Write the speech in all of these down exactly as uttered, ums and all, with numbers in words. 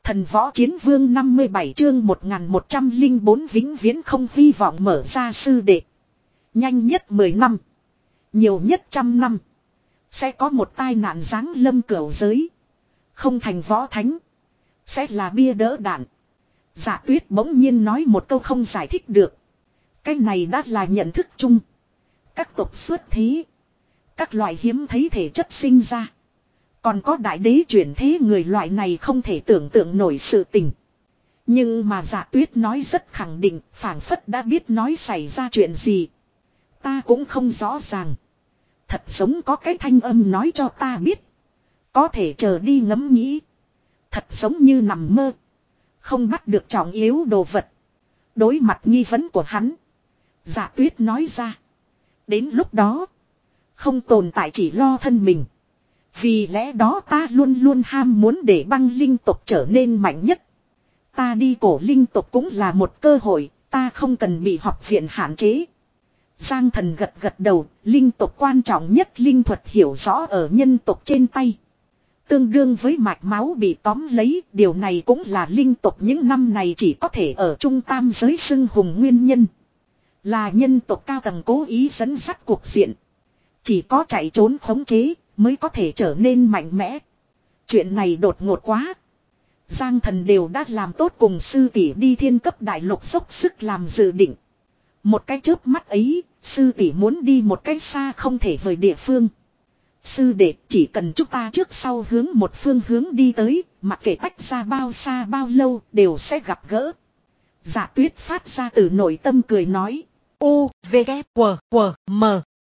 Thần võ chiến vương năm mươi bảy chương một nghìn một trăm lẻ bốn vĩnh viễn không hy vọng mở ra sư đệ. Nhanh nhất mười năm. Nhiều nhất trăm năm. Sẽ có một tai nạn giáng lâm cửu giới. Không thành võ thánh. Sẽ là bia đỡ đạn. Dạ Tuyết bỗng nhiên nói một câu không giải thích được. Cái này đã là nhận thức chung. Các tộc xuất thí. Các loại hiếm thấy thể chất sinh ra. Còn có đại đế chuyển thế người loại này không thể tưởng tượng nổi sự tình. Nhưng mà Dạ Tuyết nói rất khẳng định, phảng phất đã biết nói xảy ra chuyện gì. Ta cũng không rõ ràng. Thật giống có cái thanh âm nói cho ta biết. Có thể chờ đi ngẫm nghĩ. Thật giống như nằm mơ. Không bắt được trọng yếu đồ vật. Đối mặt nghi vấn của hắn. Dạ Tuyết nói ra. Đến lúc đó. Không tồn tại chỉ lo thân mình. Vì lẽ đó ta luôn luôn ham muốn để băng linh tộc trở nên mạnh nhất. Ta đi cổ linh tộc cũng là một cơ hội. Ta không cần bị học viện hạn chế. Giang Thần gật gật đầu. Linh tộc quan trọng nhất linh thuật hiểu rõ ở nhân tộc trên tay. Tương đương với mạch máu bị tóm lấy. Điều này cũng là linh tộc những năm này chỉ có thể ở trung tam giới xưng hùng nguyên nhân. Là nhân tộc cao tầng cố ý dẫn dắt cuộc diện. Chỉ có chạy trốn khống chế mới có thể trở nên mạnh mẽ. Chuyện này đột ngột quá. Giang Thần đều đã làm tốt cùng sư tỷ đi thiên cấp đại lục dốc sức làm dự định. Một cái chớp mắt ấy, sư tỷ muốn đi một cái xa không thể vời địa phương. Sư đệ, chỉ cần chúng ta trước sau hướng một phương hướng đi tới, mặc kệ tách ra bao xa bao lâu đều sẽ gặp gỡ. Dạ Tuyết phát ra từ nội tâm cười nói. U, V, K, W, W, M.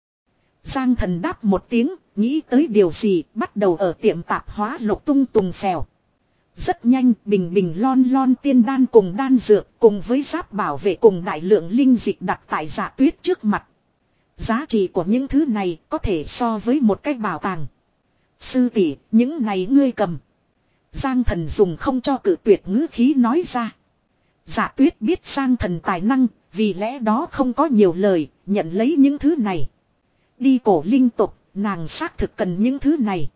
Giang Thần đáp một tiếng, nghĩ tới điều gì, bắt đầu ở tiệm tạp hóa lục tung tùng phèo. Rất nhanh, bình bình lon lon tiên đan cùng đan dược, cùng với giáp bảo vệ cùng đại lượng linh dịch đặt tại Dạ Tuyết trước mặt. Giá trị của những thứ này có thể so với một cái bảo tàng. Sư tỷ, những này ngươi cầm. Giang Thần dùng không cho cự tuyệt ngữ khí nói ra. Dạ Tuyết biết Giang Thần tài năng, vì lẽ đó không có nhiều lời, nhận lấy những thứ này. Đi cổ linh tộc, nàng xác thực cần những thứ này.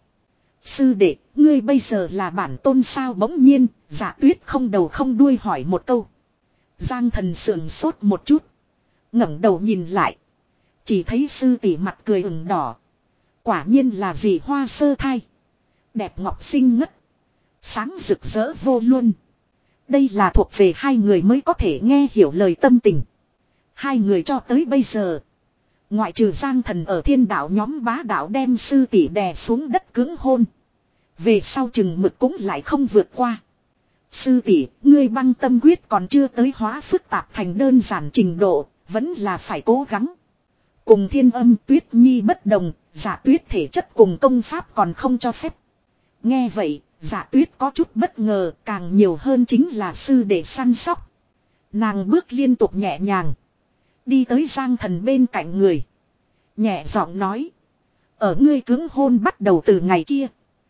Sư đệ, ngươi bây giờ là bản tôn sao bỗng nhiên, Dạ Tuyết không đầu không đuôi hỏi một câu. Giang Thần sườn sốt một chút. ngẩng đầu nhìn lại. Chỉ thấy sư tỷ mặt cười ửng đỏ. Quả nhiên là dì hoa sơ thai. Đẹp ngọc xinh ngất. Sáng rực rỡ vô luôn. Đây là thuộc về hai người mới có thể nghe hiểu lời tâm tình. Hai người cho tới bây giờ. Ngoại trừ Giang Thần ở thiên đạo nhóm bá đạo đem sư tỷ đè xuống đất cứng hôn. Về sau chừng mực cũng lại không vượt qua. Sư tỷ, ngươi băng tâm quyết còn chưa tới hóa phức tạp thành đơn giản trình độ, vẫn là phải cố gắng. Cùng Thiên Âm Tuyết Nhi bất đồng, Dạ Tuyết thể chất cùng công pháp còn không cho phép. Nghe vậy, Dạ Tuyết có chút bất ngờ, càng nhiều hơn chính là sư đệ săn sóc. Nàng bước liên tục nhẹ nhàng. Đi tới Giang Thần bên cạnh người. Nhẹ giọng nói. Ở ngươi cứng hôn bắt đầu từ ngày kia.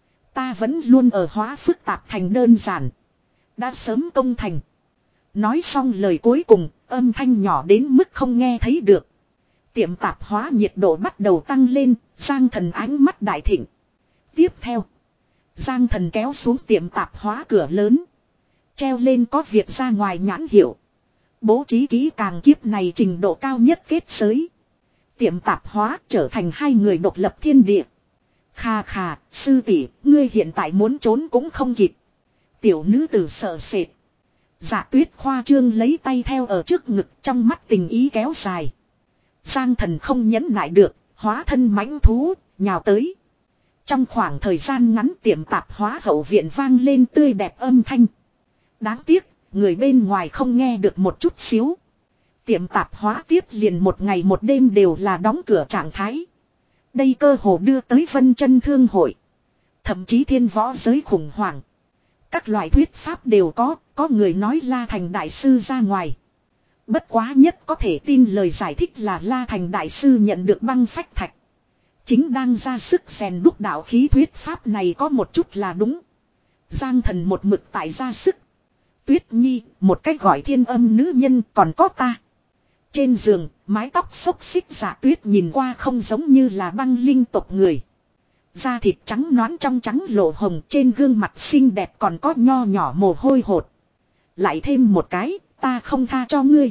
Ta vẫn luôn ở hóa phức tạp thành đơn giản. Đã sớm công thành. Nói xong lời cuối cùng, âm thanh nhỏ đến mức không nghe thấy được. Tiệm tạp hóa nhiệt độ bắt đầu tăng lên, Giang Thần ánh mắt đại thịnh. Tiếp theo, Giang Thần kéo xuống tiệm tạp hóa cửa lớn. Treo lên có việc ra ngoài nhãn hiệu. Bố trí kỹ càng kiếp này trình độ cao nhất kết giới. Tiệm tạp hóa trở thành hai người độc lập thiên địa. Khà khà, sư tỷ, ngươi hiện tại muốn trốn cũng không kịp. Tiểu nữ tử sợ sệt. Dạ Tuyết khoa trương lấy tay theo ở trước ngực, trong mắt tình ý kéo dài. Giang Thần không nhẫn nại được, hóa thân mãnh thú, nhào tới. Trong khoảng thời gian ngắn tiệm tạp hóa hậu viện vang lên tươi đẹp âm thanh. Đáng tiếc, người bên ngoài không nghe được một chút xíu. Tiệm tạp hóa tiếp liền một ngày một đêm đều là đóng cửa trạng thái. Đây cơ hồ đưa tới Vân Chân Thương hội. Thậm chí thiên võ giới khủng hoảng. Các loại thuyết pháp đều có, có người nói La Thành Đại Sư ra ngoài. Bất quá nhất có thể tin lời giải thích là La Thành Đại Sư nhận được băng phách thạch. Chính đang ra sức rèn đúc đạo khí thuyết pháp này có một chút là đúng. Giang Thần một mực tại ra sức. Tuyết Nhi, một cách gọi Thiên Âm nữ nhân còn có ta. Trên giường, mái tóc xốc xích Dạ Tuyết nhìn qua không giống như là băng linh tộc người. Da thịt trắng nõn trong trắng lộ hồng, trên gương mặt xinh đẹp còn có nho nhỏ mồ hôi hột. Lại thêm một cái, ta không tha cho ngươi.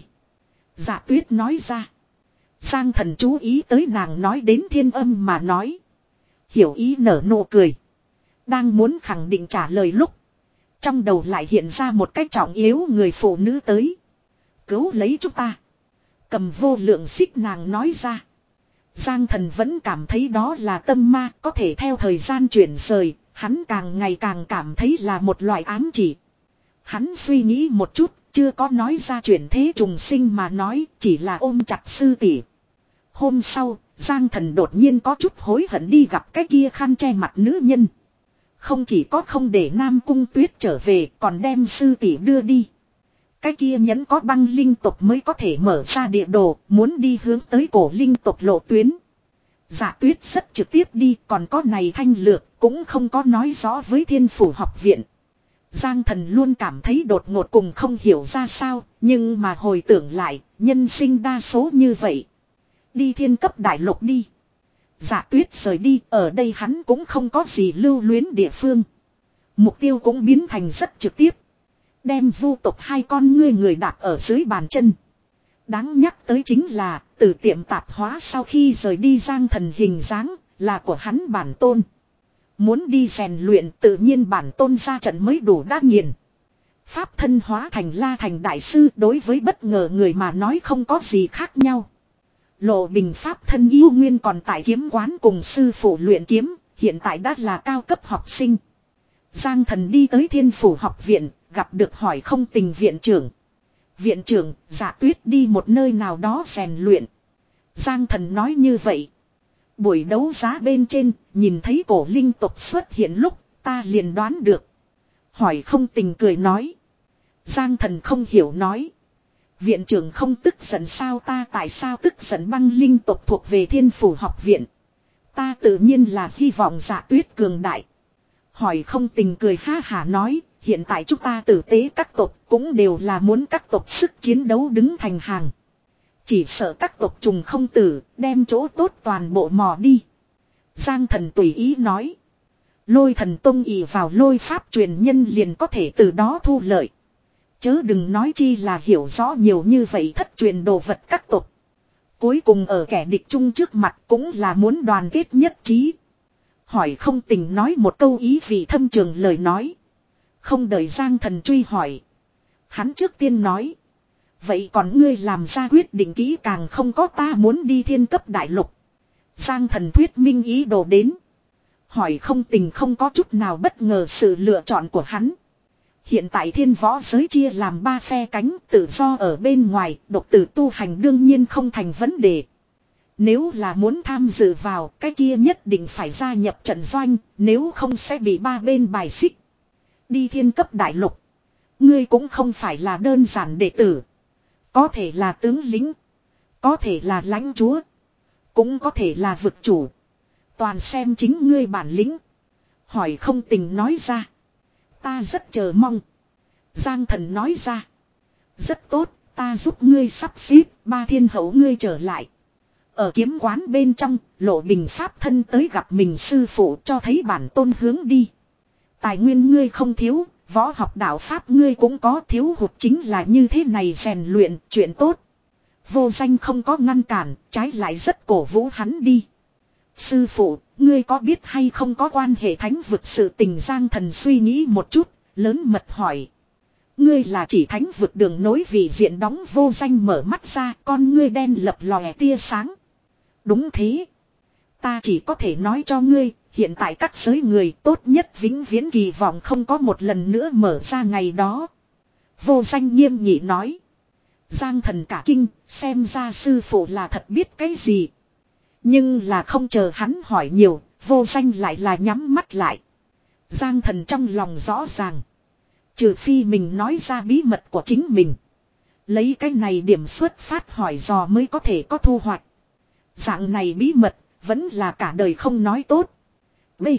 Dạ Tuyết nói ra. Giang Thần chú ý tới nàng nói đến Thiên Âm mà nói. Hiểu ý nở nụ cười. Đang muốn khẳng định trả lời lúc. Trong đầu lại hiện ra một cách trọng yếu người phụ nữ tới. Cứu lấy chúng ta. Cầm vô lượng xích nàng nói ra. Giang Thần vẫn cảm thấy đó là tâm ma, có thể theo thời gian chuyển rời, hắn càng ngày càng cảm thấy là một loại ám chỉ. Hắn suy nghĩ một chút, chưa có nói ra chuyển thế trùng sinh mà nói, chỉ là ôm chặt sư tỷ. Hôm sau, Giang Thần đột nhiên có chút hối hận đi gặp cái kia khăn che mặt nữ nhân. Không chỉ có không để Nam Cung Tuyết trở về, còn đem sư tỷ đưa đi. Cái kia nhẫn có băng linh tộc mới có thể mở ra địa đồ, muốn đi hướng tới cổ linh tộc lộ tuyến. Dạ Tuyết rất trực tiếp đi, còn có này thanh lược, cũng không có nói rõ với Thiên Phủ học viện. Giang Thần luôn cảm thấy đột ngột cùng không hiểu ra sao, nhưng mà hồi tưởng lại, nhân sinh đa số như vậy. Đi thiên cấp đại lục đi. Dạ Tuyết rời đi, ở đây hắn cũng không có gì lưu luyến địa phương. Mục tiêu cũng biến thành rất trực tiếp. Đem vu tộc hai con ngươi người đạp ở dưới bàn chân. Đáng nhắc tới chính là, từ tiệm tạp hóa sau khi rời đi Giang Thần hình dáng, là của hắn bản tôn. Muốn đi rèn luyện tự nhiên bản tôn ra trận mới đủ đa nghiền. Pháp thân hóa thành La Thành đại sư đối với bất ngờ người mà nói không có gì khác nhau. Lộ Bình pháp thân yêu nguyên còn tại kiếm quán cùng sư phụ luyện kiếm, hiện tại đã là cao cấp học sinh. Giang Thần đi tới Thiên Phủ học viện, gặp được hỏi không tình viện trưởng. Viện trưởng, Dạ Tuyết đi một nơi nào đó rèn luyện. Giang Thần nói như vậy. Buổi đấu giá bên trên, nhìn thấy cổ linh tộc xuất hiện lúc, ta liền đoán được. Hỏi không tình cười nói. Giang Thần không hiểu nói. Viện trưởng không tức giận sao, ta tại sao tức giận? Băng linh tộc thuộc về Thiên Phủ học viện. Ta tự nhiên là hy vọng Dạ Tuyết cường đại. Hỏi không tình cười ha hả nói. Hiện tại chúng ta tử tế các tộc cũng đều là muốn các tộc sức chiến đấu đứng thành hàng. Chỉ sợ các tộc trùng không tử, đem chỗ tốt toàn bộ mò đi. Giang Thần tùy ý nói. Lôi Thần Tông ỷ vào lôi pháp truyền nhân liền có thể từ đó thu lợi. Chớ đừng nói chi là hiểu rõ nhiều như vậy thất truyền đồ vật các tộc. Cuối cùng ở kẻ địch chung trước mặt cũng là muốn đoàn kết nhất trí. Hỏi không tình nói một câu ý vị thâm trường lời nói. Không đợi Giang Thần truy hỏi. Hắn trước tiên nói. Vậy còn ngươi làm ra quyết định kỹ càng không có, ta muốn đi thiên cấp đại lục. Giang Thần thuyết minh ý đồ đến. Hỏi không tình không có chút nào bất ngờ sự lựa chọn của hắn. Hiện tại thiên võ giới chia làm ba phe cánh, tự do ở bên ngoài, độc tử tu hành đương nhiên không thành vấn đề. Nếu là muốn tham dự vào, cái kia nhất định phải gia nhập trận doanh, nếu không sẽ bị ba bên bài xích. Đi thiên cấp đại lục. Ngươi cũng không phải là đơn giản đệ tử. Có thể là tướng lính. Có thể là lãnh chúa. Cũng có thể là vực chủ. Toàn xem chính ngươi bản lĩnh. Hỏi không tình nói ra. Ta rất chờ mong. Giang Thần nói ra. Rất tốt, ta giúp ngươi sắp xếp, ba thiên hậu ngươi trở lại. Ở kiếm quán bên trong, Lộ Bình pháp thân tới gặp mình sư phụ cho thấy bản tôn hướng đi. Tài nguyên ngươi không thiếu, võ học đạo pháp ngươi cũng có, thiếu hụt chính là như thế này rèn luyện, chuyện tốt. Vô Danh không có ngăn cản, trái lại rất cổ vũ hắn đi. Sư phụ, ngươi có biết hay không có quan hệ thánh vực sự tình? Giang Thần suy nghĩ một chút, lớn mật hỏi. Ngươi là chỉ thánh vực đường nối vị diện đóng. Vô Danh mở mắt ra, con ngươi đen lập lòe tia sáng. Đúng thế. Ta chỉ có thể nói cho ngươi, hiện tại các giới người tốt nhất vĩnh viễn kỳ vọng không có một lần nữa mở ra ngày đó. Vô Danh nghiêm nghị nói. Giang Thần cả kinh, xem ra sư phụ là thật biết cái gì. Nhưng là không chờ hắn hỏi nhiều, Vô Danh lại là nhắm mắt lại. Giang Thần trong lòng rõ ràng. Trừ phi mình nói ra bí mật của chính mình. Lấy cái này điểm xuất phát hỏi dò mới có thể có thu hoạch. Dạng này bí mật, vẫn là cả đời không nói tốt. B.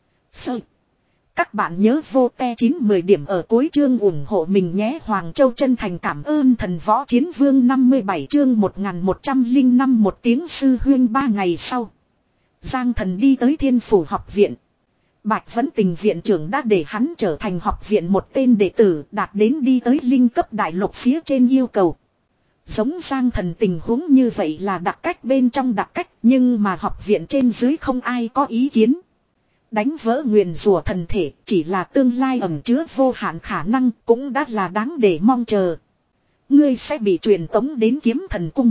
Sơ. Các bạn nhớ vô te chín mười điểm ở cuối chương ủng hộ mình nhé. Hoàng Châu chân thành cảm ơn Thần Võ Chiến Vương năm mươi bảy chương một nghìn một trăm lẻ năm một tiếng sư huyên ba ngày sau. Giang Thần đi tới Thiên Phủ học viện. Bạch Vấn Tình viện trưởng đã để hắn trở thành học viện một tên đệ tử đạt đến đi tới linh cấp đại lục phía trên yêu cầu. Giống Giang Thần tình huống như vậy là đặc cách bên trong đặc cách, nhưng mà học viện trên dưới không ai có ý kiến. Đánh vỡ nguyền rủa thần thể chỉ là tương lai ẩn chứa vô hạn khả năng, cũng đã là đáng để mong chờ. Ngươi sẽ bị truyền tống đến Kiếm Thần Cung.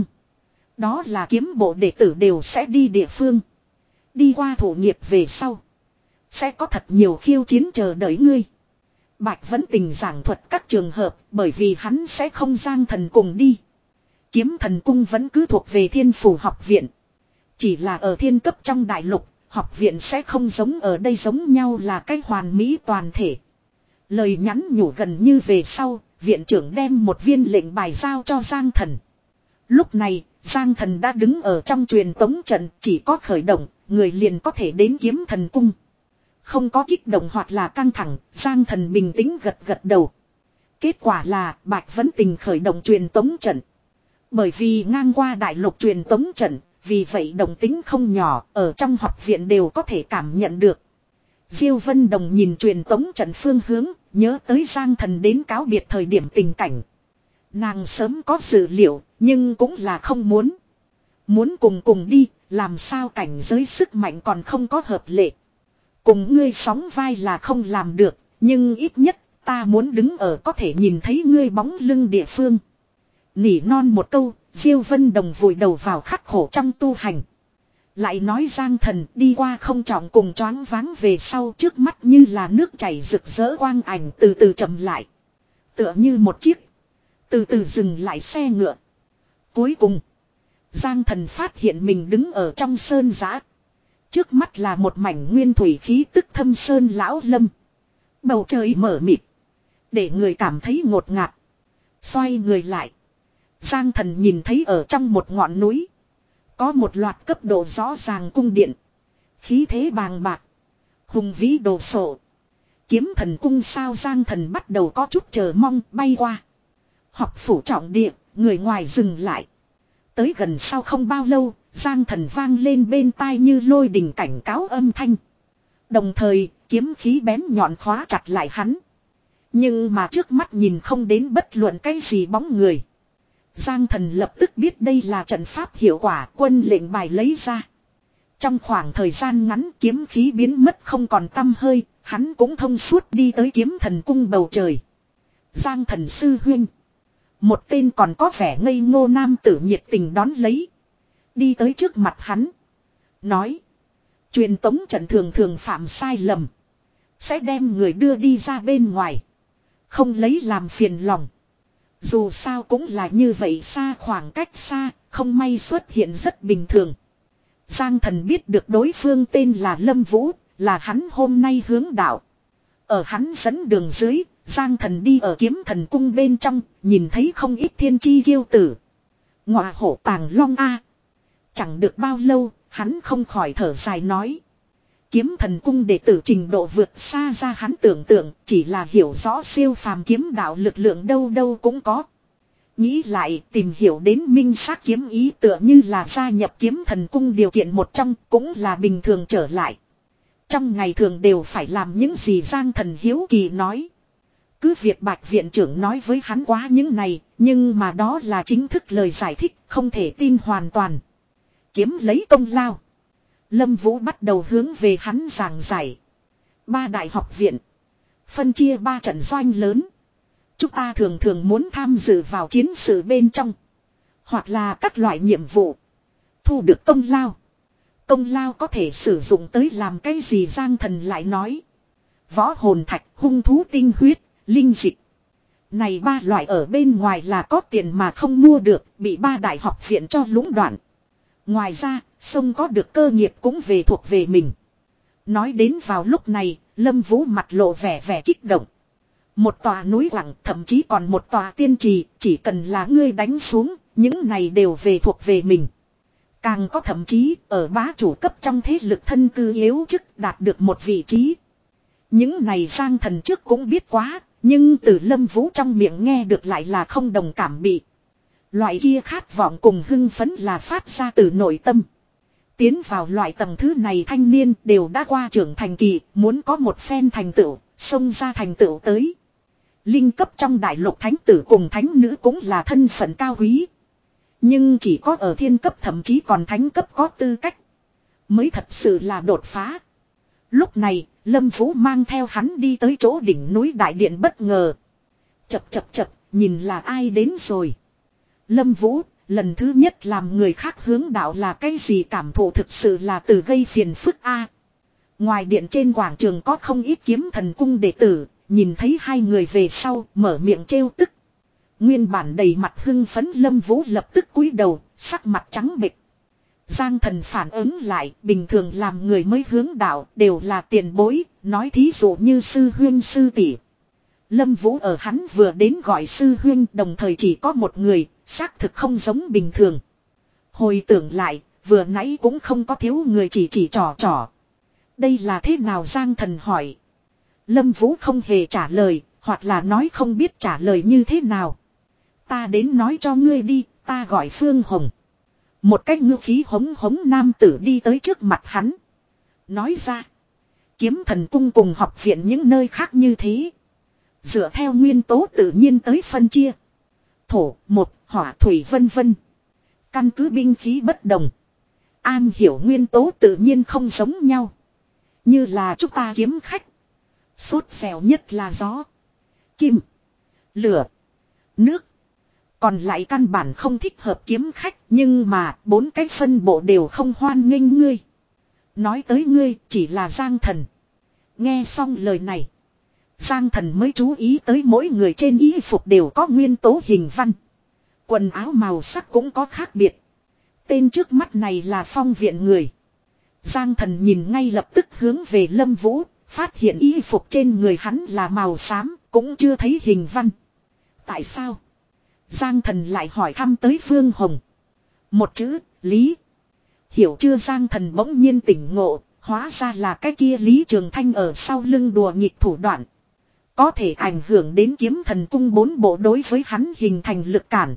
Đó là kiếm bộ đệ tử đều sẽ đi địa phương. Đi qua thổ nghiệp về sau, sẽ có thật nhiều khiêu chiến chờ đợi ngươi. Bạch Vấn Tình giảng thuật các trường hợp, bởi vì hắn sẽ không Giang Thần cùng đi. Kiếm Thần Cung vẫn cứ thuộc về Thiên Phủ học viện. Chỉ là ở thiên cấp trong đại lục, học viện sẽ không giống ở đây giống nhau là cái hoàn mỹ toàn thể. Lời nhắn nhủ gần như về sau, viện trưởng đem một viên lệnh bài giao cho Giang Thần. Lúc này, Giang Thần đã đứng ở trong truyền tống trận, chỉ có khởi động, người liền có thể đến Kiếm Thần Cung. Không có kích động hoặc là căng thẳng, Giang Thần bình tĩnh gật gật đầu. Kết quả là Bạch Vấn Tình khởi động truyền tống trận. Bởi vì ngang qua đại lục truyền tống trận, vì vậy động tính không nhỏ, ở trong học viện đều có thể cảm nhận được. Diêu Vân Đồng nhìn truyền tống trận phương hướng, nhớ tới Giang Thần đến cáo biệt thời điểm tình cảnh. Nàng sớm có dự liệu, nhưng cũng là không muốn. Muốn cùng cùng đi, làm sao cảnh giới sức mạnh còn không có hợp lệ. Cùng ngươi sóng vai là không làm được, nhưng ít nhất ta muốn đứng ở có thể nhìn thấy ngươi bóng lưng địa phương. Nỉ non một câu, Diêu Vân Đồng vùi đầu vào khắc khổ trong tu hành. Lại nói Giang Thần đi qua không trọng cùng choáng váng về sau, trước mắt như là nước chảy rực rỡ quang ảnh từ từ chậm lại. Tựa như một chiếc từ từ dừng lại xe ngựa. Cuối cùng, Giang Thần phát hiện mình đứng ở trong sơn giã. Trước mắt là một mảnh nguyên thủy khí tức thâm sơn lão lâm. Bầu trời mở mịt, để người cảm thấy ngột ngạt. Xoay người lại, Giang Thần nhìn thấy ở trong một ngọn núi, có một loạt cấp độ rõ ràng cung điện. Khí thế bàng bạc, hùng vĩ đồ sộ. Kiếm Thần Cung sao? Giang Thần bắt đầu có chút chờ mong bay qua. Học phủ trọng địa, người ngoài dừng lại. Tới gần sau không bao lâu, Giang Thần vang lên bên tai như lôi đình cảnh cáo âm thanh. Đồng thời, kiếm khí bén nhọn khóa chặt lại hắn. Nhưng mà trước mắt nhìn không đến bất luận cái gì bóng người. Giang Thần lập tức biết đây là trận pháp hiệu quả, quân lệnh bài lấy ra. Trong khoảng thời gian ngắn kiếm khí biến mất không còn tăm hơi, hắn cũng thông suốt đi tới Kiếm Thần Cung bầu trời. Giang Thần sư huynh. Một tên còn có vẻ ngây ngô nam tử nhiệt tình đón lấy. Đi tới trước mặt hắn. Nói. Truyền tống trận thường thường phạm sai lầm. Sẽ đem người đưa đi ra bên ngoài. Không lấy làm phiền lòng. Dù sao cũng là như vậy, xa khoảng cách xa, không may xuất hiện rất bình thường. Giang Thần biết được đối phương tên là Lâm Vũ, là hắn hôm nay hướng đạo. Ở hắn dẫn đường dưới, Giang Thần đi ở Kiếm Thần Cung bên trong, nhìn thấy không ít thiên chi kiêu tử. Ngọa hổ tàng long a. Chẳng được bao lâu, hắn không khỏi thở dài nói. Kiếm Thần Cung đệ tử trình độ vượt xa ra hắn tưởng tượng, chỉ là hiểu rõ siêu phàm kiếm đạo lực lượng đâu đâu cũng có. Nghĩ lại tìm hiểu đến minh xác kiếm ý tựa như là gia nhập Kiếm Thần Cung điều kiện một trong, cũng là bình thường trở lại. Trong ngày thường đều phải làm những gì Giang Thần hiếu kỳ nói. Cứ việc Bạch viện trưởng nói với hắn quá những này, nhưng mà đó là chính thức lời giải thích, không thể tin hoàn toàn. Kiếm lấy công lao. Lâm Vũ bắt đầu hướng về hắn giảng giải. Ba đại học viện, phân chia ba trận doanh lớn. Chúng ta thường thường muốn tham dự vào chiến sự bên trong, hoặc là các loại nhiệm vụ, thu được công lao. Công lao có thể sử dụng tới làm cái gì? Giang Thần lại nói. Võ hồn thạch, hung thú tinh huyết, linh dịch. Này ba loại ở bên ngoài là có tiền mà không mua được, bị ba đại học viện cho lũng đoạn. Ngoài ra, sông có được cơ nghiệp cũng về thuộc về mình. Nói đến vào lúc này, Lâm Vũ mặt lộ vẻ vẻ kích động. Một tòa núi lặng, thậm chí còn một tòa tiên trì, chỉ cần là ngươi đánh xuống, những này đều về thuộc về mình. Càng có thậm chí, ở bá chủ cấp trong thế lực thân cư yếu chức đạt được một vị trí. Những này Giang Thần trước cũng biết quá, nhưng từ Lâm Vũ trong miệng nghe được lại là không đồng cảm bị. Loại kia khát vọng cùng hưng phấn là phát ra từ nội tâm. Tiến vào loại tầng thứ này thanh niên đều đã qua trưởng thành kỳ, muốn có một phen thành tựu, xông ra thành tựu tới. Linh cấp trong đại lục thánh tử cùng thánh nữ cũng là thân phận cao quý. Nhưng chỉ có ở thiên cấp thậm chí còn thánh cấp có tư cách. Mới thật sự là đột phá. Lúc này, Lâm Vũ mang theo hắn đi tới chỗ đỉnh núi đại điện bất ngờ. Chập chập chập, nhìn là ai đến rồi. Lâm Vũ, lần thứ nhất làm người khác hướng đạo là cái gì cảm thụ thực sự là từ gây phiền phức a. Ngoài điện trên quảng trường có không ít kiếm thần cung đệ tử, nhìn thấy hai người về sau, mở miệng trêu tức. Nguyên bản đầy mặt hưng phấn Lâm Vũ lập tức cúi đầu, sắc mặt trắng bệch. Giang Thần phản ứng lại, bình thường làm người mới hướng đạo đều là tiền bối, nói thí dụ như sư huynh sư tỷ. Lâm Vũ ở hắn vừa đến gọi sư huynh, đồng thời chỉ có một người, xác thực không giống bình thường. Hồi tưởng lại, vừa nãy cũng không có thiếu người chỉ chỉ trò trò. Đây là thế nào Giang Thần hỏi. Lâm Vũ không hề trả lời, hoặc là nói không biết trả lời như thế nào. Ta đến nói cho ngươi đi, ta gọi Phương Hồng. Một cách ngư khí hống hống nam tử đi tới trước mặt hắn. Nói ra, kiếm thần cung cùng học viện những nơi khác như thế. Dựa theo nguyên tố tự nhiên tới phân chia. Thổ, một, hỏa, thủy vân vân. Căn cứ binh khí bất đồng. An hiểu nguyên tố tự nhiên không giống nhau. Như là chúng ta kiếm khách. Sốt dẻo nhất là gió, kim, lửa, nước. Còn lại căn bản không thích hợp kiếm khách. Nhưng mà bốn cái phân bộ đều không hoan nghênh ngươi. Nói tới ngươi chỉ là Giang Thần. Nghe xong lời này, Giang Thần mới chú ý tới mỗi người trên y phục đều có nguyên tố hình văn. Quần áo màu sắc cũng có khác biệt. Tên trước mắt này là Phong Viện người. Giang Thần nhìn ngay lập tức hướng về Lâm Vũ, phát hiện y phục trên người hắn là màu xám, cũng chưa thấy hình văn. Tại sao? Giang Thần lại hỏi thăm tới Phương Hồng. Một chữ, Lý. Hiểu chưa Giang Thần bỗng nhiên tỉnh ngộ, hóa ra là cái kia Lý Trường Thanh ở sau lưng đùa nghịch thủ đoạn. Có thể ảnh hưởng đến kiếm thần cung bốn bộ đối với hắn hình thành lực cản.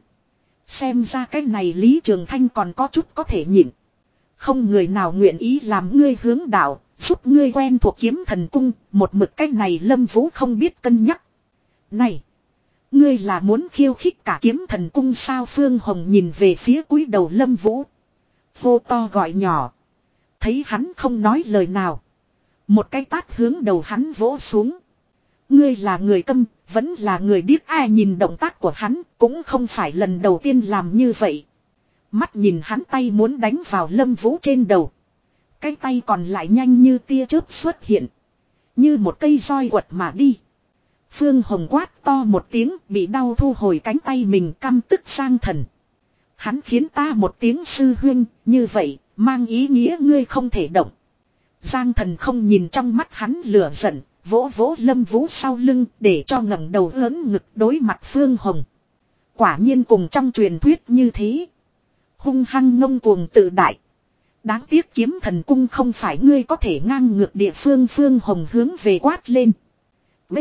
Xem ra cái này Lý Trường Thanh còn có chút có thể nhịn. Không người nào nguyện ý làm ngươi hướng đạo, giúp ngươi quen thuộc kiếm thần cung, một mực cái này Lâm Vũ không biết cân nhắc. Này! Ngươi là muốn khiêu khích cả kiếm thần cung sao? Phương Hồng nhìn về phía cúi đầu Lâm Vũ. Hô to gọi nhỏ. Thấy hắn không nói lời nào. Một cái tát hướng đầu hắn vỗ xuống. Ngươi là người câm, vẫn là người điếc. Ai nhìn động tác của hắn cũng không phải lần đầu tiên làm như vậy. Mắt nhìn hắn tay muốn đánh vào Lâm Vũ trên đầu. Cái tay còn lại nhanh như tia chớp xuất hiện. Như một cây roi quật mà đi. Phương Hồng quát to một tiếng, bị đau thu hồi cánh tay mình, căm tức Giang Thần. Hắn khiến ta một tiếng sư huynh, như vậy, mang ý nghĩa ngươi không thể động. Giang Thần không nhìn trong mắt hắn lửa giận, vỗ vỗ Lâm Vũ sau lưng để cho ngẩng đầu ớn ngực đối mặt Phương Hồng. Quả nhiên cùng trong truyền thuyết như thế. Hung hăng ngông cuồng tự đại. Đáng tiếc kiếm thần cung không phải ngươi có thể ngang ngược địa phương. Phương Hồng hướng về quát lên. B.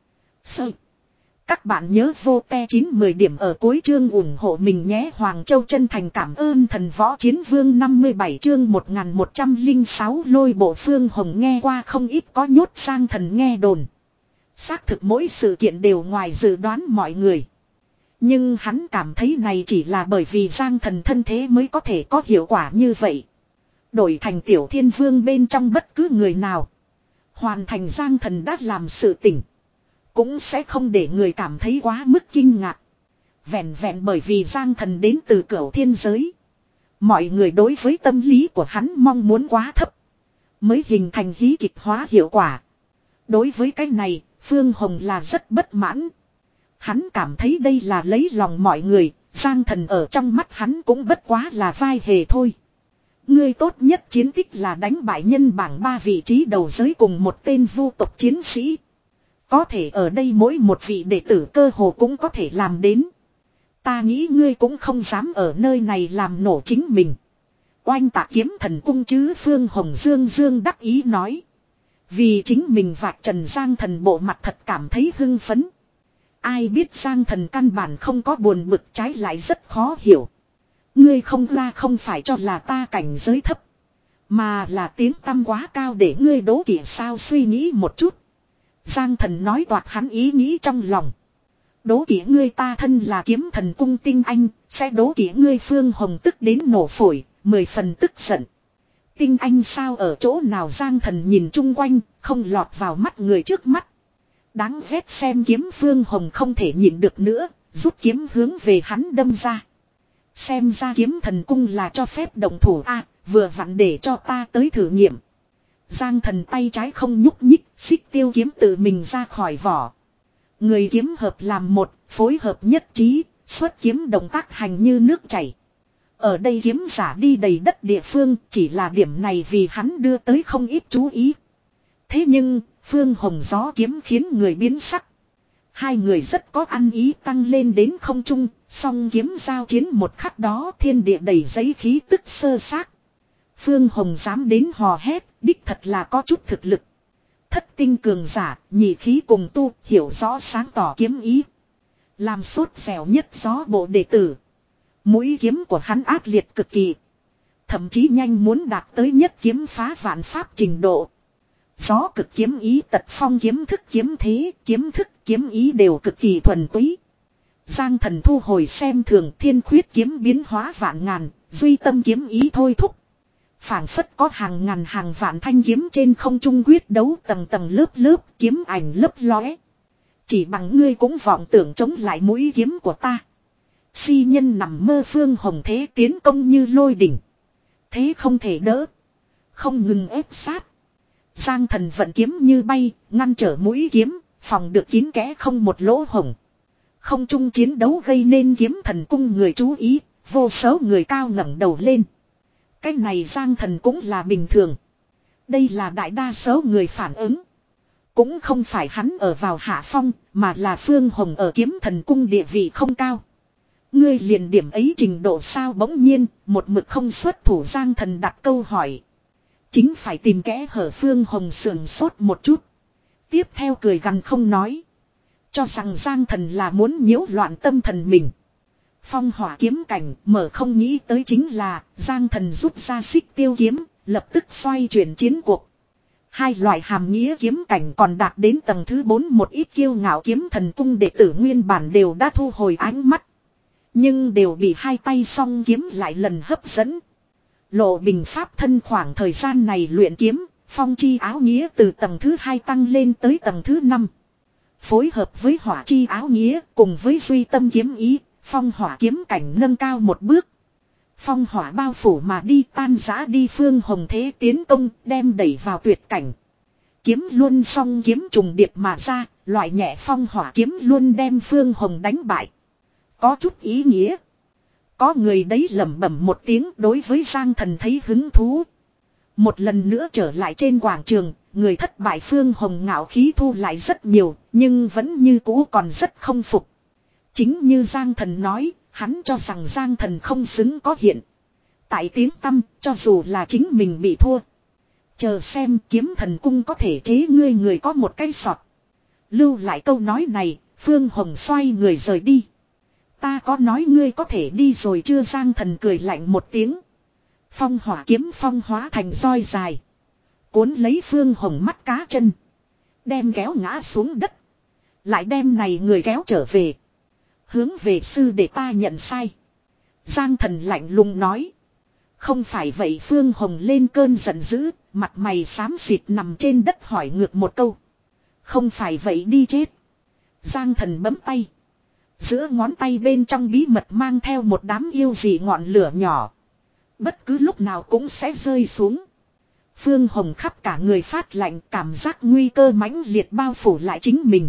Sơ. Các bạn nhớ vô te chín mười điểm ở cuối chương ủng hộ mình nhé. Hoàng Châu chân thành cảm ơn thần võ chiến vương. Năm mươi bảy chương một nghìn một trăm lẻ sáu lôi bộ. Phương Hồng nghe qua không ít có nhốt Giang Thần nghe đồn. Xác thực mỗi sự kiện đều ngoài dự đoán mọi người. Nhưng hắn cảm thấy này chỉ là bởi vì Giang Thần thân thế mới có thể có hiệu quả như vậy. Đổi thành Tiểu Thiên Vương bên trong bất cứ người nào. Hoàn thành Giang Thần đã làm sự tỉnh. Cũng sẽ không để người cảm thấy quá mức kinh ngạc. Vẹn vẹn bởi vì Giang Thần đến từ cửu thiên giới. Mọi người đối với tâm lý của hắn mong muốn quá thấp. Mới hình thành hí kịch hóa hiệu quả. Đối với cái này, Phương Hồng là rất bất mãn. Hắn cảm thấy đây là lấy lòng mọi người. Giang Thần ở trong mắt hắn cũng bất quá là vai hề thôi. Ngươi tốt nhất chiến tích là đánh bại nhân bảng ba vị trí đầu giới cùng một tên vu tộc chiến sĩ. Có thể ở đây mỗi một vị đệ tử cơ hồ cũng có thể làm đến. Ta nghĩ ngươi cũng không dám ở nơi này làm nổ chính mình. Oanh Tạc Kiếm Thần cung chứ. Phương Hồng dương dương đắc ý nói. Vì chính mình vạch trần Giang Thần bộ mặt thật cảm thấy hưng phấn. Ai biết Giang Thần căn bản không có buồn bực, trái lại rất khó hiểu. Ngươi không ra không phải cho là ta cảnh giới thấp. Mà là tiếng tăm quá cao để ngươi đố kỵ sao, suy nghĩ một chút. Giang Thần nói toạc hắn ý nghĩ trong lòng. Đố kỵ ngươi, ta thân là kiếm thần cung tinh anh, sẽ đố kỵ ngươi. Phương Hồng tức đến nổ phổi, mười phần tức giận. Tinh anh sao, ở chỗ nào? Giang Thần nhìn chung quanh, không lọt vào mắt người trước mắt. Đáng ghét xem kiếm. Phương Hồng không thể nhịn được nữa, rút kiếm hướng về hắn đâm ra. Xem ra kiếm thần cung là cho phép động thủ a, à, vừa vặn để cho ta tới thử nghiệm. Giang Thần tay trái không nhúc nhích, xích tiêu kiếm tự mình ra khỏi vỏ. Người kiếm hợp làm một, phối hợp nhất trí, xuất kiếm động tác hành như nước chảy. Ở đây kiếm giả đi đầy đất địa phương, chỉ là điểm này vì hắn đưa tới không ít chú ý. Thế nhưng, Phương Hồng gió kiếm khiến người biến sắc. Hai người rất có ăn ý, tăng lên đến không trung, song kiếm giao chiến một khắc đó thiên địa đầy giấy khí tức sơ xác. Phương Hồng dám đến hò hét, đích thật là có chút thực lực. Thất tinh cường giả, nhị khí cùng tu, hiểu rõ sáng tỏ kiếm ý. Làm sốt dẻo nhất gió bộ đệ tử. Mũi kiếm của hắn ác liệt cực kỳ. Thậm chí nhanh muốn đạt tới nhất kiếm phá vạn pháp trình độ. Gió cực kiếm ý, tật phong kiếm thức, kiếm thế, kiếm thức, kiếm ý đều cực kỳ thuần túy. Giang Thần thu hồi xem thường, thiên khuyết kiếm biến hóa vạn ngàn, duy tâm kiếm ý thôi thúc. Phảng phất có hàng ngàn hàng vạn thanh kiếm trên không trung quyết đấu, tầng tầng lớp lớp, kiếm ảnh lấp lóe. Chỉ bằng ngươi cũng vọng tưởng chống lại mũi kiếm của ta. Si nhân nằm mơ. Phương Hồng thế tiến công như lôi đỉnh. Thế không thể đỡ. Không ngừng ép sát. Giang Thần vận kiếm như bay, ngăn trở mũi kiếm, phòng được kín kẽ không một lỗ hổng. Không trung chiến đấu gây nên kiếm thần cung người chú ý, vô số người cao ngẩng đầu lên. Cái này Giang Thần cũng là bình thường. Đây là đại đa số người phản ứng. Cũng không phải hắn ở vào hạ phong, mà là Phương Hồng ở kiếm thần cung địa vị không cao. Ngươi liền điểm ấy trình độ sao? Bỗng nhiên, một mực không xuất thủ Giang Thần đặt câu hỏi. Chính phải tìm kẽ hở. Phương Hồng sườn sốt một chút. Tiếp theo cười gằn không nói. Cho rằng Giang Thần là muốn nhiễu loạn tâm thần mình. Phong hỏa kiếm cảnh mở không nghĩ tới chính là Giang Thần rút ra xích tiêu kiếm, lập tức xoay chuyển chiến cuộc. Hai loại hàm nghĩa kiếm cảnh còn đạt đến tầng thứ bốn, một ít kiêu ngạo kiếm thần cung đệ tử nguyên bản đều đã thu hồi ánh mắt. Nhưng đều bị hai tay song kiếm lại lần hấp dẫn. Lộ Bình pháp thân khoảng thời gian này luyện kiếm, phong chi áo nghĩa từ tầng thứ hai tăng lên tới tầng thứ năm. Phối hợp với hỏa chi áo nghĩa cùng với duy tâm kiếm ý, phong hỏa kiếm cảnh nâng cao một bước. Phong hỏa bao phủ mà đi, tan rã đi. Phương Hồng thế tiến công, đem đẩy vào tuyệt cảnh. Kiếm luôn song kiếm trùng điệp mà ra, loại nhẹ phong hỏa kiếm luôn đem Phương Hồng đánh bại. Có chút ý nghĩa. Có người đấy lẩm bẩm một tiếng, đối với Giang Thần thấy hứng thú. Một lần nữa trở lại trên quảng trường, người thất bại Phương Hồng ngạo khí thu lại rất nhiều, nhưng vẫn như cũ còn rất không phục. Chính như Giang Thần nói, hắn cho rằng Giang Thần không xứng có hiện. Tại tiếng tăm, cho dù là chính mình bị thua. Chờ xem kiếm thần cung có thể chế ngươi người có một cái sọt. Lưu lại câu nói này, Phương Hồng xoay người rời đi. Ta có nói ngươi có thể đi rồi chưa? Giang Thần cười lạnh một tiếng. Phong hỏa kiếm phong hóa thành roi dài. Cuốn lấy Phương Hồng mắt cá chân. Đem kéo ngã xuống đất. Lại đem này người kéo trở về. Hướng về sư để ta nhận sai. Giang Thần lạnh lùng nói. Không phải vậy. Phương Hồng lên cơn giận dữ. Mặt mày xám xịt nằm trên đất hỏi ngược một câu. Không phải vậy đi chết. Giang Thần bấm tay. Giữa ngón tay bên trong bí mật mang theo một đám yêu dị ngọn lửa nhỏ. Bất cứ lúc nào cũng sẽ rơi xuống. Phương Hồng khắp cả người phát lạnh, cảm giác nguy cơ mãnh liệt bao phủ lại chính mình.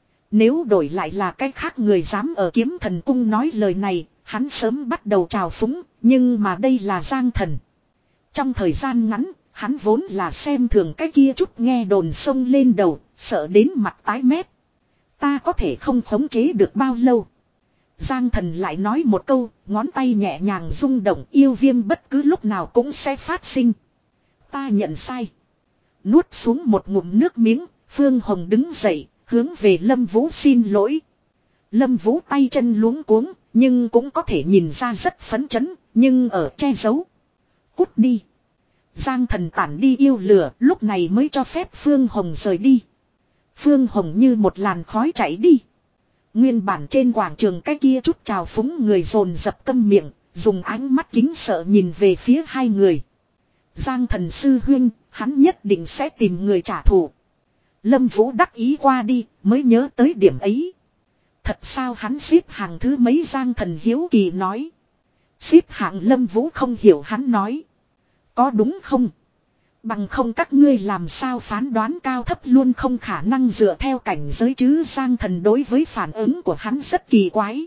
Nếu đổi lại là cái khác người dám ở kiếm thần cung nói lời này, hắn sớm bắt đầu trào phúng, nhưng mà đây là Giang Thần. Trong thời gian ngắn, hắn vốn là xem thường cái kia chút nghe đồn xông lên đầu, sợ đến mặt tái mét. Ta có thể không khống chế được bao lâu. Giang Thần lại nói một câu, ngón tay nhẹ nhàng rung động, yêu viêm bất cứ lúc nào cũng sẽ phát sinh. Ta nhận sai. Nuốt xuống một ngụm nước miếng, Phương Hồng đứng dậy, hướng về Lâm Vũ xin lỗi. Lâm Vũ tay chân luống cuống, nhưng cũng có thể nhìn ra rất phấn chấn, nhưng ở che giấu. Cút đi. Giang Thần tản đi yêu lửa, lúc này mới cho phép Phương Hồng rời đi. Phương Hồng như một làn khói chạy đi. Nguyên bản trên quảng trường cái kia chút trào phúng người dồn dập câm miệng, dùng ánh mắt kính sợ nhìn về phía hai người. Giang Thần sư huynh, hắn nhất định sẽ tìm người trả thù. Lâm Vũ đắc ý qua đi, mới nhớ tới điểm ấy. Thật sao hắn xếp hàng thứ mấy? Giang Thần hiếu kỳ nói. Xếp hạng Lâm Vũ không hiểu hắn nói. Có đúng không? Bằng không các ngươi làm sao phán đoán cao thấp luôn không khả năng dựa theo cảnh giới chứ. Giang Thần đối với phản ứng của hắn rất kỳ quái.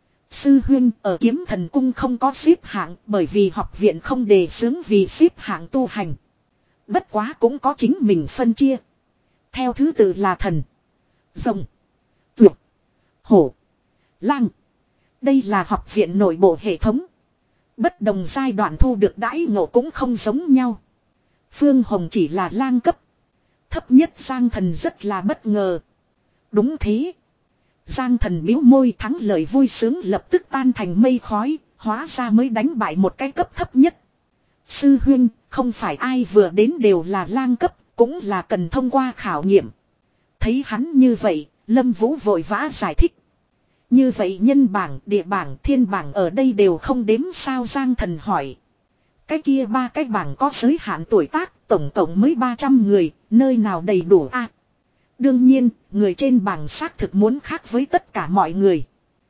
Sư huynh, ở Kiếm Thần Cung không có xếp hạng bởi vì học viện không đề xướng vì xếp hạng tu hành. Bất quá cũng có chính mình phân chia. Theo thứ tự là thần, rồng, vượt, hổ, lang. Đây là học viện nội bộ hệ thống. Bất đồng giai đoạn thu được đãi ngộ cũng không giống nhau. Phương Hồng chỉ là lang cấp. Thấp nhất Giang Thần rất là bất ngờ. Đúng thế. Giang Thần biếu môi, thắng lợi vui sướng lập tức tan thành mây khói. Hóa ra mới đánh bại một cái cấp thấp nhất. Sư huynh, không phải ai vừa đến đều là lang cấp, cũng là cần thông qua khảo nghiệm. Thấy hắn như vậy, Lâm Vũ vội vã giải thích. Như vậy nhân bảng, địa bảng, thiên bảng ở đây đều không đếm sao? Giang Thần hỏi. Cái kia ba cái bảng có giới hạn tuổi tác, tổng cộng mới ba trăm người, nơi nào đầy đủ a? À, đương nhiên, người trên bảng xác thực muốn khác với tất cả mọi người.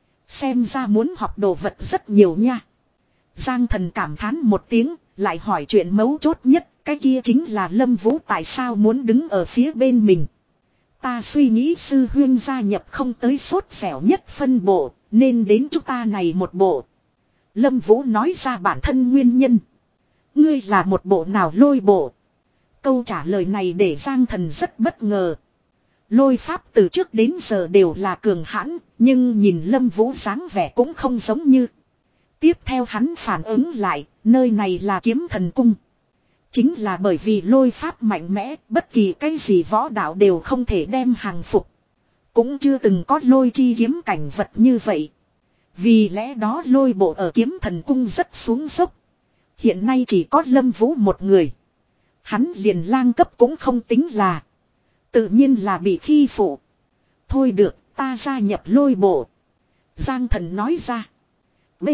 Xem ra muốn học đồ vật rất nhiều nha. Giang Thần cảm thán một tiếng, lại hỏi chuyện mấu chốt nhất, cái kia chính là Lâm Vũ tại sao muốn đứng ở phía bên mình. Ta suy nghĩ sư huyên gia nhập không tới sốt dẻo nhất phân bộ, nên đến chúng ta này một bộ. Lâm Vũ nói ra bản thân nguyên nhân. Ngươi là một bộ nào lôi bộ? Câu trả lời này để Giang Thần rất bất ngờ. Lôi pháp từ trước đến giờ đều là cường hãn, nhưng nhìn Lâm Vũ dáng vẻ cũng không giống như. Tiếp theo hắn phản ứng lại, nơi này là Kiếm Thần Cung. Chính là bởi vì lôi pháp mạnh mẽ, bất kỳ cái gì võ đạo đều không thể đem hàng phục. Cũng chưa từng có lôi chi kiếm cảnh vật như vậy. Vì lẽ đó lôi bộ ở Kiếm Thần Cung rất xuống dốc. Hiện nay chỉ có Lâm Vũ một người. Hắn liền lang cấp cũng không tính là. Tự nhiên là bị khi phụ. Thôi được, ta gia nhập lôi bộ. Giang Thần nói ra. B.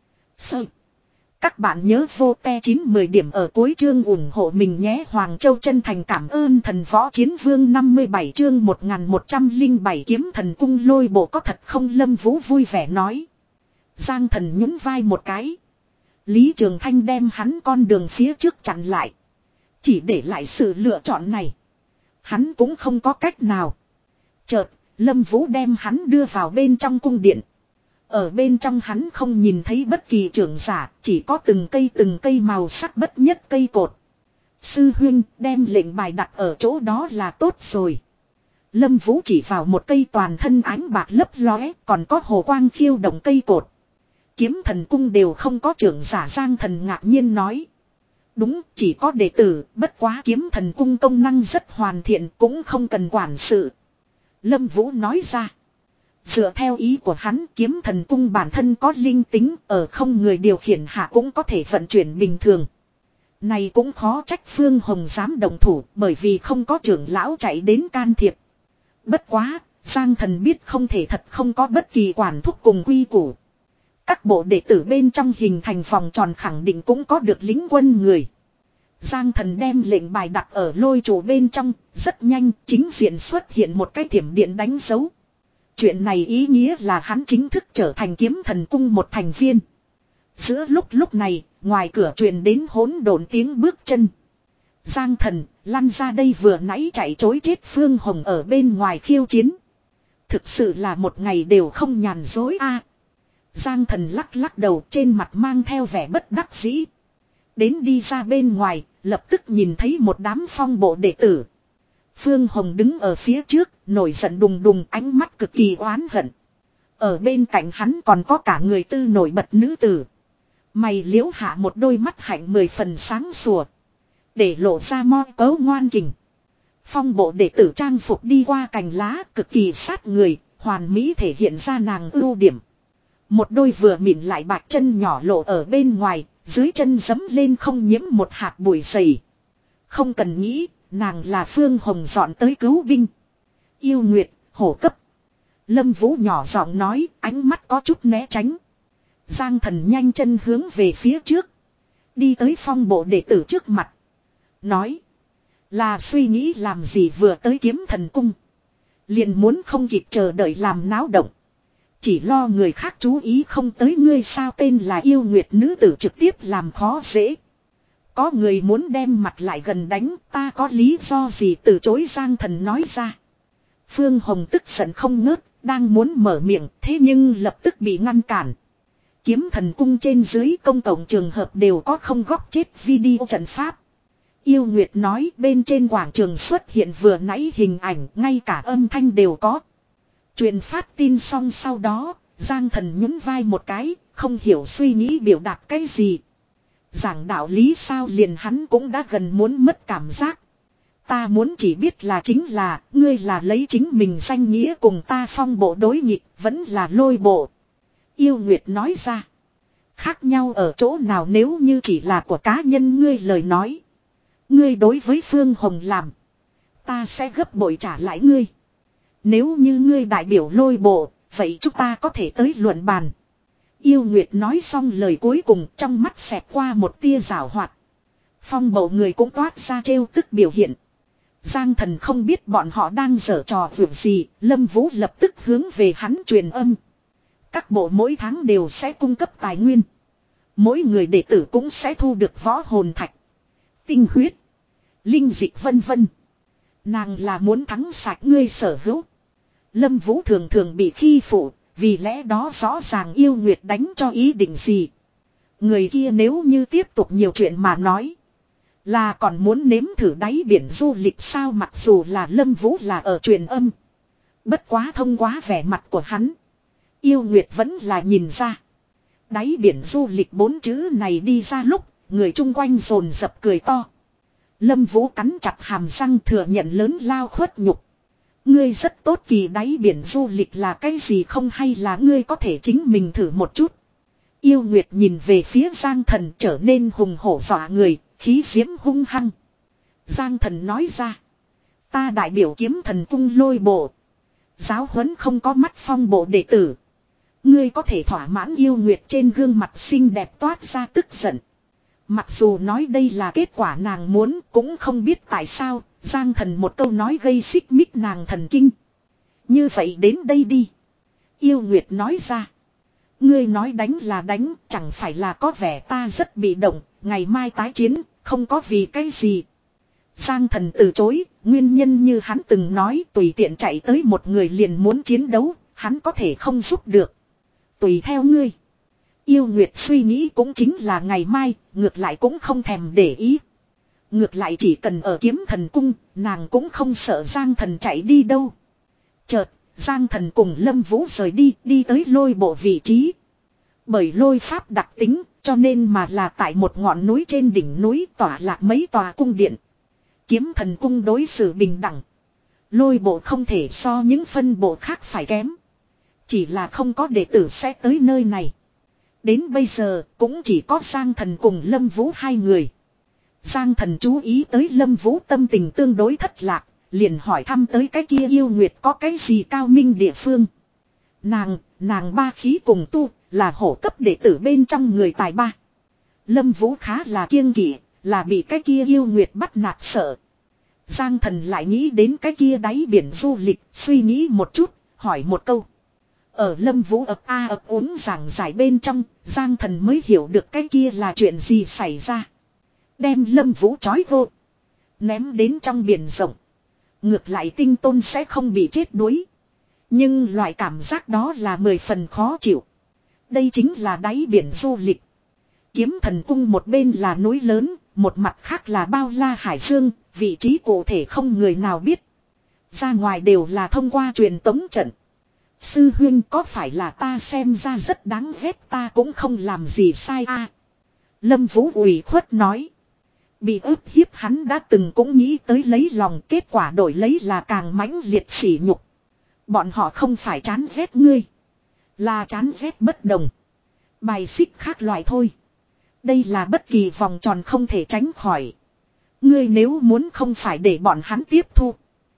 Sơ. Các bạn nhớ vô te chín mười điểm ở cuối chương ủng hộ mình nhé. Hoàng Châu chân thành cảm ơn thần võ chiến vương. Năm mươi bảy chương một nghìn một trăm lẻ bảy Kiếm Thần Cung lôi bộ có thật không? Lâm Vũ vui vẻ nói. Giang Thần nhún vai một cái. Lý Trường Thanh đem hắn con đường phía trước chặn lại. Chỉ để lại sự lựa chọn này. Hắn cũng không có cách nào. Chợt, Lâm Vũ đem hắn đưa vào bên trong cung điện. Ở bên trong hắn không nhìn thấy bất kỳ trưởng giả, chỉ có từng cây từng cây màu sắc bất nhất cây cột. Sư huynh đem lệnh bài đặt ở chỗ đó là tốt rồi. Lâm Vũ chỉ vào một cây toàn thân ánh bạc lấp lóe, còn có hồ quang khiêu động cây cột. Kiếm Thần Cung đều không có trưởng giả. Giang Thần ngạc nhiên nói. Đúng, chỉ có đệ tử, bất quá Kiếm Thần Cung công năng rất hoàn thiện, cũng không cần quản sự. Lâm Vũ nói ra. Dựa theo ý của hắn, Kiếm Thần Cung bản thân có linh tính, ở không người điều khiển hạ cũng có thể vận chuyển bình thường. Này cũng khó trách Phương Hồng dám động thủ, bởi vì không có trưởng lão chạy đến can thiệp. Bất quá, Giang Thần biết không thể thật không có bất kỳ quản thúc cùng quy củ. Các bộ đệ tử bên trong hình thành vòng tròn khẳng định cũng có được lính quân người. Giang Thần đem lệnh bài đặt ở lôi trụ bên trong, rất nhanh chính diện xuất hiện một cái thiểm điện đánh dấu. Chuyện này ý nghĩa là hắn chính thức trở thành Kiếm Thần Cung một thành viên. Giữa lúc lúc này, ngoài cửa truyền đến hỗn độn tiếng bước chân. Giang Thần, lăn ra đây, vừa nãy chạy trối chết Phương Hồng ở bên ngoài khiêu chiến. Thực sự là một ngày đều không nhàn dối a. Giang Thần lắc lắc đầu, trên mặt mang theo vẻ bất đắc dĩ. Đến đi ra bên ngoài, lập tức nhìn thấy một đám phong bộ đệ tử. Phương Hồng đứng ở phía trước, nổi giận đùng đùng, ánh mắt cực kỳ oán hận. Ở bên cạnh hắn còn có cả người tư nổi bật nữ tử. Mày liễu hạ một đôi mắt hạnh mười phần sáng sủa, để lộ ra mo cấu ngoan kình. Phong bộ đệ tử trang phục đi qua cành lá, cực kỳ sát người, hoàn mỹ thể hiện ra nàng ưu điểm. Một đôi vừa mịn lại bạc chân nhỏ lộ ở bên ngoài, Dưới chân giẫm lên không nhiễm một hạt bụi dày. Không cần nghĩ, nàng là Phương Hồng dọn tới cứu binh. Yêu Nguyệt, hổ cấp. Lâm Vũ nhỏ giọng nói, ánh mắt có chút né tránh. Giang Thần nhanh chân hướng về phía trước. Đi tới phong bộ đệ tử trước mặt. Nói. Là suy nghĩ làm gì vừa tới Kiếm Thần Cung. Liền muốn không kịp chờ đợi làm náo động. Chỉ lo người khác chú ý không tới ngươi sao, tên là Yêu Nguyệt nữ tử trực tiếp làm khó dễ. Có người muốn đem mặt lại gần đánh, ta có lý do gì từ chối, Giang Thần nói ra. Phương Hồng tức giận không ngớt, đang muốn mở miệng, thế nhưng lập tức bị ngăn cản. Kiếm Thần Cung trên dưới công cộng trường hợp đều có không góp chết video trận pháp. Yêu Nguyệt nói bên trên quảng trường xuất hiện vừa nãy hình ảnh, ngay cả âm thanh đều có. Truyền phát tin xong sau đó, Giang Thần nhún vai một cái, không hiểu suy nghĩ biểu đạt cái gì. Giảng đạo lý sao, liền hắn cũng đã gần muốn mất cảm giác. Ta muốn chỉ biết là chính là, ngươi là lấy chính mình danh nghĩa cùng ta phong bộ đối nghịch, vẫn là lôi bộ. Yêu Nguyệt nói ra. Khác nhau ở chỗ nào, nếu như chỉ là của cá nhân ngươi lời nói. Ngươi đối với Phương Hồng làm. Ta sẽ gấp bội trả lại ngươi. Nếu như ngươi đại biểu lôi bộ, vậy chúng ta có thể tới luận bàn. Yêu Nguyệt nói xong lời cuối cùng, trong mắt xẹt qua một tia giảo hoạt. Phong bộ người cũng toát ra trêu tức biểu hiện. Giang Thần không biết bọn họ đang giở trò vượt gì, Lâm Vũ lập tức hướng về hắn truyền âm. Các bộ mỗi tháng đều sẽ cung cấp tài nguyên. Mỗi người đệ tử cũng sẽ thu được võ hồn thạch, tinh huyết, linh dịch vân vân. Nàng là muốn thắng sạch ngươi sở hữu. Lâm Vũ thường thường bị khi phụ, vì lẽ đó rõ ràng Yêu Nguyệt đánh cho ý định gì. Người kia nếu như tiếp tục nhiều chuyện mà nói, là còn muốn nếm thử đáy biển du lịch sao, mặc dù là Lâm Vũ là ở truyền âm. Bất quá thông qua vẻ mặt của hắn, Yêu Nguyệt vẫn là nhìn ra. Đáy biển du lịch bốn chữ này đi ra lúc, người chung quanh rồn rập cười to. Lâm Vũ cắn chặt hàm răng thừa nhận lớn lao khuất nhục. Ngươi rất tốt, kỳ đáy biển du lịch là cái gì không, hay là ngươi có thể chính mình thử một chút. Yêu Nguyệt nhìn về phía Giang Thần trở nên hùng hổ dọa người, khí diễm hung hăng. Giang Thần nói ra. Ta đại biểu Kiếm Thần Cung lôi bộ. Giáo huấn không có mắt phong bộ đệ tử. Ngươi có thể thỏa mãn. Yêu Nguyệt trên gương mặt xinh đẹp toát ra tức giận. Mặc dù nói đây là kết quả nàng muốn, cũng không biết tại sao, Giang Thần một câu nói gây xích mích nàng thần kinh. Như vậy đến đây đi. Yêu Nguyệt nói ra. Ngươi nói đánh là đánh, chẳng phải là có vẻ ta rất bị động, ngày mai tái chiến, không có vì cái gì. Giang Thần từ chối, nguyên nhân như hắn từng nói, tùy tiện chạy tới một người liền muốn chiến đấu, hắn có thể không giúp được. Tùy theo ngươi. Yêu Nguyệt suy nghĩ cũng chính là ngày mai, ngược lại cũng không thèm để ý. Ngược lại chỉ cần ở Kiếm Thần Cung, nàng cũng không sợ Giang Thần chạy đi đâu. Chợt, Giang Thần cùng Lâm Vũ rời đi, đi tới lôi bộ vị trí. Bởi lôi pháp đặc tính, cho nên mà là tại một ngọn núi trên đỉnh núi tỏa lạc mấy tòa cung điện. Kiếm Thần Cung đối xử bình đẳng. Lôi bộ không thể so những phân bộ khác phải kém. Chỉ là không có đệ tử sẽ tới nơi này. Đến bây giờ cũng chỉ có Giang Thần cùng Lâm Vũ hai người. Giang Thần chú ý tới Lâm Vũ tâm tình tương đối thất lạc, liền hỏi thăm tới cái kia Yêu Nguyệt có cái gì cao minh địa phương. Nàng, nàng ba khí cùng tu, là hổ cấp đệ tử bên trong người tài ba. Lâm Vũ khá là kiêng kỵ, là bị cái kia Yêu Nguyệt bắt nạt sợ. Giang Thần lại nghĩ đến cái kia đáy biển du lịch, suy nghĩ một chút, hỏi một câu. Ở Lâm Vũ ập a ập uống giảng giải bên trong, Giang Thần mới hiểu được cái kia là chuyện gì xảy ra. Đem Lâm Vũ trói vô, ném đến trong biển rộng. Ngược lại Tinh Tôn sẽ không bị chết đuối. Nhưng loại cảm giác đó là mười phần khó chịu. Đây chính là đáy biển du lịch. Kiếm Thần Cung một bên là núi lớn, một mặt khác là bao la hải dương, vị trí cụ thể không người nào biết. Ra ngoài đều là thông qua truyền tống trận. Sư huynh, có phải là ta xem ra rất đáng ghét, ta cũng không làm gì sai a. Lâm Vũ ủy khuất nói. Bị ức hiếp hắn đã từng cũng nghĩ tới lấy lòng, kết quả đổi lấy là càng mãnh liệt sỉ nhục. Bọn họ không phải chán ghét ngươi, là chán ghét bất đồng. Bài xích khác loại thôi. Đây là bất kỳ vòng tròn không thể tránh khỏi. Ngươi nếu muốn không phải để bọn hắn tiếp thu.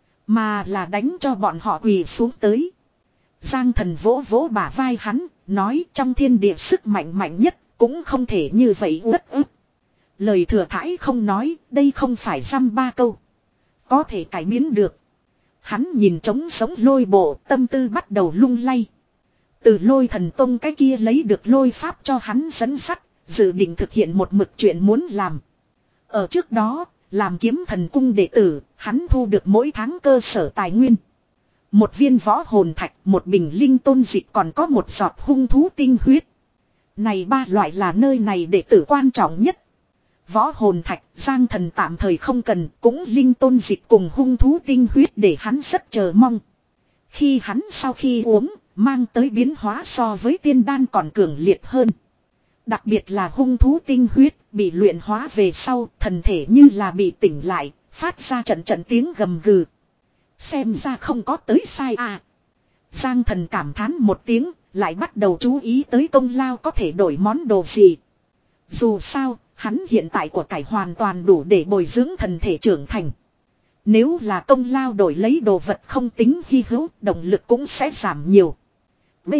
Mà là đánh cho bọn họ quỳ xuống tới. Giang Thần vỗ vỗ bả vai hắn. Nói trong thiên địa sức mạnh mạnh nhất. Cũng không thể như vậy uất ức. Lời thừa thãi không nói. Đây không phải dăm ba câu. Có thể cải biến được. Hắn nhìn trống sống lôi bộ. Tâm tư bắt đầu lung lay. Từ lôi thần tông cái kia lấy được lôi pháp cho hắn dẫn sắt. Dự định thực hiện một mực chuyện muốn làm. Ở trước đó, làm kiếm thần cung đệ tử, hắn thu được mỗi tháng cơ sở tài nguyên. Một viên võ hồn thạch, một bình linh tôn dịch còn có một giọt hung thú tinh huyết. Này ba loại là nơi này đệ tử quan trọng nhất. Võ hồn thạch, Giang Thần tạm thời không cần, cũng linh tôn dịch cùng hung thú tinh huyết để hắn rất chờ mong. Khi hắn sau khi uống, mang tới biến hóa so với tiên đan còn cường liệt hơn. Đặc biệt là hung thú tinh huyết, bị luyện hóa về sau, thần thể như là bị tỉnh lại, phát ra trận trận tiếng gầm gừ. Xem ra không có tới sai à. Giang Thần cảm thán một tiếng, lại bắt đầu chú ý tới công lao có thể đổi món đồ gì. Dù sao, hắn hiện tại của cải hoàn toàn đủ để bồi dưỡng thần thể trưởng thành. Nếu là công lao đổi lấy đồ vật không tính hy hữu, động lực cũng sẽ giảm nhiều. B.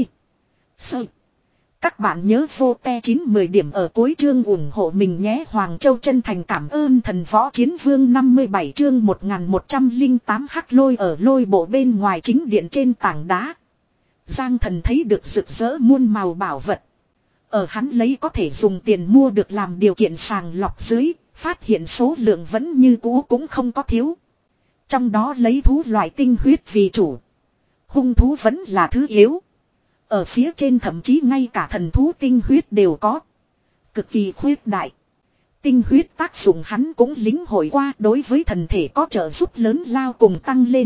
Sơ. Các bạn nhớ vô te chín mười điểm ở cuối chương ủng hộ mình nhé. Hoàng Châu chân thành cảm ơn thần võ chiến vương năm mươi bảy chương một nghìn một trăm lẻ tám hắc lôi ở lôi bộ bên ngoài chính điện trên tảng đá. Giang Thần thấy được rực rỡ muôn màu bảo vật. Ở hắn lấy có thể dùng tiền mua được làm điều kiện sàng lọc dưới, phát hiện số lượng vẫn như cũ cũng không có thiếu. Trong đó lấy thú loại tinh huyết vì chủ. Hung thú vẫn là thứ yếu. Ở phía trên thậm chí ngay cả thần thú tinh huyết đều có. Cực kỳ khuyết đại. Tinh huyết tác dụng hắn cũng lính hội qua, đối với thần thể có trợ giúp lớn lao cùng tăng lên.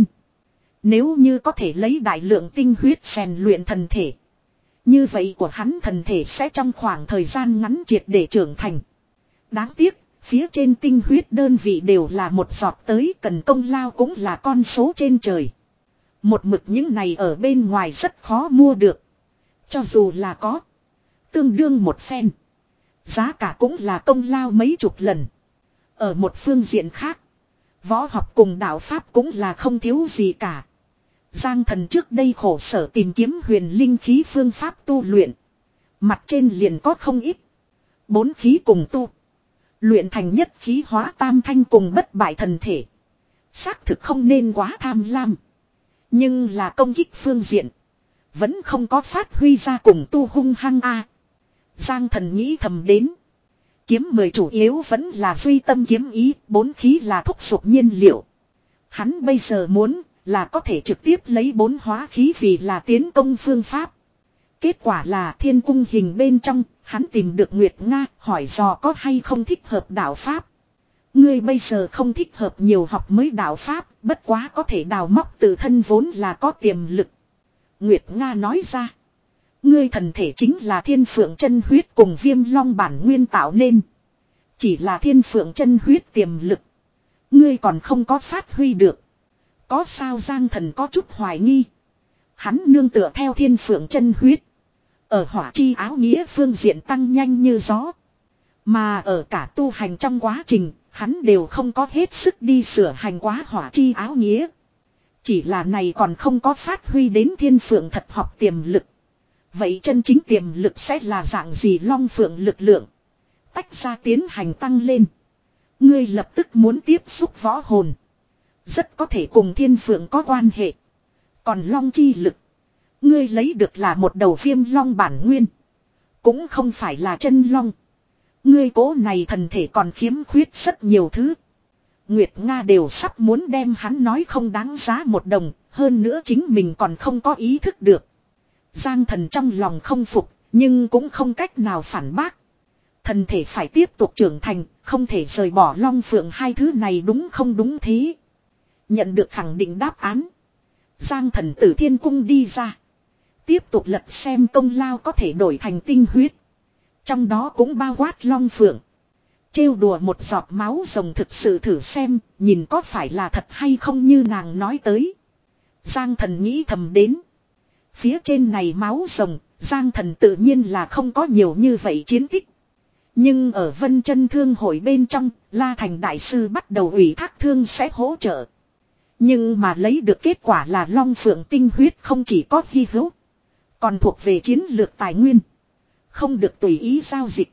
Nếu như có thể lấy đại lượng tinh huyết rèn luyện thần thể. Như vậy của hắn thần thể sẽ trong khoảng thời gian ngắn triệt để trưởng thành. Đáng tiếc, phía trên tinh huyết đơn vị đều là một giọt tới, cần công lao cũng là con số trên trời. Một mực những này ở bên ngoài rất khó mua được. Cho dù là có, tương đương một phen, giá cả cũng là công lao mấy chục lần. Ở một phương diện khác, võ học cùng đạo pháp cũng là không thiếu gì cả. Giang Thần trước đây khổ sở tìm kiếm huyền linh khí phương pháp tu luyện. Mặt trên liền có không ít. Bốn khí cùng tu. Luyện thành nhất khí hóa tam thanh cùng bất bại thần thể. Xác thực không nên quá tham lam. Nhưng là công kích phương diện. Vẫn không có phát huy ra cùng tu hung hăng a. Giang Thần nghĩ thầm đến. Kiếm mười chủ yếu vẫn là duy tâm kiếm ý. Bốn khí là thúc giục nhiên liệu. Hắn bây giờ muốn là có thể trực tiếp lấy bốn hóa khí vì là tiến công phương pháp. Kết quả là thiên cung hình bên trong, hắn tìm được Nguyệt Nga, hỏi dò có hay không thích hợp đạo pháp. Ngươi bây giờ không thích hợp nhiều học mới đạo pháp, bất quá có thể đào móc từ thân vốn là có tiềm lực. Nguyệt Nga nói ra, ngươi thần thể chính là thiên phượng chân huyết cùng viêm long bản nguyên tạo nên. Chỉ là thiên phượng chân huyết tiềm lực. Ngươi còn không có phát huy được. Có sao? Giang Thần có chút hoài nghi. Hắn nương tựa theo thiên phượng chân huyết. Ở hỏa chi áo nghĩa phương diện tăng nhanh như gió. Mà ở cả tu hành trong quá trình, hắn đều không có hết sức đi sửa hành quá hỏa chi áo nghĩa. Chỉ là này còn không có phát huy đến thiên phượng thật học tiềm lực. Vậy chân chính tiềm lực sẽ là dạng gì? Long phượng lực lượng tách ra tiến hành tăng lên. Ngươi lập tức muốn tiếp xúc võ hồn. Rất có thể cùng thiên phượng có quan hệ. Còn long chi lực, ngươi lấy được là một đầu viêm long bản nguyên. Cũng không phải là chân long. Ngươi cố này thần thể còn khiếm khuyết rất nhiều thứ. Nguyệt Nga đều sắp muốn đem hắn nói không đáng giá một đồng. Hơn nữa chính mình còn không có ý thức được. Giang Thần trong lòng không phục, nhưng cũng không cách nào phản bác. Thần thể phải tiếp tục trưởng thành, không thể rời bỏ long phượng hai thứ này, đúng không? Đúng thế. Nhận được khẳng định đáp án, Giang Thần từ thiên cung đi ra. Tiếp tục lật xem công lao có thể đổi thành tinh huyết. Trong đó cũng bao quát long phượng. Trêu đùa một giọt máu rồng thực sự thử xem, nhìn có phải là thật hay không như nàng nói tới. Giang Thần nghĩ thầm đến. Phía trên này máu rồng, Giang Thần tự nhiên là không có nhiều như vậy chiến tích. Nhưng ở Vân Chân Thương hội bên trong, La Thành đại sư bắt đầu ủy thác thương sẽ hỗ trợ. Nhưng mà lấy được kết quả là Long Phượng tinh huyết không chỉ có hy hữu, còn thuộc về chiến lược tài nguyên, không được tùy ý giao dịch.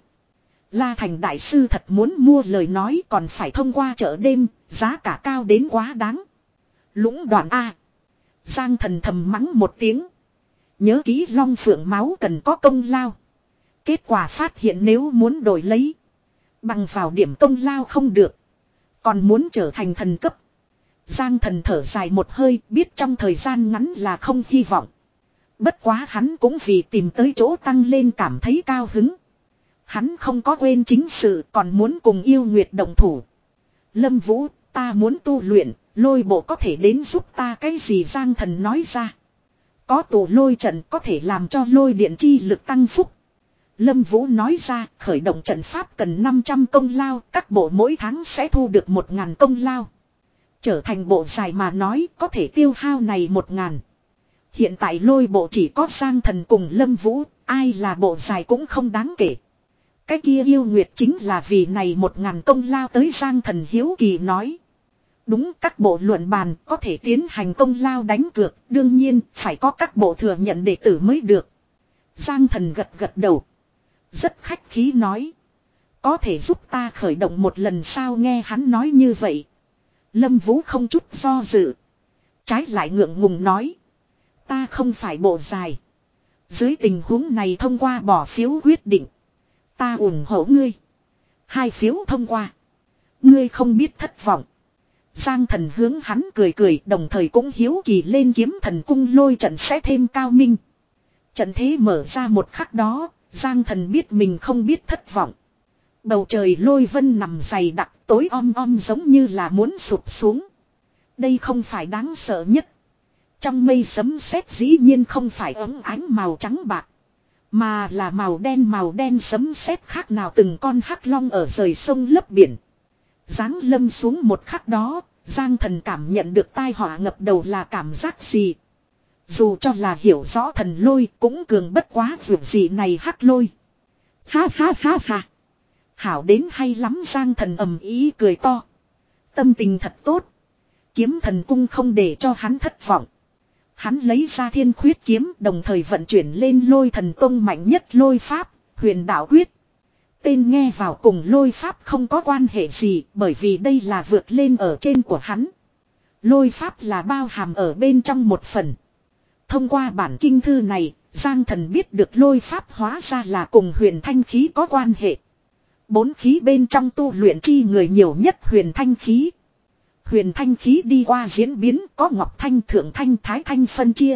La Thành đại sư thật muốn mua lời nói còn phải thông qua chợ đêm, giá cả cao đến quá đáng. Lũng đoạn A. Giang Thần thầm mắng một tiếng. Nhớ kỹ Long Phượng máu cần có công lao. Kết quả phát hiện nếu muốn đổi lấy, bằng vào điểm công lao không được, còn muốn trở thành thần cấp. Giang Thần thở dài một hơi, biết trong thời gian ngắn là không hy vọng. Bất quá hắn cũng vì tìm tới chỗ tăng lên cảm thấy cao hứng. Hắn không có quên chính sự, còn muốn cùng yêu nguyệt đồng thủ. Lâm Vũ, ta muốn tu luyện, lôi bộ có thể đến giúp ta cái gì? Giang Thần nói ra. Có tụ lôi trận có thể làm cho lôi điện chi lực tăng phúc. Lâm Vũ nói ra, khởi động trận pháp cần năm trăm công lao, các bộ mỗi tháng sẽ thu được một ngàn công lao. Trở thành bộ dài mà nói có thể tiêu hao này một ngàn. Hiện tại lôi bộ chỉ có Giang Thần cùng Lâm Vũ, ai là bộ dài cũng không đáng kể. Cái kia yêu nguyệt chính là vì này một ngàn công lao tới. Giang Thần hiếu kỳ nói. Đúng, các bộ luận bàn có thể tiến hành công lao đánh cược, đương nhiên phải có các bộ thừa nhận đệ tử mới được. Giang Thần gật gật đầu. Rất khách khí nói. Có thể giúp ta khởi động một lần sao? Nghe hắn nói như vậy, Lâm Vũ không chút do dự, trái lại ngượng ngùng nói. Ta không phải bộ dài. Dưới tình huống này thông qua bỏ phiếu quyết định. Ta ủng hộ ngươi. Hai phiếu thông qua. Ngươi không biết thất vọng. Giang Thần hướng hắn cười cười, đồng thời cũng hiếu kỳ lên kiếm thần cung lôi trận sẽ thêm cao minh. Trận thế mở ra một khắc đó, Giang Thần biết mình không biết thất vọng. Bầu trời lôi vân nằm dày đặc, tối om om giống như là muốn sụp xuống. Đây không phải đáng sợ nhất. Trong mây sấm sét dĩ nhiên không phải ống ánh màu trắng bạc, mà là màu đen. Màu đen sấm sét khác nào từng con hắc long ở rời sông lấp biển. Giáng lâm xuống một khắc đó, Giang Thần cảm nhận được tai họa ngập đầu là cảm giác gì. Dù cho là hiểu rõ thần lôi cũng cường bất quá vượt gì này hắc lôi. Ha ha ha ha. Hảo đến hay lắm. Giang Thần ầm ý cười to. Tâm tình thật tốt. Kiếm thần cung không để cho hắn thất vọng. Hắn lấy ra thiên khuyết kiếm, đồng thời vận chuyển lên lôi thần tông mạnh nhất lôi pháp, huyền đạo quyết. Tên nghe vào cùng lôi pháp không có quan hệ gì, bởi vì đây là vượt lên ở trên của hắn. Lôi pháp là bao hàm ở bên trong một phần. Thông qua bản kinh thư này, Giang Thần biết được lôi pháp hóa ra là cùng huyền thanh khí có quan hệ. Bốn khí bên trong tu luyện chi người nhiều nhất huyền thanh khí. Huyền thanh khí đi qua diễn biến có ngọc thanh, thượng thanh, thái thanh phân chia.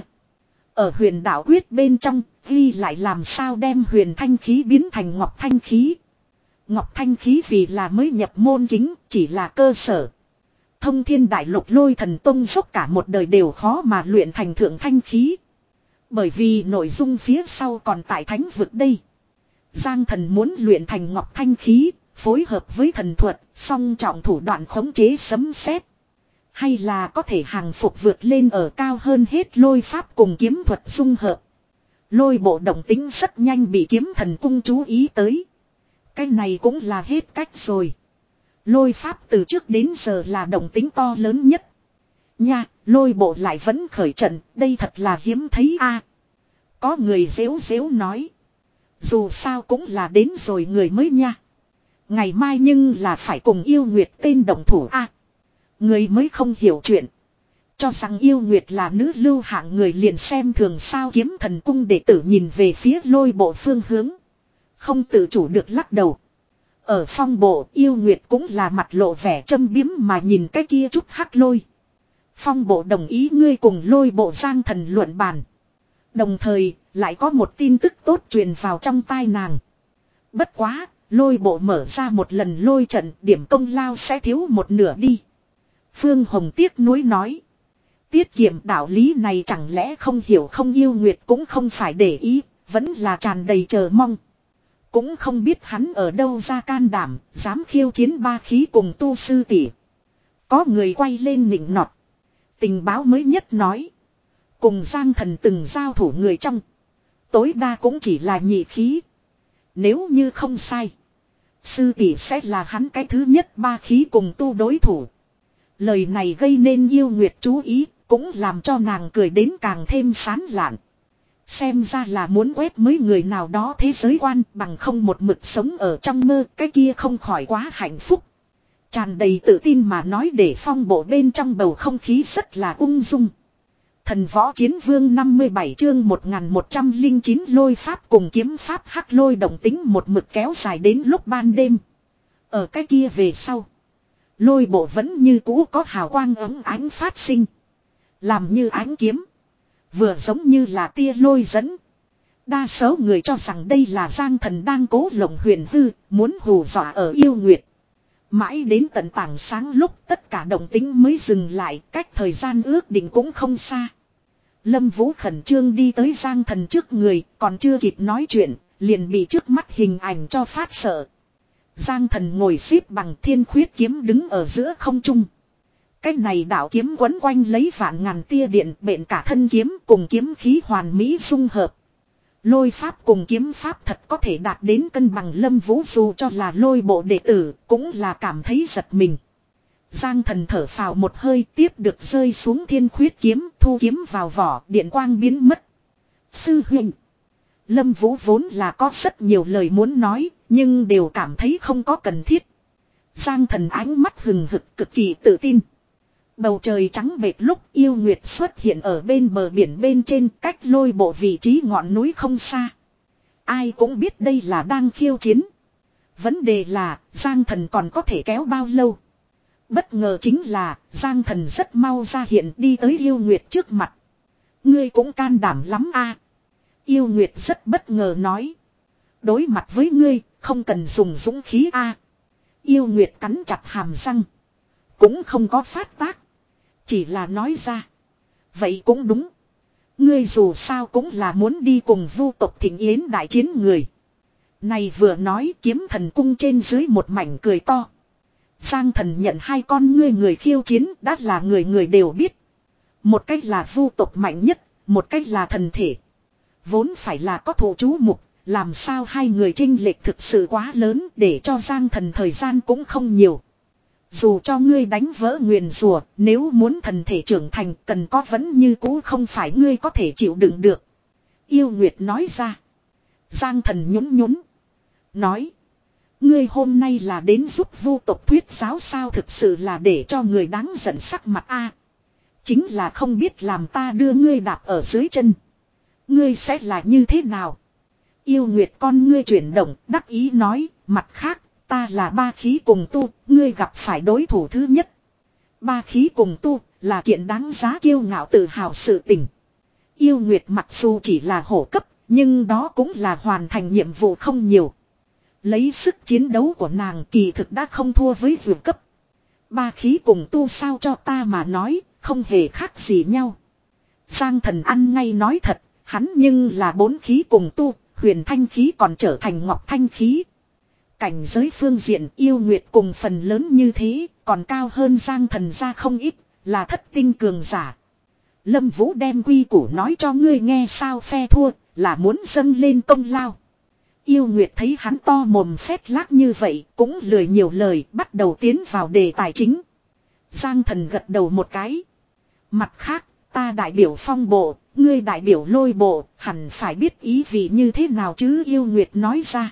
Ở huyền đạo quyết bên trong, ghi lại làm sao đem huyền thanh khí biến thành ngọc thanh khí. Ngọc thanh khí vì là mới nhập môn kính, chỉ là cơ sở. Thông thiên đại lục lôi thần tông dốc cả một đời đều khó mà luyện thành thượng thanh khí. Bởi vì nội dung phía sau còn tại thánh vực đây. Giang Thần muốn luyện thành ngọc thanh khí, phối hợp với thần thuật, song trọng thủ đoạn khống chế sấm sét. Hay là có thể hàng phục vượt lên ở cao hơn hết lôi pháp cùng kiếm thuật dung hợp. Lôi bộ động tính rất nhanh bị kiếm thần cung chú ý tới. Cái này cũng là hết cách rồi. Lôi pháp từ trước đến giờ là động tính to lớn nhất. Nha, lôi bộ lại vẫn khởi trận, đây thật là hiếm thấy a. Có người dễu dễu nói. Dù sao cũng là đến rồi người mới nha. Ngày mai nhưng là phải cùng yêu nguyệt tên đồng thủ a. Người mới không hiểu chuyện. Cho rằng yêu nguyệt là nữ lưu hạng người liền xem thường sao. Kiếm thần cung đệ tử nhìn về phía lôi bộ phương hướng. Không tự chủ được lắc đầu. Ở phong bộ yêu nguyệt cũng là mặt lộ vẻ châm biếm mà nhìn cái kia chút hắc lôi. Phong bộ đồng ý ngươi cùng lôi bộ Giang Thần luận bàn. Đồng thời lại có một tin tức tốt truyền vào trong tai nàng. Bất quá, lôi bộ mở ra một lần lôi trận, điểm công lao sẽ thiếu một nửa đi. Phương Hồng tiếc nuối nói. Tiết kiệm đạo lý này chẳng lẽ không hiểu không. Yêu nguyệt cũng không phải để ý, vẫn là tràn đầy chờ mong. Cũng không biết hắn ở đâu ra can đảm, dám khiêu chiến ba khí cùng tu sư tỷ. Có người quay lên nịnh nọt. Tình báo mới nhất nói. Cùng Giang Thần từng giao thủ người trong. Tối đa cũng chỉ là nhị khí. Nếu như không sai. Sư tỷ sẽ là hắn cái thứ nhất ba khí cùng tu đối thủ. Lời này gây nên yêu nguyệt chú ý, cũng làm cho nàng cười đến càng thêm sán lạn. Xem ra là muốn quét mới người nào đó thế giới quan, bằng không một mực sống ở trong mơ, cái kia không khỏi quá hạnh phúc. Tràn đầy tự tin mà nói để phong bộ bên trong bầu không khí rất là ung dung. Thần võ chiến vương năm mươi bảy chương một nghìn một trăm lẻ chín lôi pháp cùng kiếm pháp hắc lôi động tính một mực kéo dài đến lúc ban đêm. Ở cái kia về sau, lôi bộ vẫn như cũ có hào quang ấm ánh phát sinh. Làm như ánh kiếm, vừa giống như là tia lôi dẫn. Đa số người cho rằng đây là Giang Thần đang cố lộng huyền hư, muốn hù dọa ở yêu nguyệt. Mãi đến tận tảng sáng lúc tất cả động tính mới dừng lại, cách thời gian ước định cũng không xa. Lâm Vũ khẩn trương đi tới Giang Thần trước người, còn chưa kịp nói chuyện, liền bị trước mắt hình ảnh cho phát sợ. Giang Thần ngồi xếp bằng thiên khuyết kiếm đứng ở giữa không trung. Cái này đạo kiếm quấn quanh lấy vạn ngàn tia điện bện cả thân kiếm cùng kiếm khí hoàn mỹ dung hợp. Lôi pháp cùng kiếm pháp thật có thể đạt đến cân bằng. Lâm Vũ dù cho là lôi bộ đệ tử cũng là cảm thấy giật mình. Giang Thần thở phào một hơi tiếp được rơi xuống thiên khuyết kiếm, thu kiếm vào vỏ, điện quang biến mất. Sư huynh. Lâm Vũ vốn là có rất nhiều lời muốn nói, nhưng đều cảm thấy không có cần thiết. Giang Thần ánh mắt hừng hực cực kỳ tự tin. Bầu trời trắng bệt lúc yêu nguyệt xuất hiện ở bên bờ biển bên trên, cách lôi bộ vị trí ngọn núi không xa. Ai cũng biết đây là đang khiêu chiến. Vấn đề là Giang Thần còn có thể kéo bao lâu. Bất ngờ chính là Giang Thần rất mau ra hiện đi tới yêu nguyệt trước mặt. Ngươi cũng can đảm lắm a. Yêu nguyệt rất bất ngờ nói. Đối mặt với ngươi không cần dùng dũng khí a. Yêu nguyệt cắn chặt hàm răng. Cũng không có phát tác. Chỉ là nói ra. Vậy cũng đúng. Ngươi dù sao cũng là muốn đi cùng vu tộc Thịnh Yến đại chiến người. Này vừa nói kiếm thần cung trên dưới một mảnh cười to. Giang Thần nhận hai con ngươi người khiêu chiến đã là người người đều biết. Một cách là vu tộc mạnh nhất, một cách là thần thể. Vốn phải là có thủ chú mục, làm sao hai người chênh lệch thực sự quá lớn để cho Giang Thần thời gian cũng không nhiều. Dù cho ngươi đánh vỡ nguyền rủa, nếu muốn thần thể trưởng thành cần có vẫn như cũ không phải ngươi có thể chịu đựng được. Yêu Nguyệt nói ra. Giang Thần nhún nhún. Nói. Ngươi hôm nay là đến giúp vu tộc thuyết giáo sao, thực sự là để cho người đáng giận sắc mặt a. Chính là không biết làm ta đưa ngươi đạp ở dưới chân. Ngươi sẽ là như thế nào? Yêu Nguyệt con ngươi chuyển động, đắc ý nói, mặt khác, ta là ba khí cùng tu, ngươi gặp phải đối thủ thứ nhất. Ba khí cùng tu, là kiện đáng giá kiêu ngạo tự hào sự tình. Yêu Nguyệt mặc dù chỉ là hổ cấp, nhưng đó cũng là hoàn thành nhiệm vụ không nhiều. Lấy sức chiến đấu của nàng kỳ thực đã không thua với vượt cấp. Ba khí cùng tu sao cho ta mà nói, không hề khác gì nhau. Giang Thần ăn ngay nói thật, hắn nhưng là bốn khí cùng tu, huyền thanh khí còn trở thành ngọc thanh khí. Cảnh giới phương diện yêu nguyệt cùng phần lớn như thế, còn cao hơn Giang Thần ra không ít, là thất tinh cường giả. Lâm Vũ đem quy củ nói cho ngươi nghe sao, phe thua, là muốn dâng lên công lao. Yêu Nguyệt thấy hắn to mồm phét lác như vậy, cũng lười nhiều lời, bắt đầu tiến vào đề tài chính. Giang Thần gật đầu một cái. Mặt khác, ta đại biểu phong bộ, ngươi đại biểu lôi bộ, hẳn phải biết ý vị như thế nào chứ, Yêu Nguyệt nói ra.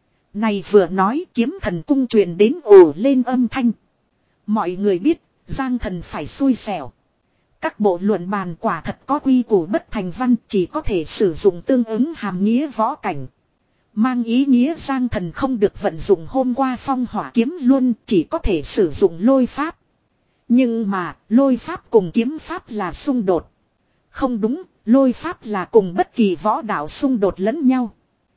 Này vừa nói kiếm thần cung truyền đến ồ lên âm thanh. Mọi người biết, Giang Thần phải xui xẻo. Các bộ luận bàn quả thật có quy củ bất thành văn, chỉ có thể sử dụng tương ứng hàm nghĩa võ cảnh. Mang ý nghĩa Giang Thần không được vận dụng hôm qua phong hỏa kiếm luôn, chỉ có thể sử dụng lôi pháp. Nhưng mà, lôi pháp cùng kiếm pháp là xung đột. Không đúng, lôi pháp là cùng bất kỳ võ đạo xung đột lẫn nhau.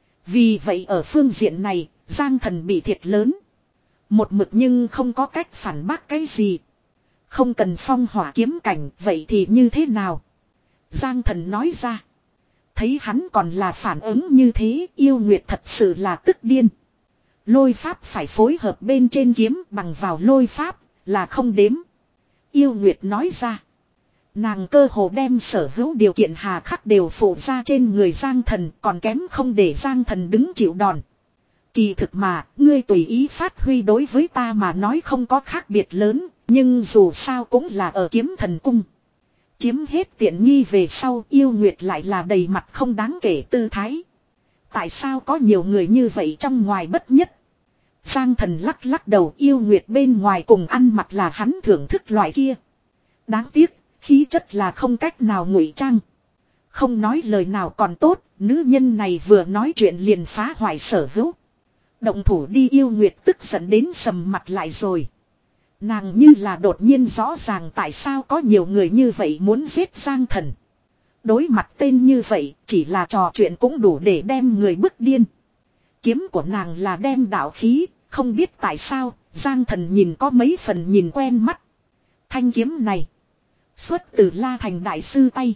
Vì vậy ở phương diện này, Giang Thần bị thiệt lớn. Một mực nhưng không có cách phản bác cái gì. Không cần phong hỏa kiếm cảnh, vậy thì như thế nào? Giang Thần nói ra. Thấy hắn còn là phản ứng như thế, Yêu Nguyệt thật sự là tức điên. Lôi pháp phải phối hợp bên trên kiếm, bằng vào lôi pháp, là không đếm. Yêu Nguyệt nói ra. Nàng cơ hồ đem sở hữu điều kiện hà khắc đều phụ ra trên người Giang Thần, còn kém không để Giang Thần đứng chịu đòn. Kỳ thực mà, ngươi tùy ý phát huy đối với ta mà nói không có khác biệt lớn, nhưng dù sao cũng là ở kiếm thần cung. Chiếm hết tiện nghi về sau yêu nguyệt lại là đầy mặt không đáng kể tư thái. Tại sao có nhiều người như vậy trong ngoài bất nhất? Giang Thần lắc lắc đầu, yêu nguyệt bên ngoài cùng ăn mặc là hắn thưởng thức loại kia. Đáng tiếc, khí chất là không cách nào ngụy trang. Không nói lời nào còn tốt, nữ nhân này vừa nói chuyện liền phá hoại sở hữu. Động thủ đi, yêu nguyệt tức giận đến sầm mặt lại rồi. Nàng như là đột nhiên rõ ràng tại sao có nhiều người như vậy muốn giết Giang Thần. Đối mặt tên như vậy, chỉ là trò chuyện cũng đủ để đem người bức điên. Kiếm của nàng là đem đạo khí, không biết tại sao, Giang Thần nhìn có mấy phần nhìn quen mắt. Thanh kiếm này, xuất từ La Thành đại sư tay.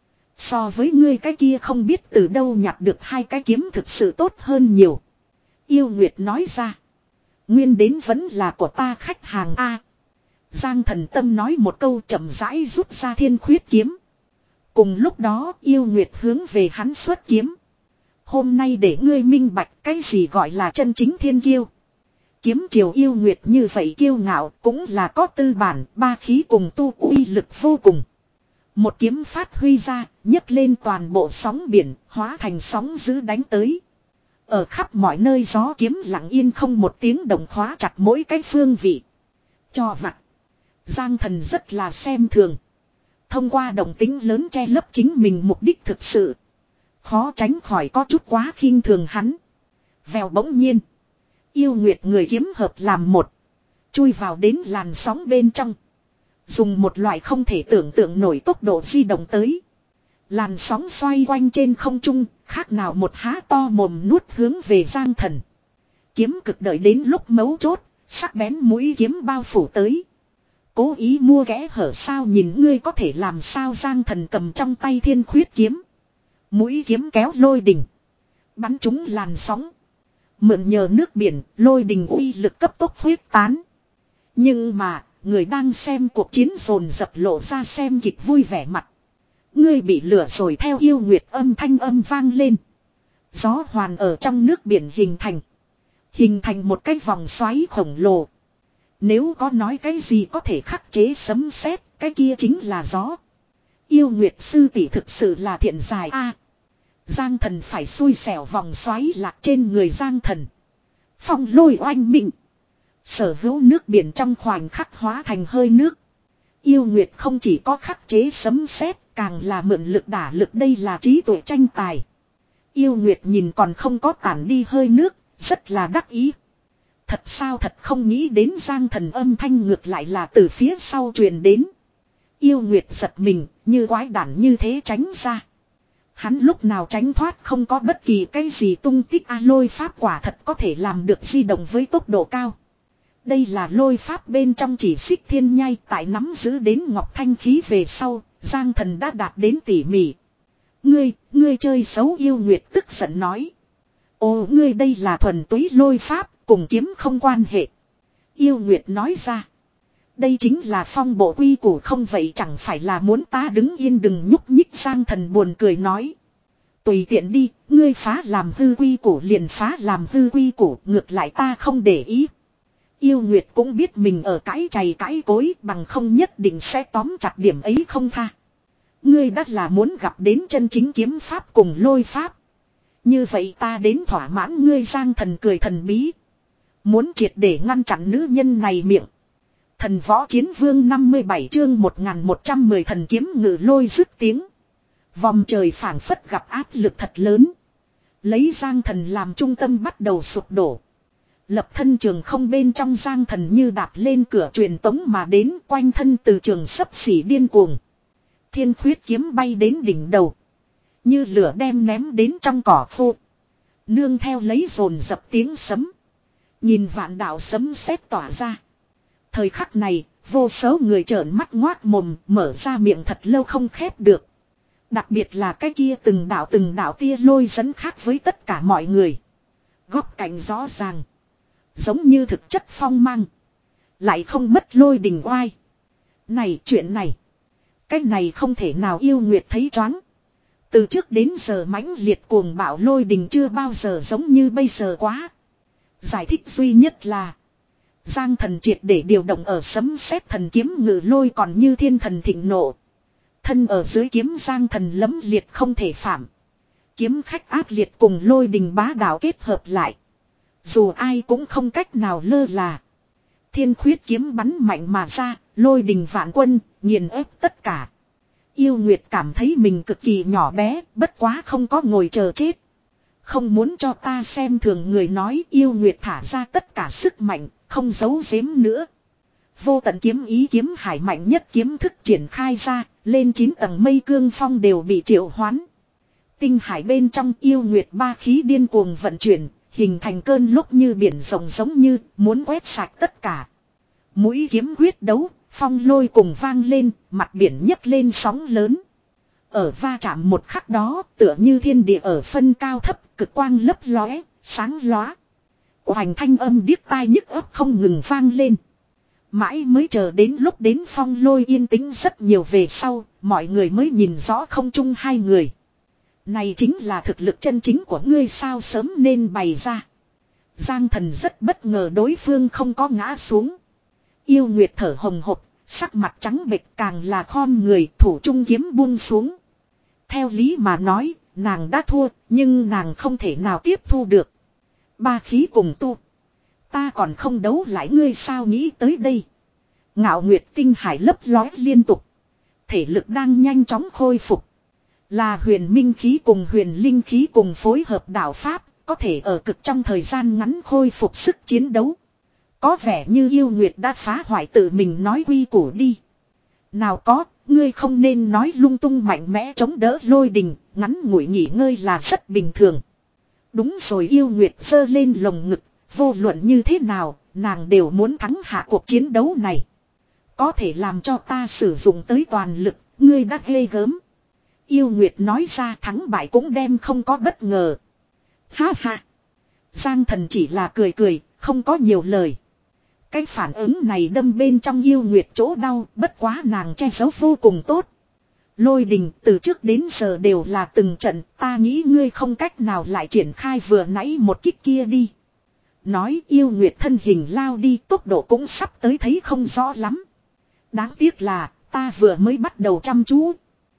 So với ngươi cái kia không biết từ đâu nhặt được hai cái kiếm thực sự tốt hơn nhiều. Yêu Nguyệt nói ra. Nguyên đến vẫn là của ta khách hàng A. Giang Thần Tâm nói một câu chậm rãi rút ra thiên khuyết kiếm. Cùng lúc đó yêu Nguyệt hướng về hắn xuất kiếm. Hôm nay để ngươi minh bạch cái gì gọi là chân chính thiên kiêu. Kiếm triều yêu Nguyệt như vậy kiêu ngạo cũng là có tư bản, ba khí cùng tu uy lực vô cùng. Một kiếm phát huy ra, nhấc lên toàn bộ sóng biển, hóa thành sóng dữ đánh tới. Ở khắp mọi nơi gió kiếm lặng yên không một tiếng động khóa chặt mỗi cái phương vị. Cho vặt. Giang Thần rất là xem thường. Thông qua động tính lớn che lấp chính mình mục đích thực sự. Khó tránh khỏi có chút quá khinh thường hắn. Vèo bỗng nhiên. Yêu Nguyệt người kiếm hợp làm một. Chui vào đến làn sóng bên trong. Dùng một loại không thể tưởng tượng nổi tốc độ di động tới. Làn sóng xoay quanh trên không trung, khác nào một há to mồm nuốt hướng về Giang Thần. Kiếm cực đợi đến lúc mấu chốt, sắc bén mũi kiếm bao phủ tới. Cố ý mua kẽ hở sao, nhìn ngươi có thể làm sao. Giang Thần cầm trong tay thiên khuyết kiếm. Mũi kiếm kéo lôi đình. Bắn trúng làn sóng. Mượn nhờ nước biển, lôi đình uy lực cấp tốc huyết tán. Nhưng mà, người đang xem cuộc chiến dồn dập lộ ra xem kịch vui vẻ mặt. Ngươi bị lửa rồi, theo yêu Nguyệt âm thanh âm vang lên. Gió hoàn ở trong nước biển hình thành. Hình thành một cái vòng xoáy khổng lồ. Nếu có nói cái gì có thể khắc chế sấm sét, cái kia chính là gió. Yêu Nguyệt sư tỷ thực sự là thiện dài a. Giang Thần phải xui xẻo vòng xoáy lạc trên người Giang Thần. Phong lôi oanh mịnh. Sở hữu nước biển trong khoảnh khắc hóa thành hơi nước. Yêu Nguyệt không chỉ có khắc chế sấm sét, càng là mượn lực đả lực, đây là trí tuệ tranh tài. Yêu Nguyệt nhìn còn không có tản đi hơi nước, rất là đắc ý. Thật sao, thật không nghĩ đến. Giang Thần âm thanh ngược lại là từ phía sau truyền đến. Yêu Nguyệt giật mình, như quái đản như thế tránh ra. Hắn lúc nào tránh thoát không có bất kỳ cái gì tung tích. A lôi pháp quả thật có thể làm được di động với tốc độ cao. Đây là lôi pháp bên trong chỉ xích thiên nhai, tại nắm giữ đến ngọc thanh khí về sau, Giang Thần đã đạt đến tỉ mỉ. Ngươi, ngươi chơi xấu. Yêu Nguyệt tức giận nói. Ồ, ngươi đây là thuần túy lôi pháp, cùng kiếm không quan hệ. Yêu Nguyệt nói ra. Đây chính là phong bộ quy củ, không vậy chẳng phải là muốn ta đứng yên đừng nhúc nhích. Giang Thần buồn cười nói. Tùy tiện đi, ngươi phá làm hư quy củ liền phá làm hư quy củ, ngược lại ta không để ý. Yêu Nguyệt cũng biết mình ở cãi chày cãi cối, bằng không nhất định sẽ tóm chặt điểm ấy không tha. Ngươi đắt là muốn gặp đến chân chính kiếm pháp cùng lôi pháp. Như vậy ta đến thỏa mãn ngươi. Giang Thần cười thần bí. Muốn triệt để ngăn chặn nữ nhân này miệng. Thần võ chiến vương năm mươi bảy chương một nghìn một trăm mười thần kiếm ngự lôi dứt tiếng. Vòng trời phảng phất gặp áp lực thật lớn. Lấy Giang Thần làm trung tâm bắt đầu sụp đổ. Lập thân trường không bên trong Giang Thần như đạp lên cửa truyền tống mà đến, quanh thân từ trường sấp xỉ điên cuồng. Thiên khuyết kiếm bay đến đỉnh đầu. Như lửa đem ném đến trong cỏ khô. Nương theo lấy dồn dập tiếng sấm. Nhìn vạn đạo sấm sét tỏa ra. Thời khắc này, vô số người trợn mắt ngoác mồm, mở ra miệng thật lâu không khép được. Đặc biệt là cái kia từng đạo từng đạo tia lôi dẫn khác với tất cả mọi người. Góc cạnh rõ ràng. Giống như thực chất phong mang. Lại không mất lôi đình oai. Này, chuyện này. Cái này không thể nào. Yêu Nguyệt thấy choáng. Từ trước đến giờ mãnh liệt cuồng bạo lôi đình chưa bao giờ giống như bây giờ quá. Giải thích duy nhất là Giang Thần triệt để điều động ở sấm sét thần kiếm ngự lôi còn như thiên thần thịnh nộ. Thân ở dưới kiếm Giang Thần lấm liệt không thể phạm. Kiếm khách ác liệt cùng lôi đình bá đạo kết hợp lại. Dù ai cũng không cách nào lơ là. Thiên khuyết kiếm bắn mạnh mà ra, lôi đình vạn quân, nghiền ép tất cả. Yêu Nguyệt cảm thấy mình cực kỳ nhỏ bé, bất quá không có ngồi chờ chết. Không muốn cho ta xem thường người nói Yêu Nguyệt thả ra tất cả sức mạnh, không giấu giếm nữa. Vô tận kiếm ý kiếm hải mạnh nhất kiếm thức triển khai ra, lên chín tầng mây cương phong đều bị triệu hoán. Tinh hải bên trong Yêu Nguyệt ba khí điên cuồng vận chuyển, hình thành cơn lốc như biển rộng giống như muốn quét sạch tất cả. Mũi kiếm quyết đấu, phong lôi cùng vang lên, mặt biển nhấc lên sóng lớn. Ở va chạm một khắc đó, tựa như thiên địa ở phân cao thấp, cực quang lấp lóe, sáng lóa. Hoành thanh âm điếc tai nhức óc không ngừng vang lên. Mãi mới chờ đến lúc đến phong lôi yên tĩnh rất nhiều về sau, mọi người mới nhìn rõ không chung hai người. Này chính là thực lực chân chính của ngươi sao sớm nên bày ra. Giang Thần rất bất ngờ đối phương không có ngã xuống. Yêu Nguyệt thở hồng hộc, sắc mặt trắng bệch càng là khom người thủ trung kiếm buông xuống. Theo lý mà nói, nàng đã thua, nhưng nàng không thể nào tiếp thu được. Ba khí cùng tu. Ta còn không đấu lại ngươi sao nghĩ tới đây. Ngạo Nguyệt tinh hải lấp lói liên tục. Thể lực đang nhanh chóng khôi phục. Là huyền minh khí cùng huyền linh khí cùng phối hợp đạo pháp, có thể ở cực trong thời gian ngắn khôi phục sức chiến đấu. Có vẻ như Yêu Nguyệt đã phá hoại tự mình nói quy củ đi. Nào có, ngươi không nên nói lung tung mạnh mẽ chống đỡ lôi đình, ngắn ngủi nghỉ ngơi là rất bình thường. Đúng rồi Yêu Nguyệt giơ lên lồng ngực, vô luận như thế nào, nàng đều muốn thắng hạ cuộc chiến đấu này. Có thể làm cho ta sử dụng tới toàn lực, ngươi đã ghê gớm. Yêu Nguyệt nói ra thắng bại cũng đem không có bất ngờ. Ha ha. Giang Thần chỉ là cười cười, không có nhiều lời. Cái phản ứng này đâm bên trong Yêu Nguyệt chỗ đau, bất quá nàng che giấu vô cùng tốt. Lôi đình từ trước đến giờ đều là từng trận, ta nghĩ ngươi không cách nào lại triển khai vừa nãy một kích kia đi. Nói Yêu Nguyệt thân hình lao đi, tốc độ cũng sắp tới thấy không rõ lắm. Đáng tiếc là, ta vừa mới bắt đầu chăm chú.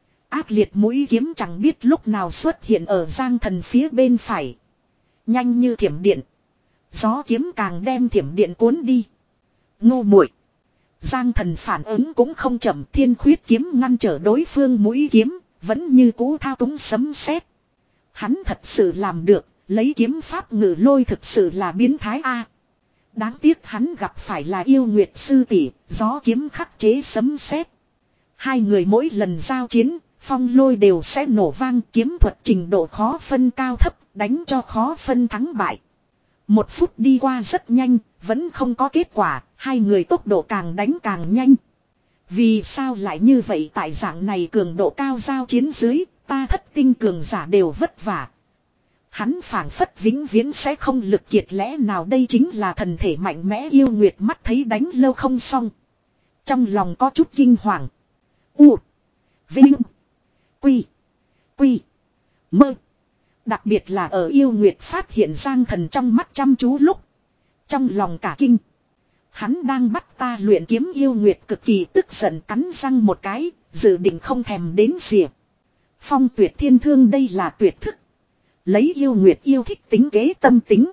Ác liệt mũi kiếm chẳng biết lúc nào xuất hiện ở Giang Thần phía bên phải. Nhanh như thiểm điện. Gió kiếm càng đem thiểm điện cuốn đi. Ngu muội. Giang Thần phản ứng cũng không chậm, thiên khuyết kiếm ngăn trở đối phương mũi kiếm, vẫn như cũ thao túng sấm sét. Hắn thật sự làm được, lấy kiếm pháp ngự lôi thực sự là biến thái a. Đáng tiếc hắn gặp phải là Yêu Nguyệt sư tỷ, gió kiếm khắc chế sấm sét. Hai người mỗi lần giao chiến, phong lôi đều sẽ nổ vang, kiếm thuật trình độ khó phân cao thấp, đánh cho khó phân thắng bại. Một phút đi qua rất nhanh, vẫn không có kết quả, hai người tốc độ càng đánh càng nhanh. Vì sao lại như vậy tại dạng này cường độ cao giao chiến dưới, ta thất tinh cường giả đều vất vả. Hắn phảng phất vĩnh viễn sẽ không lực kiệt lẽ nào đây chính là thần thể mạnh mẽ Yêu Nguyệt mắt thấy đánh lâu không xong. Trong lòng có chút kinh hoàng. U. Vinh. Quy. Quy. Mơ. Đặc biệt là ở Yêu Nguyệt phát hiện Giang Thần trong mắt chăm chú lúc. Trong lòng cả kinh. Hắn đang bắt ta luyện kiếm Yêu Nguyệt cực kỳ tức giận cắn răng một cái, dự định không thèm đến rìa. Phong tuyệt thiên thương đây là tuyệt thức. Lấy Yêu Nguyệt yêu thích tính kế tâm tính.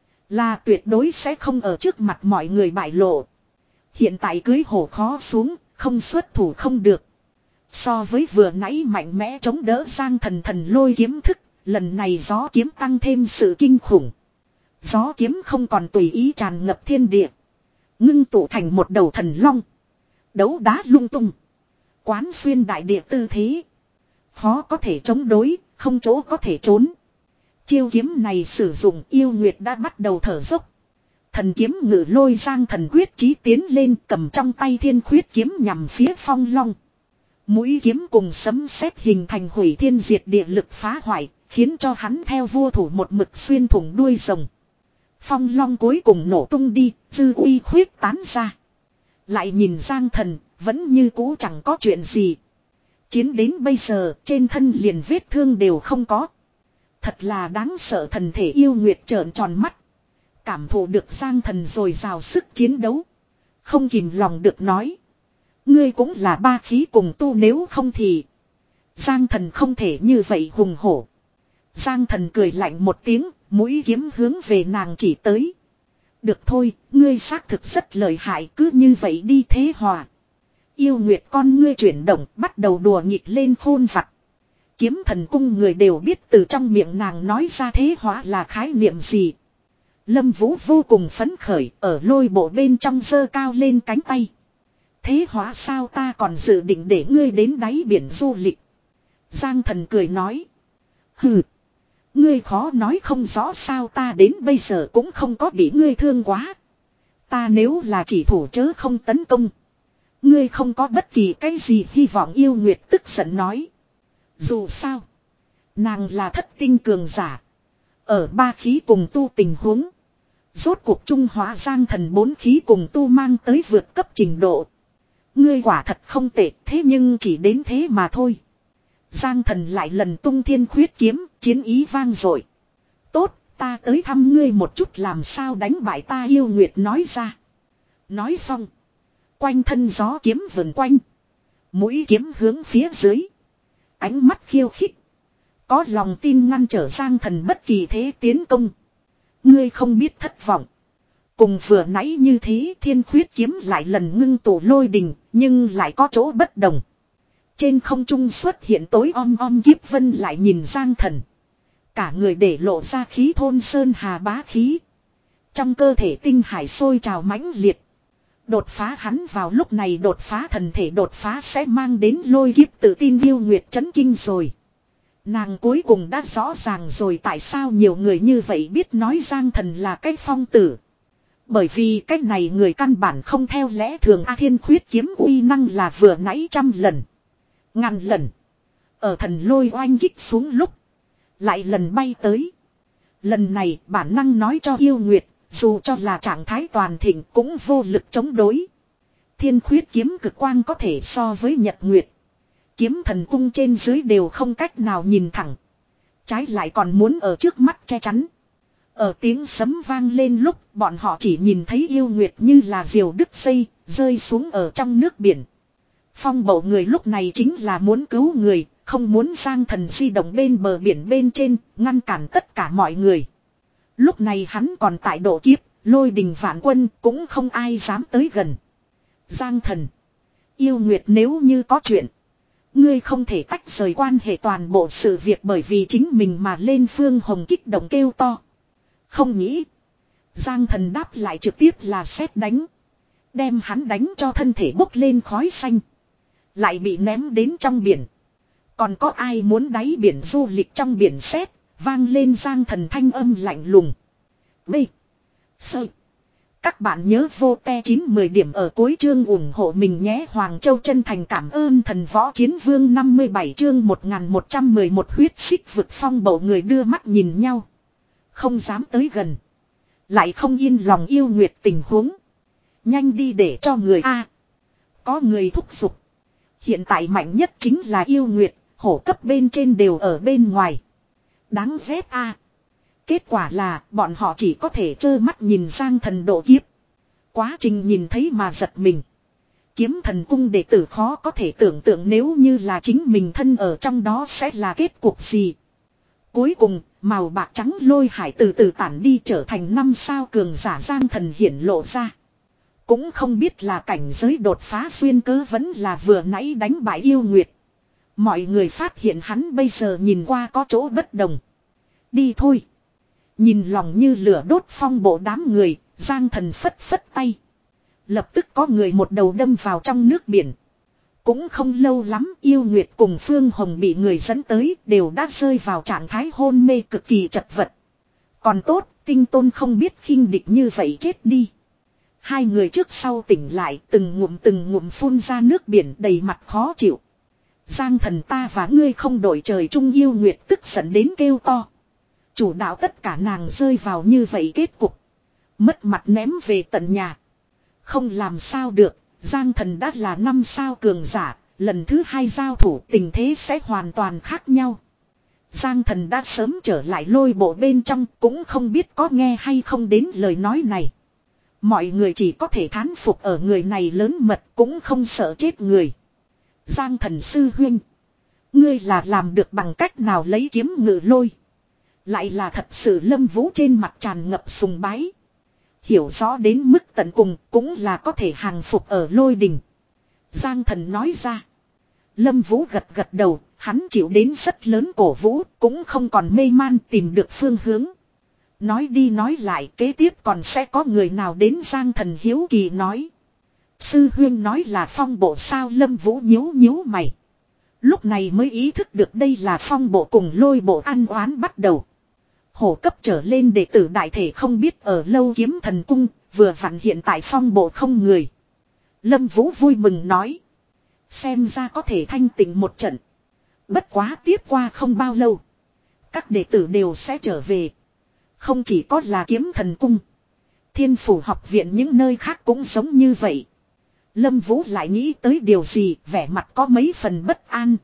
Là tuyệt đối sẽ không ở trước mặt mọi người bại lộ. Hiện tại cưới hổ khó xuống, không xuất thủ không được. So với vừa nãy mạnh mẽ chống đỡ Giang Thần thần lôi kiếm thức, lần này gió kiếm tăng thêm sự kinh khủng. Gió kiếm không còn tùy ý tràn ngập thiên địa. Ngưng tụ thành một đầu thần long. Đấu đá lung tung. Quán xuyên đại địa tư thế. Khó có thể chống đối, không chỗ có thể trốn. Chiêu kiếm này sử dụng Yêu Nguyệt đã bắt đầu thở dốc. Thần kiếm ngự lôi Giang Thần quyết chí tiến lên cầm trong tay thiên khuyết kiếm nhằm phía phong long. Mũi kiếm cùng sấm sét hình thành hủy thiên diệt địa lực phá hoại, khiến cho hắn theo vua thủ một mực xuyên thủng đuôi rồng. Phong long cuối cùng nổ tung đi, dư uy khuyết tán ra. Lại nhìn Giang Thần, vẫn như cũ chẳng có chuyện gì. Chiến đến bây giờ, trên thân liền vết thương đều không có. Thật là đáng sợ thần thể Yêu Nguyệt trợn tròn mắt. Cảm thụ được Giang Thần dồi dào sức chiến đấu. Không kìm lòng được nói. Ngươi cũng là ba khí cùng tu, nếu không thì. Giang Thần không thể như vậy hùng hổ. Giang Thần cười lạnh một tiếng, mũi kiếm hướng về nàng chỉ tới. Được thôi, ngươi xác thực rất lợi hại, cứ như vậy đi Thế Hòa. Yêu Nguyệt con ngươi chuyển động, bắt đầu đùa nghịch lên khôn vặt. Kiếm Thần cung người đều biết từ trong miệng nàng nói ra Thế Hóa là khái niệm gì. Lâm Vũ vô cùng phấn khởi, ở lôi bộ bên trong giơ cao lên cánh tay. Thế Hóa sao, ta còn dự định để ngươi đến đáy biển du lịch. Giang Thần cười nói. Hừ, ngươi khó nói không rõ sao, ta đến bây giờ cũng không có bị ngươi thương quá. Ta nếu là chỉ thủ chớ không tấn công. Ngươi không có bất kỳ cái gì hy vọng. Yêu Nguyệt tức giận nói. Dù sao, nàng là thất tinh cường giả. Ở ba khí cùng tu tình huống. Rốt cuộc trung hóa Giang Thần bốn khí cùng tu mang tới vượt cấp trình độ. Ngươi quả thật không tệ, thế nhưng chỉ đến thế mà thôi. Giang Thần lại lần tung thiên khuyết kiếm, chiến ý vang dội. Tốt, ta tới thăm ngươi một chút làm sao đánh bại ta. Yêu Nguyệt nói ra. Nói xong, quanh thân gió kiếm vần quanh. Mũi kiếm hướng phía dưới. Ánh mắt khiêu khích. Có lòng tin ngăn trở Giang Thần bất kỳ thế tiến công. Ngươi không biết thất vọng. Cùng vừa nãy như thế, thiên khuyết kiếm lại lần ngưng tụ lôi đình, nhưng lại có chỗ bất đồng. Trên không trung xuất hiện tối om om kiếp vân, lại nhìn Giang Thần. Cả người để lộ ra khí thôn sơn hà bá khí. Trong cơ thể tinh hải sôi trào mãnh liệt. Đột phá hắn vào lúc này đột phá thần thể, đột phá sẽ mang đến lôi kiếp tự tin. Yêu Nguyệt chấn kinh rồi. Nàng cuối cùng đã rõ ràng rồi tại sao nhiều người như vậy biết nói Giang Thần là cái phong tử. Bởi vì cái này người căn bản không theo lẽ thường. A thiên khuyết kiếm uy năng là vừa nãy trăm lần, ngàn lần. Ở thần lôi oanh kích xuống lúc, lại lần bay tới. Lần này bản năng nói cho Yêu Nguyệt, dù cho là trạng thái toàn thịnh cũng vô lực chống đối. Thiên khuyết kiếm cực quang có thể so với nhật nguyệt. Kiếm Thần cung trên dưới đều không cách nào nhìn thẳng. Trái lại còn muốn ở trước mắt che chắn. Ở tiếng sấm vang lên lúc, bọn họ chỉ nhìn thấy Yêu Nguyệt như là diều đứt dây, rơi xuống ở trong nước biển. Phong bầu người lúc này chính là muốn cứu người, không muốn Giang Thần di động bên bờ biển bên trên, ngăn cản tất cả mọi người. Lúc này hắn còn tại độ kiếp, lôi đình vạn quân, cũng không ai dám tới gần. Giang Thần, Yêu Nguyệt nếu như có chuyện, ngươi không thể tách rời quan hệ toàn bộ sự việc bởi vì chính mình mà lên. Phương Hồng kích động kêu to. Không nghĩ, Giang Thần đáp lại trực tiếp là sét đánh. Đem hắn đánh cho thân thể bốc lên khói xanh. Lại bị ném đến trong biển. Còn có ai muốn đáy biển du lịch? Trong biển sét vang lên Giang Thần thanh âm lạnh lùng. B. Sơ. Các bạn nhớ vô te chín mười điểm ở cuối chương ủng hộ mình nhé. Hoàng Châu chân thành cảm ơn Thần Võ Chiến Vương. Năm mươi bảy chương một nghìn một trăm mười một huyết xích vực. Phong bầu người đưa mắt nhìn nhau, không dám tới gần. Lại không yên lòng Yêu Nguyệt tình huống. Nhanh đi để cho người A. Có người thúc giục. Hiện tại mạnh nhất chính là Yêu Nguyệt, hổ cấp bên trên đều ở bên ngoài. Đáng ghét A. Kết quả là bọn họ chỉ có thể trơ mắt nhìn Giang Thần độ kiếp. Quá trình nhìn thấy mà giật mình. Kiếm Thần cung đệ tử khó có thể tưởng tượng nếu như là chính mình thân ở trong đó sẽ là kết cục gì. Cuối cùng, màu bạc trắng lôi hải từ từ tản đi trở thành năm sao cường giả. Giang Thần hiển lộ ra. Cũng không biết là cảnh giới đột phá xuyên cớ vẫn là vừa nãy đánh bại Yêu Nguyệt. Mọi người phát hiện hắn bây giờ nhìn qua có chỗ bất đồng. Đi thôi. Nhìn lòng như lửa đốt phong bộ đám người, Giang Thần phất phất tay. Lập tức có người một đầu đâm vào trong nước biển. Cũng không lâu lắm, Yêu Nguyệt cùng Phương Hồng bị người dẫn tới, đều đã rơi vào trạng thái hôn mê cực kỳ chật vật. Còn tốt, Tinh Tôn không biết khinh địch như vậy chết đi. Hai người trước sau tỉnh lại, từng ngụm từng ngụm phun ra nước biển, đầy mặt khó chịu. Giang Thần, ta và ngươi không đổi trời chung. Yêu Nguyệt tức giận đến kêu to. Chủ đạo tất cả nàng rơi vào như vậy kết cục. Mất mặt ném về tận nhà. Không làm sao được, Giang Thần đã là năm sao cường giả, lần thứ hai giao thủ tình thế sẽ hoàn toàn khác nhau. Giang Thần đã sớm trở lại lôi bộ bên trong, cũng không biết có nghe hay không đến lời nói này. Mọi người chỉ có thể thán phục ở người này lớn mật, cũng không sợ chết người. Giang Thần sư huynh, ngươi là làm được bằng cách nào lấy kiếm ngự lôi? Lại là thật sự Lâm Vũ trên mặt tràn ngập sùng bái. Hiểu rõ đến mức tận cùng cũng là có thể hàng phục ở lôi đình. Giang Thần nói ra. Lâm Vũ gật gật đầu, hắn chịu đến rất lớn cổ vũ, cũng không còn mê man tìm được phương hướng. Nói đi nói lại, kế tiếp còn sẽ có người nào đến? Giang Thần hiếu kỳ nói. Sư huyên nói là phong bộ sao? Lâm Vũ nhíu nhíu mày. Lúc này mới ý thức được đây là phong bộ cùng lôi bộ ăn oán bắt đầu. Hổ cấp trở lên đệ tử đại thể không biết ở lâu kiếm thần cung, vừa vặn hiện tại phong bộ không người. Lâm Vũ vui mừng nói. Xem ra có thể thanh tịnh một trận. Bất quá tiếp qua không bao lâu, các đệ tử đều sẽ trở về. Không chỉ có là kiếm thần cung, Thiên Phủ học viện những nơi khác cũng giống như vậy. Lâm Vũ lại nghĩ tới điều gì, vẻ mặt có mấy phần bất an.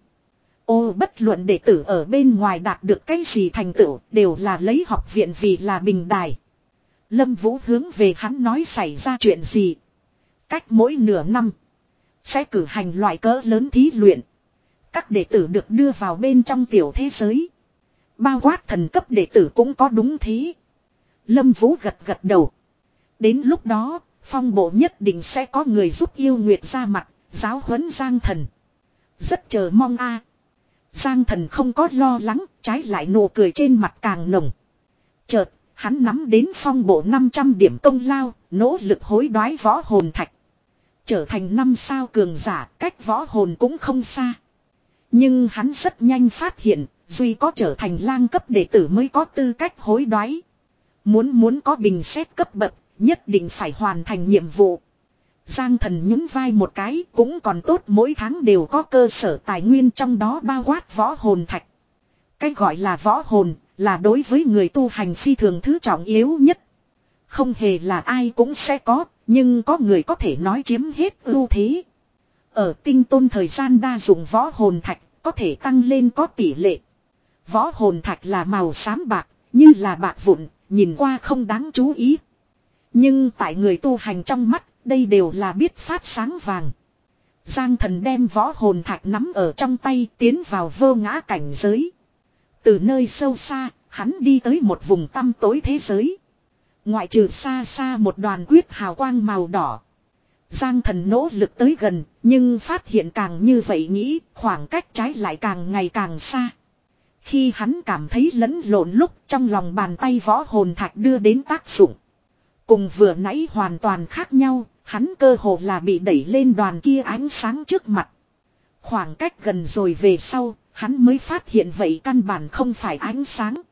Ô, bất luận đệ tử ở bên ngoài đạt được cái gì thành tựu, đều là lấy học viện vì là bình đài. Lâm Vũ hướng về hắn nói xảy ra chuyện gì. Cách mỗi nửa năm sẽ cử hành loại cỡ lớn thí luyện. Các đệ tử được đưa vào bên trong tiểu thế giới. Bao quát thần cấp đệ tử cũng có đúng thế. Lâm Vũ gật gật đầu. Đến lúc đó, phong bộ nhất định sẽ có người giúp yêu nguyệt ra mặt, giáo huấn Giang Thần. Rất chờ mong a. Giang Thần không có lo lắng, trái lại nụ cười trên mặt càng nồng. Chợt, hắn nắm đến phong bộ năm trăm điểm công lao, nỗ lực hối đoái võ hồn thạch. Trở thành năm sao cường giả, cách võ hồn cũng không xa. Nhưng hắn rất nhanh phát hiện, duy có trở thành lang cấp đệ tử mới có tư cách hối đoái. Muốn muốn có bình xét cấp bậc, nhất định phải hoàn thành nhiệm vụ. Giang Thần nhún vai một cái, cũng còn tốt, mỗi tháng đều có cơ sở tài nguyên, trong đó bao quát võ hồn thạch. Cái gọi là võ hồn, là đối với người tu hành phi thường thứ trọng yếu nhất. Không hề là ai cũng sẽ có, nhưng có người có thể nói chiếm hết ưu thế. Ở tinh tôn thời gian đa dụng võ hồn thạch, có thể tăng lên có tỷ lệ. Võ hồn thạch là màu xám bạc, như là bạc vụn, nhìn qua không đáng chú ý. Nhưng tại người tu hành trong mắt, đây đều là biết phát sáng vàng. Giang Thần đem võ hồn thạch nắm ở trong tay, tiến vào vô ngã cảnh giới. Từ nơi sâu xa, hắn đi tới một vùng tăm tối thế giới. Ngoại trừ xa xa một đoàn quyết hào quang màu đỏ. Giang Thần nỗ lực tới gần, nhưng phát hiện càng như vậy nghĩ, khoảng cách trái lại càng ngày càng xa. Khi hắn cảm thấy lẫn lộn lúc, trong lòng bàn tay võ hồn thạch đưa đến tác dụng. Cùng vừa nãy hoàn toàn khác nhau, hắn cơ hồ là bị đẩy lên đoàn kia ánh sáng trước mặt. Khoảng cách gần rồi về sau, hắn mới phát hiện vậy căn bản không phải ánh sáng,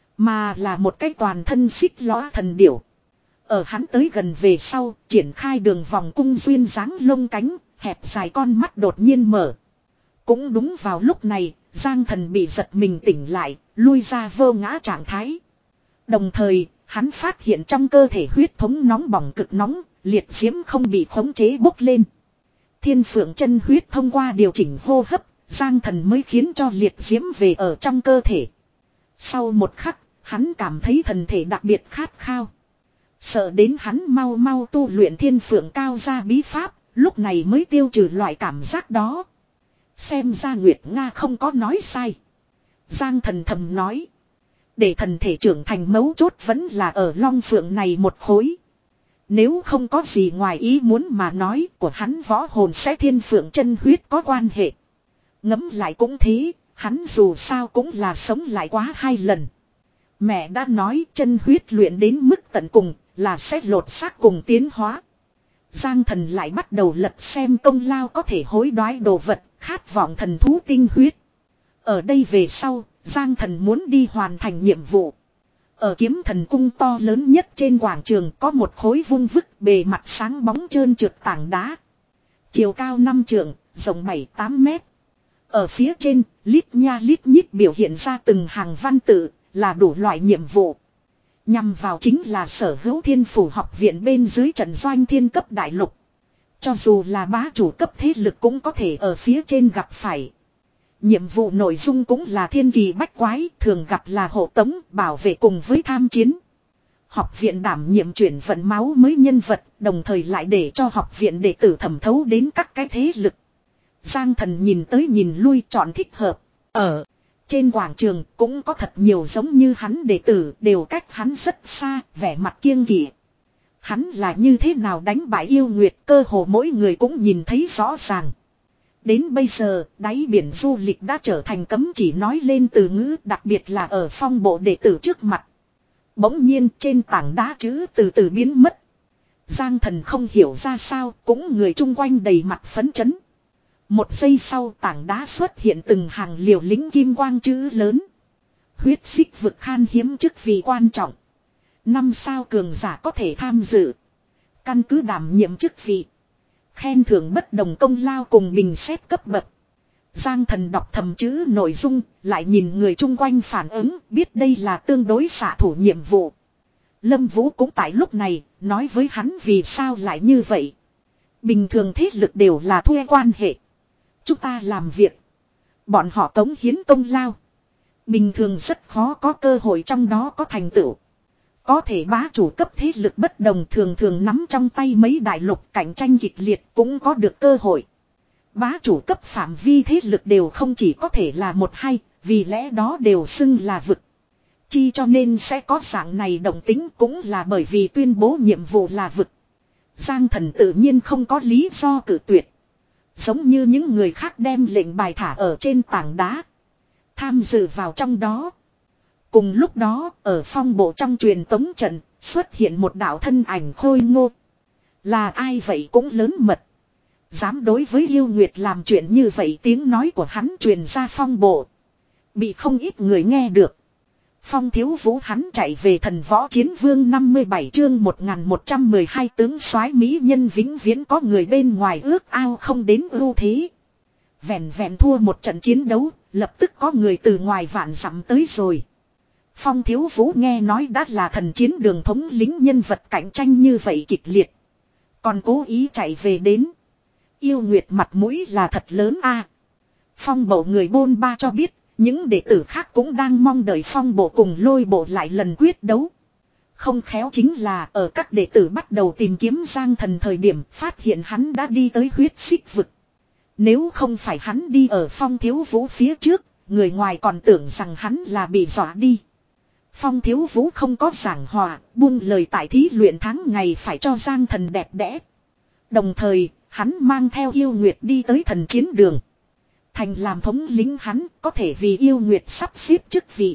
mà là một cái toàn thân xích lõa thần điểu. Ở hắn tới gần về sau, triển khai đường vòng cung duyên dáng lông cánh, hẹp dài con mắt đột nhiên mở. Cũng đúng vào lúc này, Giang Thần bị giật mình tỉnh lại, lui ra vô ngã trạng thái. Đồng thời, hắn phát hiện trong cơ thể huyết thống nóng bỏng cực nóng, liệt diễm không bị khống chế bốc lên. Thiên Phượng chân huyết thông qua điều chỉnh hô hấp, Giang Thần mới khiến cho liệt diễm về ở trong cơ thể. Sau một khắc, hắn cảm thấy thần thể đặc biệt khát khao. Sợ đến hắn mau mau tu luyện Thiên Phượng cao gia bí pháp, lúc này mới tiêu trừ loại cảm giác đó. Xem ra Nguyệt Nga không có nói sai. Giang Thần thầm nói. Để thần thể trưởng thành mấu chốt vẫn là ở Long Phượng này một khối. Nếu không có gì ngoài ý muốn mà nói, của hắn võ hồn sẽ Thiên Phượng chân huyết có quan hệ. Ngẫm lại cũng thế, hắn dù sao cũng là sống lại quá hai lần. Mẹ đã nói chân huyết luyện đến mức tận cùng là sẽ lột xác cùng tiến hóa. Giang Thần lại bắt đầu lật xem công lao có thể hối đoái đồ vật, khát vọng thần thú tinh huyết. Ở đây về sau, Giang Thần muốn đi hoàn thành nhiệm vụ. Ở kiếm thần cung to lớn nhất trên quảng trường có một khối vung vức bề mặt sáng bóng trơn trượt tảng đá. Chiều cao năm trượng, rộng bảy tám mét. Ở phía trên, lít nha lít nhít biểu hiện ra từng hàng văn tự, là đủ loại nhiệm vụ. Nhằm vào chính là sở hữu Thiên Phủ học viện bên dưới trận doanh thiên cấp đại lục. Cho dù là bá chủ cấp thế lực cũng có thể ở phía trên gặp phải. Nhiệm vụ nội dung cũng là thiên kỳ bách quái, thường gặp là hộ tống, bảo vệ cùng với tham chiến. Học viện đảm nhiệm chuyển vận máu mới nhân vật, đồng thời lại để cho học viện đệ tử thẩm thấu đến các cái thế lực. Giang Thần nhìn tới nhìn lui chọn thích hợp. Ở trên quảng trường cũng có thật nhiều giống như hắn đệ tử, đều cách hắn rất xa, vẻ mặt kiêng kỵ. Hắn là như thế nào đánh bại yêu nguyệt, cơ hồ mỗi người cũng nhìn thấy rõ ràng. Đến bây giờ, đáy biển du lịch đã trở thành cấm chỉ nói lên từ ngữ, đặc biệt là ở phong bộ đệ tử trước mặt. Bỗng nhiên trên tảng đá chữ từ từ biến mất. Giang Thần không hiểu ra sao, cũng người chung quanh đầy mặt phấn chấn. Một giây sau tảng đá xuất hiện từng hàng liều lĩnh kim quang chữ lớn. Huyết xích vực khan hiếm chức vị quan trọng. Năm sao cường giả có thể tham dự. Căn cứ đảm nhiệm chức vị. Khen thưởng bất đồng công lao cùng bình xét cấp bậc. Giang Thần đọc thầm chữ nội dung, lại nhìn người chung quanh phản ứng, biết đây là tương đối xạ thủ nhiệm vụ. Lâm Vũ cũng tại lúc này, nói với hắn vì sao lại như vậy. Bình thường thế lực đều là thuê quan hệ. Chúng ta làm việc. Bọn họ cống hiến công lao. Bình thường rất khó có cơ hội trong đó có thành tựu. Có thể bá chủ cấp thế lực bất đồng thường thường nắm trong tay mấy đại lục cạnh tranh kịch liệt cũng có được cơ hội. Bá chủ cấp phạm vi thế lực đều không chỉ có thể là một hai, vì lẽ đó đều xưng là vực. Chi cho nên sẽ có dạng này động tính cũng là bởi vì tuyên bố nhiệm vụ là vực. Giang Thần tự nhiên không có lý do cự tuyệt. Giống như những người khác đem lệnh bài thả ở trên tảng đá. Tham dự vào trong đó. Cùng lúc đó, ở phong bộ trong truyền tống trận, xuất hiện một đạo thân ảnh khôi ngô. Là ai vậy cũng lớn mật. Dám đối với yêu nguyệt làm chuyện như vậy, tiếng nói của hắn truyền ra phong bộ. Bị không ít người nghe được. Phong Thiếu Vũ hắn chạy về Thần Võ Chiến Vương năm mươi bảy chương một nghìn một trăm mười hai tướng soái mỹ nhân vĩnh viễn có người bên ngoài ước ao không đến ưu thế. Vẹn vẹn thua một trận chiến đấu, lập tức có người từ ngoài vạn dặm tới rồi. Phong Thiếu Vũ nghe nói đã là thần chiến đường thống lĩnh nhân vật cạnh tranh như vậy kịch liệt. Còn cố ý chạy về đến. Yêu nguyệt mặt mũi là thật lớn a. Phong bộ người bôn ba cho biết, những đệ tử khác cũng đang mong đợi phong bộ cùng lôi bộ lại lần quyết đấu. Không khéo chính là ở các đệ tử bắt đầu tìm kiếm Giang Thần thời điểm phát hiện hắn đã đi tới huyết xích vực. Nếu không phải hắn đi ở Phong Thiếu Vũ phía trước, người ngoài còn tưởng rằng hắn là bị dọa đi. Phong Thiếu Vũ không có giảng hòa, buông lời tại thí luyện tháng ngày phải cho Giang Thần đẹp đẽ. Đồng thời, hắn mang theo yêu nguyệt đi tới thần chiến đường. Thành làm thống lĩnh hắn có thể vì yêu nguyệt sắp xếp chức vị.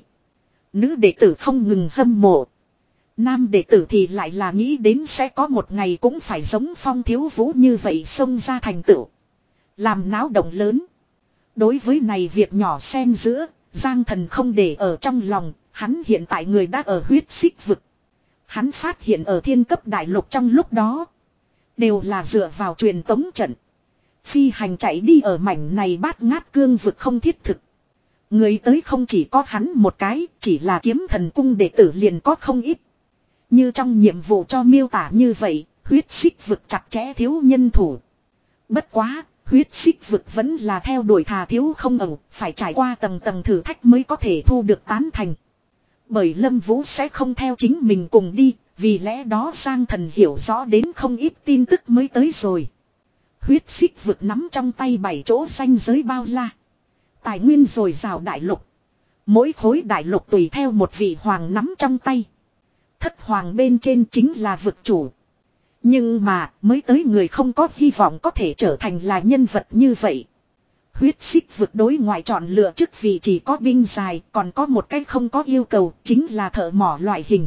Nữ đệ tử không ngừng hâm mộ. Nam đệ tử thì lại là nghĩ đến sẽ có một ngày cũng phải giống Phong Thiếu Vũ như vậy xông ra thành tựu. Làm náo động lớn. Đối với này việc nhỏ xen giữa, Giang Thần không để ở trong lòng, hắn hiện tại người đã ở huyết xích vực. Hắn phát hiện ở thiên cấp đại lục trong lúc đó. Đều là dựa vào truyền tống trận. Phi hành chạy đi ở mảnh này bát ngát cương vực không thiết thực. Người tới không chỉ có hắn một cái, chỉ là kiếm thần cung đệ tử liền có không ít. Như trong nhiệm vụ cho miêu tả như vậy, huyết xích vực chặt chẽ thiếu nhân thủ. Bất quá, huyết xích vực vẫn là theo đuổi thà thiếu không ẩu, phải trải qua tầng tầng thử thách mới có thể thu được tán thành. Bởi Lâm Vũ sẽ không theo chính mình cùng đi, vì lẽ đó Giang Thần hiểu rõ đến không ít tin tức mới tới rồi. Huyết xích vực nắm trong tay bảy chỗ ranh giới bao la. Tài nguyên dồi dào đại lục. Mỗi khối đại lục tùy theo một vị hoàng nắm trong tay. Thất hoàng bên trên chính là vực chủ. Nhưng mà mới tới người không có hy vọng có thể trở thành là nhân vật như vậy. Huyết xích vực đối ngoại chọn lựa chức vị chỉ có binh dài, còn có một cách không có yêu cầu, chính là thợ mỏ loại hình.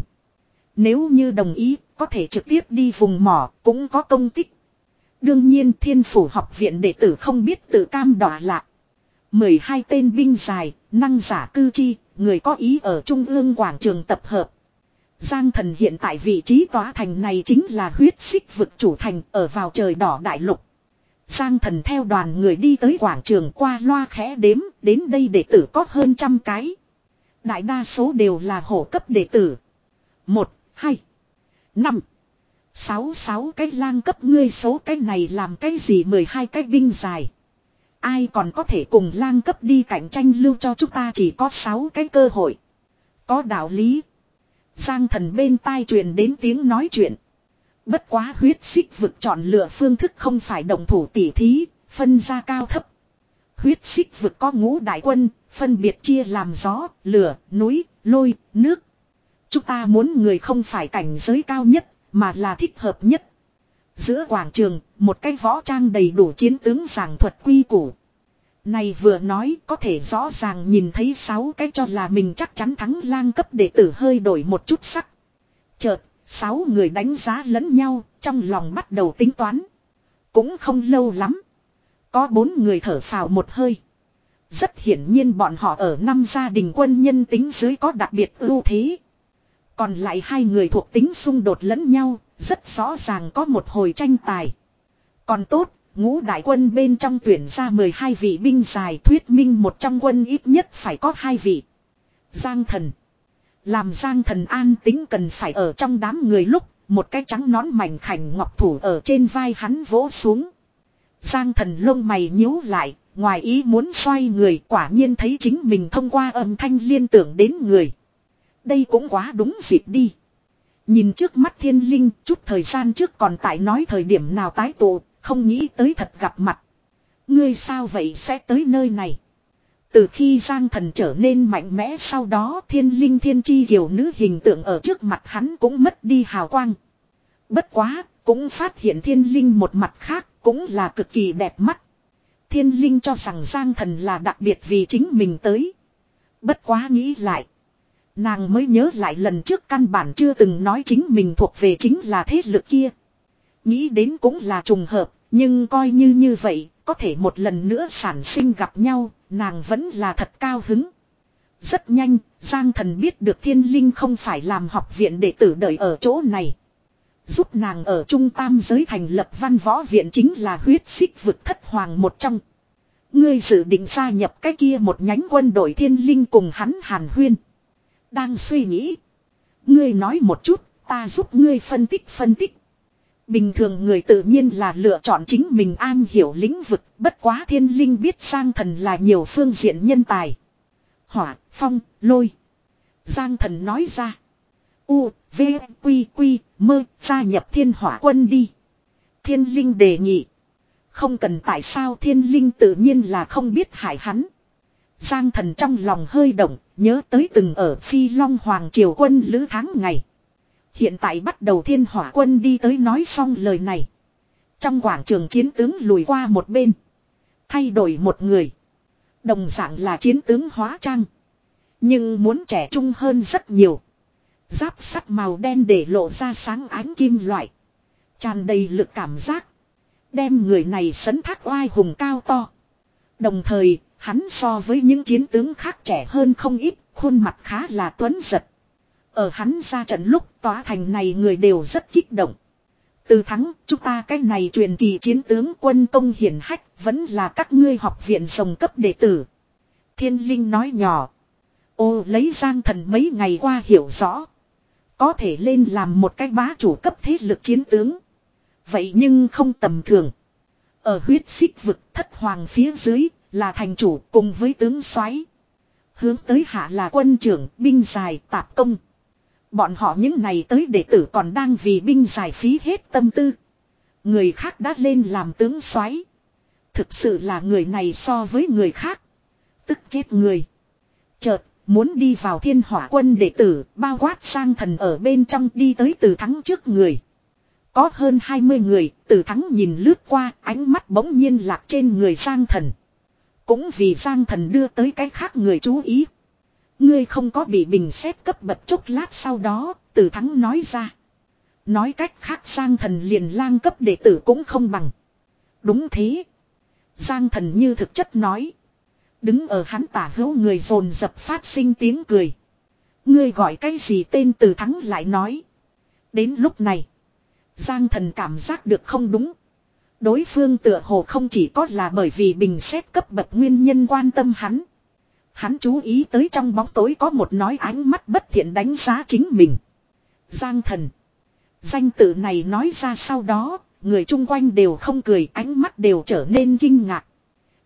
Nếu như đồng ý, có thể trực tiếp đi vùng mỏ, cũng có công tích. Đương nhiên Thiên Phủ học viện đệ tử không biết tự cam đọa lạc. mười hai tên binh dài, năng giả cư chi, người có ý ở trung ương quảng trường tập hợp. Giang Thần hiện tại vị trí tòa thành này chính là huyết xích vực chủ thành ở vào trời đỏ đại lục. Giang Thần theo đoàn người đi tới quảng trường qua loa khẽ đếm, đến đây đệ tử có hơn trăm cái. Đại đa số đều là hổ cấp đệ tử. Một, hai, năm, sáu, sáu cái lang cấp, ngươi số cái này làm cái gì mười hai cái binh dài. Ai còn có thể cùng lang cấp đi cạnh tranh, lưu cho chúng ta chỉ có sáu cái cơ hội. Có đạo lý. Giang Thần bên tai truyền đến tiếng nói chuyện. Bất quá huyết xích vực chọn lựa phương thức không phải động thủ tỉ thí, phân ra cao thấp. Huyết xích vực có ngũ đại quân, phân biệt chia làm gió, lửa, núi, lôi, nước. Chúng ta muốn người không phải cảnh giới cao nhất, mà là thích hợp nhất. Giữa quảng trường, một cái võ trang đầy đủ chiến tướng giảng thuật quy củ. Này vừa nói có thể rõ ràng nhìn thấy sáu cái cho là mình chắc chắn thắng lang cấp đệ tử hơi đổi một chút sắc. Chợt, sáu người đánh giá lẫn nhau, trong lòng bắt đầu tính toán. Cũng không lâu lắm. Có bốn người thở phào một hơi. Rất hiển nhiên bọn họ ở năm gia đình quân nhân tính dưới có đặc biệt ưu thế. Còn lại hai người thuộc tính xung đột lẫn nhau, rất rõ ràng có một hồi tranh tài. Còn tốt, ngũ đại quân bên trong tuyển ra mười hai vị binh dài, thuyết minh một trong quân ít nhất phải có hai vị. Giang Thần. Làm Giang Thần an tính cần phải ở trong đám người lúc, một cái trắng nón mảnh khảnh ngọc thủ ở trên vai hắn vỗ xuống. Giang Thần lông mày nhíu lại, ngoài ý muốn xoay người, quả nhiên thấy chính mình thông qua âm thanh liên tưởng đến người. Đây cũng quá đúng dịp đi. Nhìn trước mắt thiên linh, chút thời gian trước còn tại nói thời điểm nào tái tụ, không nghĩ tới thật gặp mặt. Ngươi sao vậy sẽ tới nơi này? Từ khi Giang Thần trở nên mạnh mẽ sau đó, thiên linh thiên chi kiều nữ hình tượng ở trước mặt hắn cũng mất đi hào quang. Bất quá, cũng phát hiện thiên linh một mặt khác, cũng là cực kỳ đẹp mắt. Thiên linh cho rằng Giang Thần là đặc biệt vì chính mình tới. Bất quá nghĩ lại. Nàng mới nhớ lại lần trước căn bản chưa từng nói chính mình thuộc về chính là thế lực kia. Nghĩ đến cũng là trùng hợp, nhưng coi như như vậy, có thể một lần nữa sản sinh gặp nhau, nàng vẫn là thật cao hứng. Rất nhanh, Giang Thần biết được thiên linh không phải làm học viện đệ tử đợi ở chỗ này. Giúp nàng ở Trung Tam giới thành lập văn võ viện chính là huyết xích vực thất hoàng một trong. Ngươi dự định gia nhập cái kia một nhánh quân đội thiên linh cùng hắn hàn huyên. Đang suy nghĩ. Ngươi nói một chút, ta giúp ngươi phân tích phân tích. Bình thường người tự nhiên là lựa chọn chính mình an hiểu lĩnh vực, bất quá thiên linh biết Giang Thần là nhiều phương diện nhân tài. Hỏa, phong, lôi. Giang Thần nói ra. U, V, Quy, Quy, mơ, gia nhập thiên hỏa quân đi. Thiên linh đề nghị. Không cần tại sao thiên linh tự nhiên là không biết hại hắn. Giang Thần trong lòng hơi động, nhớ tới từng ở Phi Long Hoàng Triều quân lữ tháng ngày. Hiện tại bắt đầu thiên hỏa quân đi tới nói xong lời này. Trong quảng trường chiến tướng lùi qua một bên. Thay đổi một người. Đồng dạng là chiến tướng hóa trang. Nhưng muốn trẻ trung hơn rất nhiều. Giáp sắt màu đen để lộ ra sáng ánh kim loại. Tràn đầy lực cảm giác. Đem người này sấn thác oai hùng cao to. Đồng thời, hắn so với những chiến tướng khác trẻ hơn không ít, khuôn mặt khá là tuấn giật. Ở hắn ra trận lúc tòa thành này người đều rất kích động. Từ thắng, chúng ta cái này truyền kỳ chiến tướng quân công hiển hách vẫn là các ngươi học viện rồng cấp đệ tử. Thiên linh nói nhỏ. Ô lấy Giang Thần mấy ngày qua hiểu rõ. Có thể lên làm một cái bá chủ cấp thế lực chiến tướng. Vậy nhưng không tầm thường. Ở huyết xích vực thất hoàng phía dưới là thành chủ cùng với tướng soái. Hướng tới hạ là quân trưởng, binh dài, tạp công. Bọn họ những này tới đệ tử còn đang vì binh giải phí hết tâm tư. Người khác đã lên làm tướng soái. Thực sự là người này so với người khác. Tức chết người. Chợt, muốn đi vào thiên hỏa quân đệ tử, bao quát Giang Thần ở bên trong đi tới Từ Thắng trước người. Có hơn hai mươi người, Từ Thắng nhìn lướt qua, ánh mắt bỗng nhiên lạc trên người Giang Thần. Cũng vì Giang Thần đưa tới cái khác người chú ý. Ngươi không có bị bình xét cấp bậc chốc lát sau đó, Từ Thắng nói ra. Nói cách khác Giang Thần liền lang cấp đệ tử cũng không bằng. Đúng thế. Giang Thần như thực chất nói. Đứng ở hắn tả hữu người dồn dập phát sinh tiếng cười. Ngươi gọi cái gì tên Từ Thắng lại nói. Đến lúc này. Giang Thần cảm giác được không đúng. Đối phương tựa hồ không chỉ có là bởi vì bình xét cấp bậc nguyên nhân quan tâm hắn. Hắn chú ý tới trong bóng tối có một nói ánh mắt bất thiện đánh giá chính mình. Giang Thần. Danh tự này nói ra sau đó, người chung quanh đều không cười, ánh mắt đều trở nên kinh ngạc.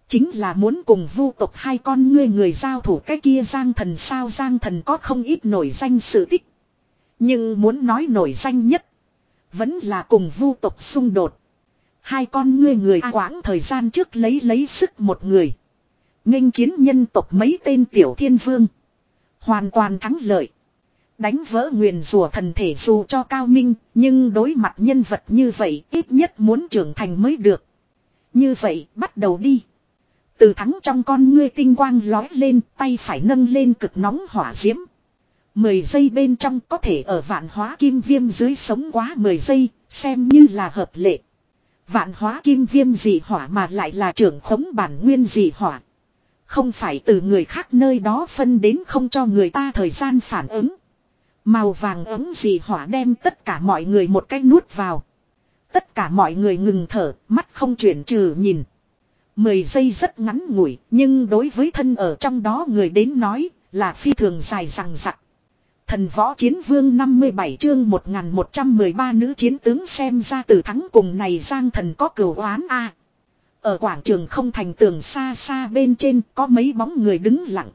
Chính là muốn cùng vu tộc hai con ngươi người giao thủ cái kia Giang Thần sao. Giang Thần có không ít nổi danh sự tích. Nhưng muốn nói nổi danh nhất. Vẫn là cùng vu tộc xung đột. Hai con ngươi người A quãng thời gian trước lấy lấy sức một người. Nghênh chiến nhân tộc mấy tên tiểu thiên vương. Hoàn toàn thắng lợi. Đánh vỡ nguyền rủa thần thể dù cho cao minh. Nhưng đối mặt nhân vật như vậy ít nhất muốn trưởng thành mới được. Như vậy bắt đầu đi. Từ thắng trong con ngươi tinh quang lói lên, tay phải nâng lên cực nóng hỏa diễm. Mười giây bên trong có thể ở vạn hóa kim viêm dưới sống quá mười giây, xem như là hợp lệ. Vạn hóa kim viêm dị hỏa mà lại là trưởng khống bản nguyên dị hỏa. Không phải từ người khác nơi đó phân đến không cho người ta thời gian phản ứng. Màu vàng ấm dị hỏa đem tất cả mọi người một cái nuốt vào. Tất cả mọi người ngừng thở, mắt không chuyển trừ nhìn. Mười giây rất ngắn ngủi, nhưng đối với thân ở trong đó người đến nói là phi thường dài dằng dặc. Thần võ chiến vương năm mươi bảy chương một nghìn một trăm mười ba nữ chiến tướng xem ra từ thắng cùng này Giang Thần có cửu oán a. Ở quảng trường không thành tường xa xa bên trên có mấy bóng người đứng lặng.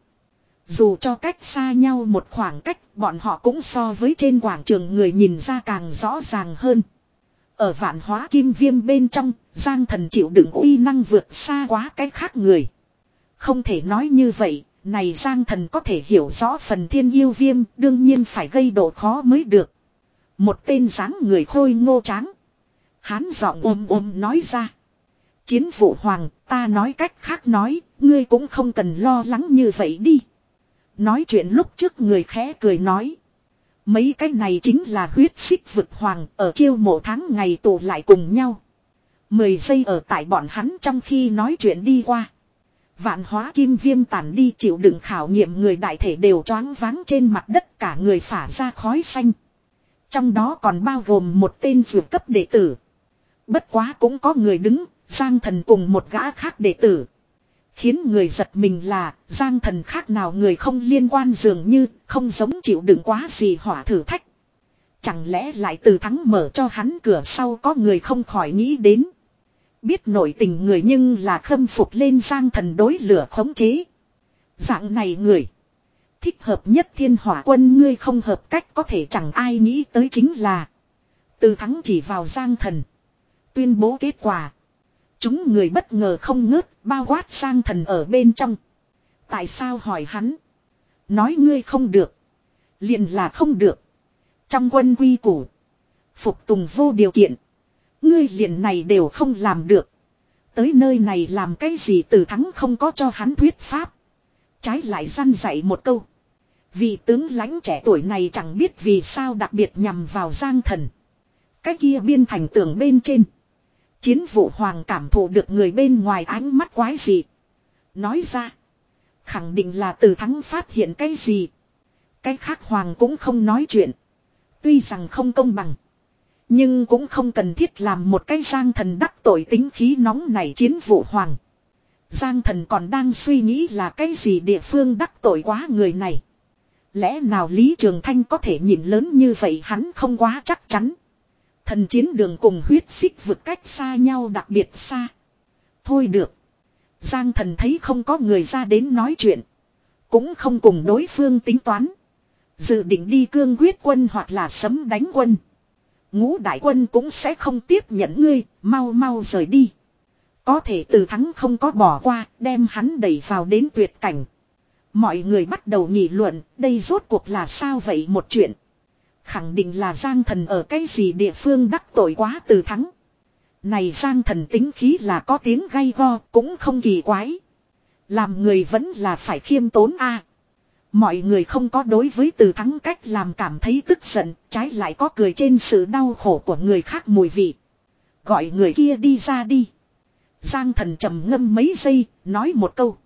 Dù cho cách xa nhau một khoảng cách, bọn họ cũng so với trên quảng trường người nhìn ra càng rõ ràng hơn. Ở vạn hóa kim viêm bên trong, Giang Thần chịu đựng uy năng vượt xa quá cái khác người. Không thể nói như vậy, này Giang Thần có thể hiểu rõ phần thiên yêu viêm, đương nhiên phải gây độ khó mới được. Một tên dáng người khôi ngô tráng. Hán giọng ôm ôm nói ra. Chiến vụ hoàng, ta nói cách khác nói, ngươi cũng không cần lo lắng như vậy đi. Nói chuyện lúc trước người khẽ cười nói. Mấy cái này chính là huyết xích vực hoàng ở chiêu mộ tháng ngày tụ lại cùng nhau. Mười giây ở tại bọn hắn trong khi nói chuyện đi qua. Vạn hóa kim viêm tàn đi chịu đựng khảo nghiệm người đại thể đều choáng váng trên mặt đất cả người phả ra khói xanh. Trong đó còn bao gồm một tên vượt cấp đệ tử. Bất quá cũng có người đứng, Giang Thần cùng một gã khác đệ tử. Khiến người giật mình là Giang Thần khác nào người không liên quan dường như không giống chịu đựng quá gì hỏa thử thách. Chẳng lẽ lại từ thắng mở cho hắn cửa sau có người không khỏi nghĩ đến. Biết nổi tình người nhưng là khâm phục lên Giang Thần đối lửa khống chế. Dạng này người. Thích hợp nhất thiên hỏa quân ngươi không hợp cách có thể chẳng ai nghĩ tới chính là. Từ thắng chỉ vào Giang Thần. Tuyên bố kết quả. Chúng người bất ngờ không ngớt, bao quát Giang Thần ở bên trong. Tại sao hỏi hắn? Nói ngươi không được. Liền là không được. Trong quân quy củ. Phục tùng vô điều kiện. Ngươi liền này đều không làm được. Tới nơi này làm cái gì Từ thắng không có cho hắn thuyết pháp. Trái lại răn dạy một câu. Vị tướng lãnh trẻ tuổi này chẳng biết vì sao đặc biệt nhằm vào Giang Thần. Cái kia biên thành tường bên trên. Chiến vụ hoàng cảm thụ được người bên ngoài ánh mắt quái gì. Nói ra. Khẳng định là Từ thắng phát hiện cái gì. Cái khác hoàng cũng không nói chuyện. Tuy rằng không công bằng. Nhưng cũng không cần thiết làm một cái Giang Thần đắc tội tính khí nóng này chiến vụ hoàng. Giang Thần còn đang suy nghĩ là cái gì địa phương đắc tội quá người này. Lẽ nào Lý Trường Thanh có thể nhìn lớn như vậy hắn không quá chắc chắn. Thần chiến đường cùng huyết xích vực cách xa nhau đặc biệt xa. Thôi được. Giang Thần thấy không có người ra đến nói chuyện. Cũng không cùng đối phương tính toán. Dự định đi cương quyết quân hoặc là sấm đánh quân. Ngũ đại quân cũng sẽ không tiếp nhận ngươi, mau mau rời đi. Có thể Từ thắng không có bỏ qua, đem hắn đẩy vào đến tuyệt cảnh. Mọi người bắt đầu nghị luận, đây rốt cuộc là sao vậy một chuyện. Khẳng định là Giang Thần ở cái gì địa phương đắc tội quá Từ thắng. Này Giang Thần tính khí là có tiếng gay go, cũng không kỳ quái. Làm người vẫn là phải khiêm tốn a. Mọi người không có đối với Từ thắng cách làm cảm thấy tức giận, trái lại có cười trên sự đau khổ của người khác mùi vị. Gọi người kia đi ra đi. Giang Thần trầm ngâm mấy giây, nói một câu.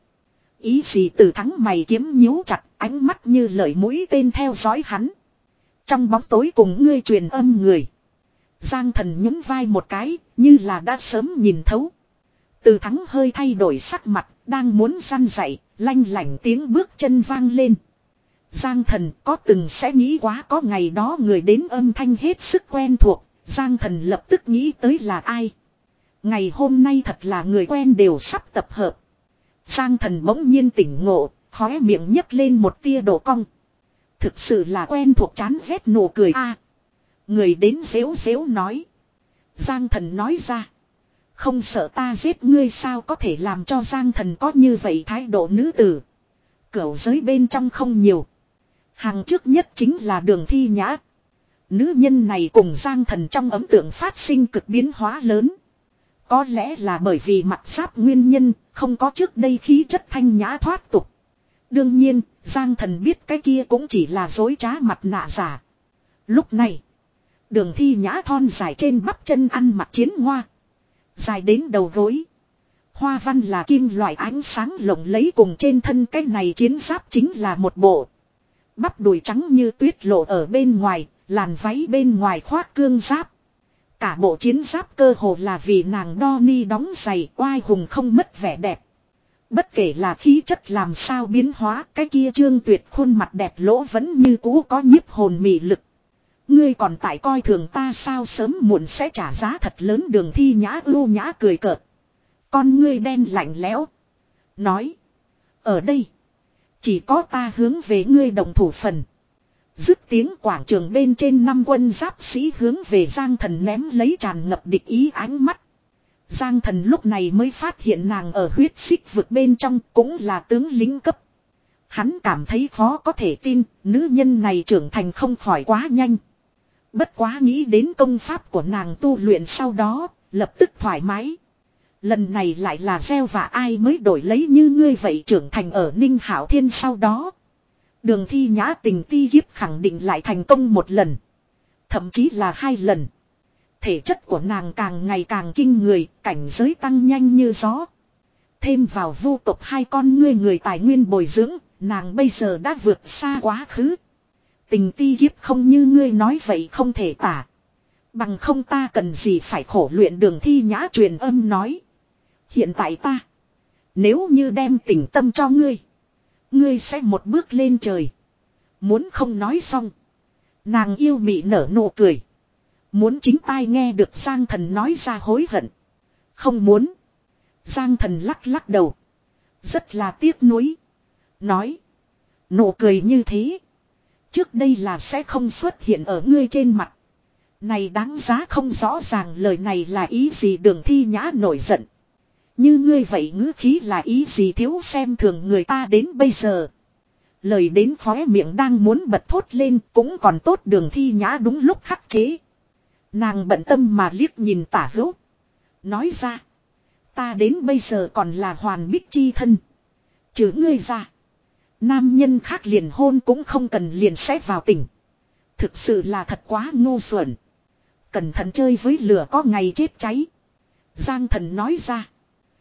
Ý gì Từ thắng mày kiếm nhíu chặt, ánh mắt như lợi mũi tên theo dõi hắn. Trong bóng tối cùng ngươi truyền âm người. Giang Thần nhún vai một cái, như là đã sớm nhìn thấu. Từ thắng hơi thay đổi sắc mặt, đang muốn răn dậy, lanh lảnh tiếng bước chân vang lên. Giang Thần có từng sẽ nghĩ quá có ngày đó người đến âm thanh hết sức quen thuộc, Giang Thần lập tức nghĩ tới là ai. Ngày hôm nay thật là người quen đều sắp tập hợp. Giang Thần bỗng nhiên tỉnh ngộ, khóe miệng nhấc lên một tia độ cong. Thực sự là quen thuộc chán ghét nụ cười a. Người đến xếu xếu nói. Giang Thần nói ra. Không sợ ta giết ngươi sao, có thể làm cho Giang Thần có như vậy thái độ nữ tử. Cửu giới bên trong không nhiều. Hàng trước nhất chính là Đường Thi Nhã. Nữ nhân này cùng Giang Thần trong ấn tượng phát sinh cực biến hóa lớn. Có lẽ là bởi vì mặt giáp nguyên nhân, không có trước đây khí chất thanh nhã thoát tục. Đương nhiên, Giang Thần biết cái kia cũng chỉ là dối trá mặt nạ giả. Lúc này, Đường Thi Nhã thon dài trên bắp chân ăn mặc chiến hoa. Dài đến đầu gối. Hoa văn là kim loại ánh sáng lộng lẫy, cùng trên thân cái này chiến giáp chính là một bộ. Bắp đùi trắng như tuyết lộ ở bên ngoài, làn váy bên ngoài khoác cương giáp. Cả bộ chiến giáp cơ hồ là vì nàng đo ni đóng giày, oai hùng không mất vẻ đẹp. Bất kể là khí chất làm sao biến hóa, cái kia trương tuyệt khuôn mặt đẹp lỗ vẫn như cũ có nhiếp hồn mị lực. Ngươi còn tại coi thường ta sao, sớm muộn sẽ trả giá thật lớn. Đường Thi Nhã ưu nhã cười cợt. Con ngươi đen lạnh lẽo. Nói. Ở đây. Chỉ có ta hướng về ngươi đồng thủ phần. Dứt tiếng, quảng trường bên trên năm quân giáp sĩ hướng về Giang Thần ném lấy tràn ngập địch ý ánh mắt. Giang Thần lúc này mới phát hiện nàng ở huyết xích vực bên trong cũng là tướng lính cấp. Hắn cảm thấy khó có thể tin, nữ nhân này trưởng thành không khỏi quá nhanh. Bất quá nghĩ đến công pháp của nàng tu luyện sau đó, lập tức thoải mái. Lần này lại là gieo và ai mới đổi lấy như ngươi vậy trưởng thành. Ở Ninh Hạo Thiên sau đó, Đường Thi Nhã tình ti kiếp khẳng định lại thành công một lần. Thậm chí là hai lần. Thể chất của nàng càng ngày càng kinh người, cảnh giới tăng nhanh như gió. Thêm vào vu tộc hai con ngươi người tài nguyên bồi dưỡng, nàng bây giờ đã vượt xa quá khứ. Tình ti kiếp không như ngươi nói vậy không thể tả. Bằng không ta cần gì phải khổ luyện. Đường Thi Nhã truyền âm nói. Hiện tại ta, nếu như đem tình tâm cho ngươi, ngươi sẽ một bước lên trời. Muốn không nói xong. Nàng yêu mị nở nụ cười. Muốn chính tai nghe được Giang Thần nói ra hối hận. Không muốn. Giang Thần lắc lắc đầu. Rất là tiếc nuối. Nói. Nụ cười như thế, trước đây là sẽ không xuất hiện ở ngươi trên mặt. Này đáng giá không rõ ràng lời này là ý gì. Đường Thi Nhã nổi giận. Như ngươi vậy ngữ khí là ý gì, thiếu xem thường người ta đến bây giờ. Lời đến khóe miệng đang muốn bật thốt lên, cũng còn tốt Đường Thi Nhã đúng lúc khắc chế. Nàng bận tâm mà liếc nhìn Tả Hữu. Nói ra. Ta đến bây giờ còn là hoàn bích chi thân. Chứ ngươi ra. Nam nhân khác liền hôn cũng không cần liền sẽ vào tỉnh. Thực sự là thật quá ngu xuẩn. Cẩn thận chơi với lửa có ngày chết cháy. Giang Thần nói ra.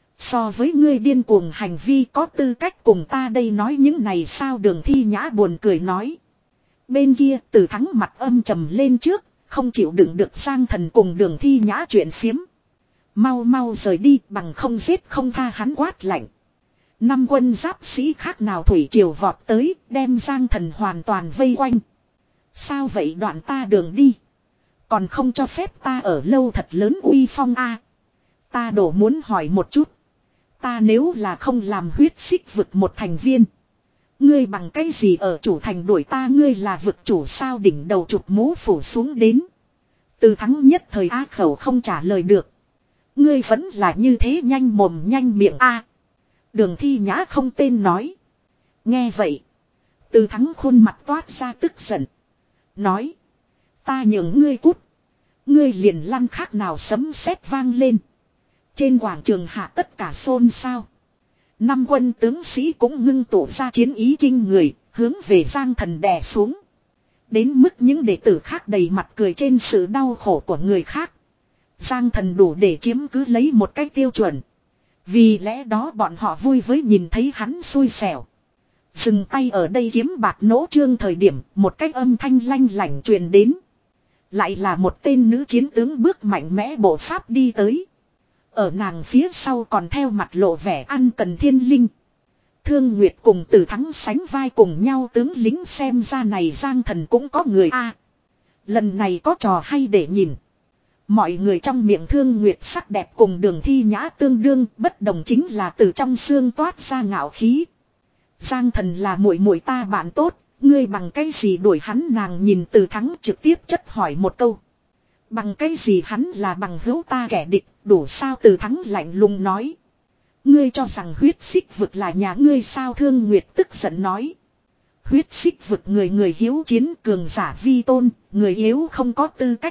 So với ngươi điên cuồng hành vi có tư cách cùng ta đây nói những này sao? Đường Thi Nhã buồn cười nói. Bên kia Từ Thắng mặt âm trầm lên trước, không chịu đựng được Giang Thần cùng Đường Thi Nhã chuyện phiếm. Mau mau rời đi, bằng không giết không tha, hắn quát lạnh. Năm quân giáp sĩ khác nào thủy triều vọt tới, đem Giang Thần hoàn toàn vây quanh. Sao vậy, đoạn ta đường đi. Còn không cho phép ta ở lâu thật lớn uy phong a. À, ta đổ muốn hỏi một chút. Ta nếu là không làm huyết xích vực một thành viên, ngươi bằng cái gì ở chủ thành đuổi ta? Ngươi là vực chủ sao? Đỉnh đầu chụp mũ phủ xuống đến. Từ Thắng nhất thời á khẩu không trả lời được. Ngươi vẫn là như thế nhanh mồm nhanh miệng a. À, Đường Thi Nhã không tên nói. Nghe vậy, Từ Thắng khuôn mặt toát ra tức giận. Nói. Ta nhường ngươi cút. Ngươi liền lăn khác nào sấm sét vang lên. Trên quảng trường hạ tất cả xôn xao. Năm quân tướng sĩ cũng ngưng tụ ra chiến ý kinh người, hướng về Giang Thần đè xuống. Đến mức những đệ tử khác đầy mặt cười trên sự đau khổ của người khác. Giang Thần đủ để chiếm cứ lấy một cách tiêu chuẩn. Vì lẽ đó bọn họ vui với nhìn thấy hắn xui xẻo. Dừng tay ở đây kiếm bạc nỗ trương thời điểm, một cách âm thanh lanh lảnh truyền đến. Lại là một tên nữ chiến tướng bước mạnh mẽ bộ pháp đi tới. Ở nàng phía sau còn theo mặt lộ vẻ ăn cần thiên linh. Thương Nguyệt cùng Từ Thắng sánh vai cùng nhau tướng lính, xem ra này Giang Thần cũng có người a. Lần này có trò hay để nhìn. Mọi người trong miệng Thương Nguyệt sắc đẹp cùng Đường Thi Nhã tương đương, bất đồng chính là từ trong xương toát ra ngạo khí. Giang Thần là muội muội ta bạn tốt, ngươi bằng cái gì đuổi hắn? Nàng nhìn Từ Thắng trực tiếp chất hỏi một câu. Bằng cái gì hắn là bằng hữu ta kẻ địch, đủ sao? Từ Thắng lạnh lùng nói. Ngươi cho rằng huyết xích vực là nhà ngươi sao? Thương Nguyệt tức giận nói. Huyết xích vực người người hiếu chiến, cường giả vi tôn, người yếu không có tư cách.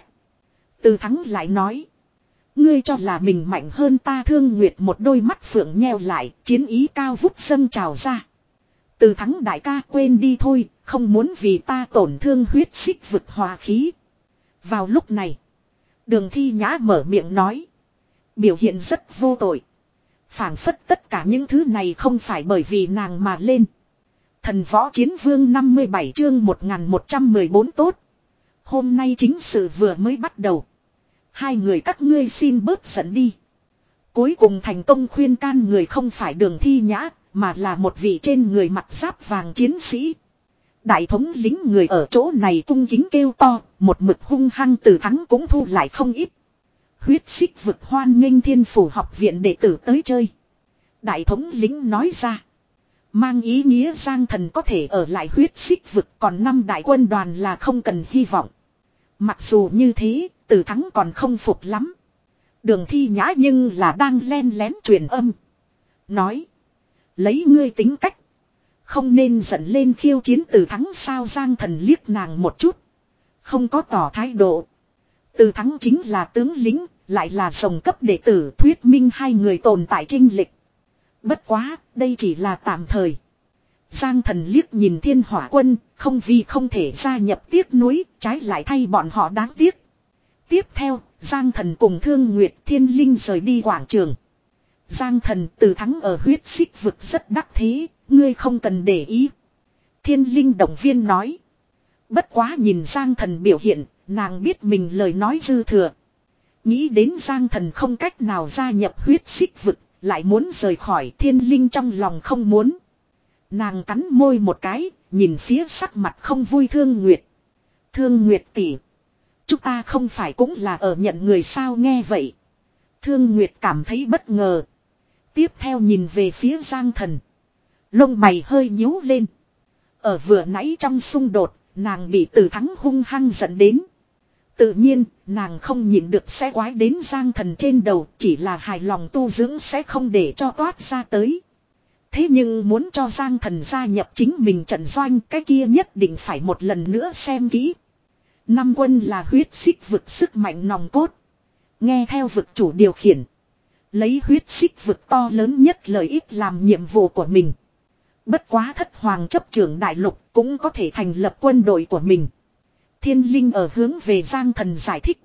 Từ Thắng lại nói. Ngươi cho là mình mạnh hơn ta? Thương Nguyệt một đôi mắt phượng nheo lại, chiến ý cao vút dâng trào ra. Từ Thắng đại ca, quên đi thôi, không muốn vì ta tổn thương huyết xích vực hòa khí. Vào lúc này, Đường Thi Nhã mở miệng nói. Biểu hiện rất vô tội. Phảng phất tất cả những thứ này không phải bởi vì nàng mà lên. Thần Võ Chiến Vương năm mươi bảy chương một nghìn một trăm mười bốn tốt. Hôm nay chính sự vừa mới bắt đầu. Hai người các ngươi xin bớt giận đi. Cuối cùng thành công khuyên can người không phải Đường Thi Nhã, mà là một vị trên người mặc giáp vàng chiến sĩ. Đại thống lính người ở chỗ này cung kính kêu to, một mực hung hăng. Từ Thắng cũng thu lại không ít. Huyết xích vực hoan nghênh Thiên Phủ học viện đệ tử tới chơi. Đại thống lính nói ra. Mang ý nghĩa Giang Thần có thể ở lại huyết xích vực, còn năm đại quân đoàn là không cần hy vọng. Mặc dù như thế, Từ Thắng còn không phục lắm. Đường Thi Nhã nhưng là đang len lén truyền âm. Nói. Lấy ngươi tính cách. Không nên giận lên khiêu chiến Từ Thắng sao? Giang Thần liếc nàng một chút. Không có tỏ thái độ. Từ Thắng chính là tướng lính, lại là rồng cấp đệ tử, thuyết minh hai người tồn tại chênh lệch. Bất quá, đây chỉ là tạm thời. Giang Thần liếc nhìn Thiên Hỏa quân, không vì không thể gia nhập tiếc nuối, trái lại thay bọn họ đáng tiếc. Tiếp theo, Giang Thần cùng Thương Nguyệt Thiên Linh rời đi quảng trường. Giang Thần, Từ Thắng ở huyết xích vực rất đắc thế, ngươi không cần để ý. Thiên Linh động viên nói. Bất quá nhìn Giang Thần biểu hiện, nàng biết mình lời nói dư thừa. Nghĩ đến Giang Thần không cách nào gia nhập huyết xích vực, lại muốn rời khỏi. Thiên Linh trong lòng không muốn. Nàng cắn môi một cái, nhìn phía sắc mặt không vui Thương Nguyệt. Thương Nguyệt tỷ, chúng ta không phải cũng là ở nhận người sao? Nghe vậy, Thương Nguyệt cảm thấy bất ngờ. Tiếp theo nhìn về phía Giang Thần. Lông mày hơi nhíu lên. Ở vừa nãy trong xung đột, nàng bị Từ Thắng hung hăng giận đến. Tự nhiên, nàng không nhịn được sẽ quái đến Giang Thần trên đầu, chỉ là hài lòng tu dưỡng sẽ không để cho toát ra tới. Thế nhưng muốn cho Giang Thần gia nhập chính mình trận doanh, cái kia nhất định phải một lần nữa xem kỹ. Năm quân là huyết xích vực sức mạnh nòng cốt. Nghe theo vực chủ điều khiển. Lấy huyết xích vực to lớn nhất lợi ích làm nhiệm vụ của mình. Bất quá thất hoàng chấp trưởng đại lục cũng có thể thành lập quân đội của mình. Thiên Linh ở hướng về Giang Thần giải thích.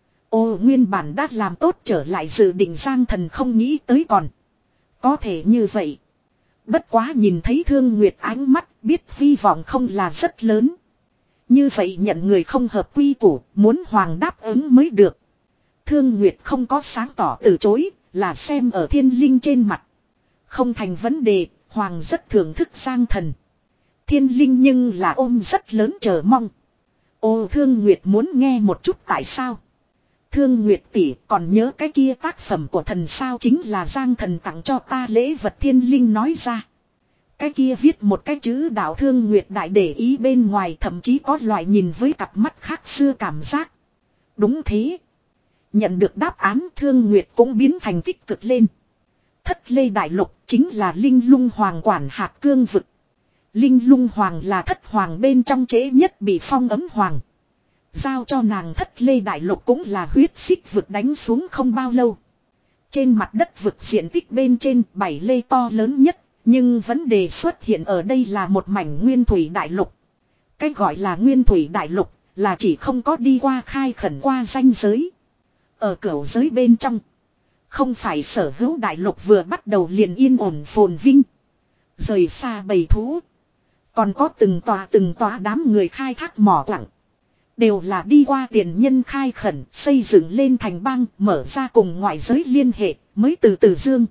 Ô, nguyên bản đã làm tốt trở lại dự định. Giang Thần không nghĩ tới còn có thể như vậy. Bất quá nhìn thấy Thương Nguyệt ánh mắt, biết hy vọng không là rất lớn. Như vậy nhận người không hợp quy củ, muốn hoàng đáp ứng mới được. Thương Nguyệt không có sáng tỏ từ chối, là xem ở Thiên Linh trên mặt. Không thành vấn đề, hoàng rất thưởng thức Giang Thần. Thiên Linh nhưng là ôm rất lớn chờ mong. Ô, Thương Nguyệt muốn nghe một chút tại sao? Thương Nguyệt tỷ còn nhớ cái kia tác phẩm của thần sao? Chính là Giang Thần tặng cho ta lễ vật. Thiên Linh nói ra. Cái kia viết một cái chữ đạo. Thương Nguyệt đại để ý bên ngoài, thậm chí có loại nhìn với cặp mắt khác xưa cảm giác. Đúng thế. Nhận được đáp án, Thương Nguyệt cũng biến thành tích cực lên. Thất Lê Đại Lục chính là Linh Lung Hoàng quản hạt cương vực. Linh Lung Hoàng là thất hoàng bên trong trễ nhất bị phong ấm hoàng. Giao cho nàng Thất Lê Đại Lục cũng là huyết xích vực đánh xuống không bao lâu. Trên mặt đất vực diện tích bên trên bảy lê to lớn nhất. Nhưng vấn đề xuất hiện ở đây là một mảnh nguyên thủy đại lục. Cái gọi là nguyên thủy đại lục là chỉ không có đi qua khai khẩn qua ranh giới. Ở cửu giới bên trong. Không phải sở hữu đại lục vừa bắt đầu liền yên ổn phồn vinh. Rời xa bầy thú. Còn có từng tòa từng tòa đám người khai thác mỏ quặng. Đều là đi qua tiền nhân khai khẩn, xây dựng lên thành bang, mở ra cùng ngoại giới liên hệ, mới từ từ dương.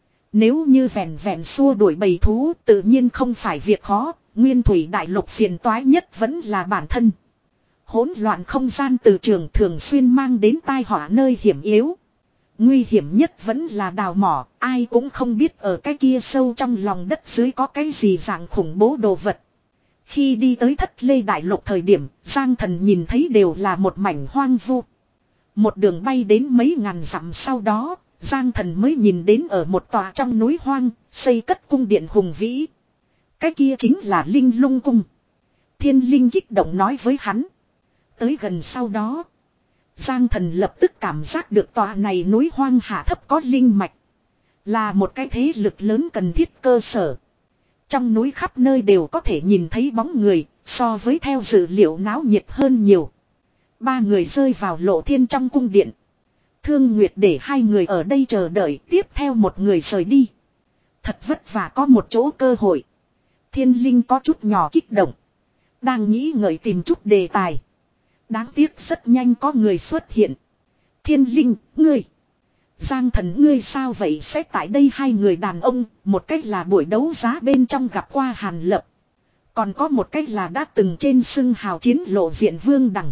Nếu như vẹn vẹn xua đuổi bầy thú, tự nhiên không phải việc khó, nguyên thủy đại lục phiền toái nhất vẫn là bản thân. Hỗn loạn không gian từ trường thường xuyên mang đến tai họa nơi hiểm yếu. Nguy hiểm nhất vẫn là đào mỏ, ai cũng không biết ở cái kia sâu trong lòng đất dưới có cái gì dạng khủng bố đồ vật. Khi đi tới Thất Lê Đại Lục thời điểm, Giang Thần nhìn thấy đều là một mảnh hoang vu. Một đường bay đến mấy ngàn dặm sau đó, Giang Thần mới nhìn đến ở một tòa trong núi hoang, xây cất cung điện hùng vĩ. Cái kia chính là Linh Lung Cung. Thiên Linh kích động nói với hắn. Tới gần sau đó, Giang Thần lập tức cảm giác được tòa này núi hoang hạ thấp có linh mạch. Là một cái thế lực lớn cần thiết cơ sở. Trong núi khắp nơi đều có thể nhìn thấy bóng người, so với theo dự liệu náo nhiệt hơn nhiều. Ba người rơi vào Lộ Thiên trong cung điện. Thương Nguyệt để hai người ở đây chờ đợi, tiếp theo một người rời đi. Thật vất vả có một chỗ cơ hội. Thiên Linh có chút nhỏ kích động. Đang nghĩ ngợi tìm chút đề tài. Đáng tiếc rất nhanh có người xuất hiện. Thiên Linh, ngươi. Giang Thần ngươi sao vậy sẽ tại đây hai người đàn ông, một cách là buổi đấu giá bên trong gặp qua Hàn Lập. Còn có một cách là đã từng trên xưng hào chiến lộ diện Vương Đằng.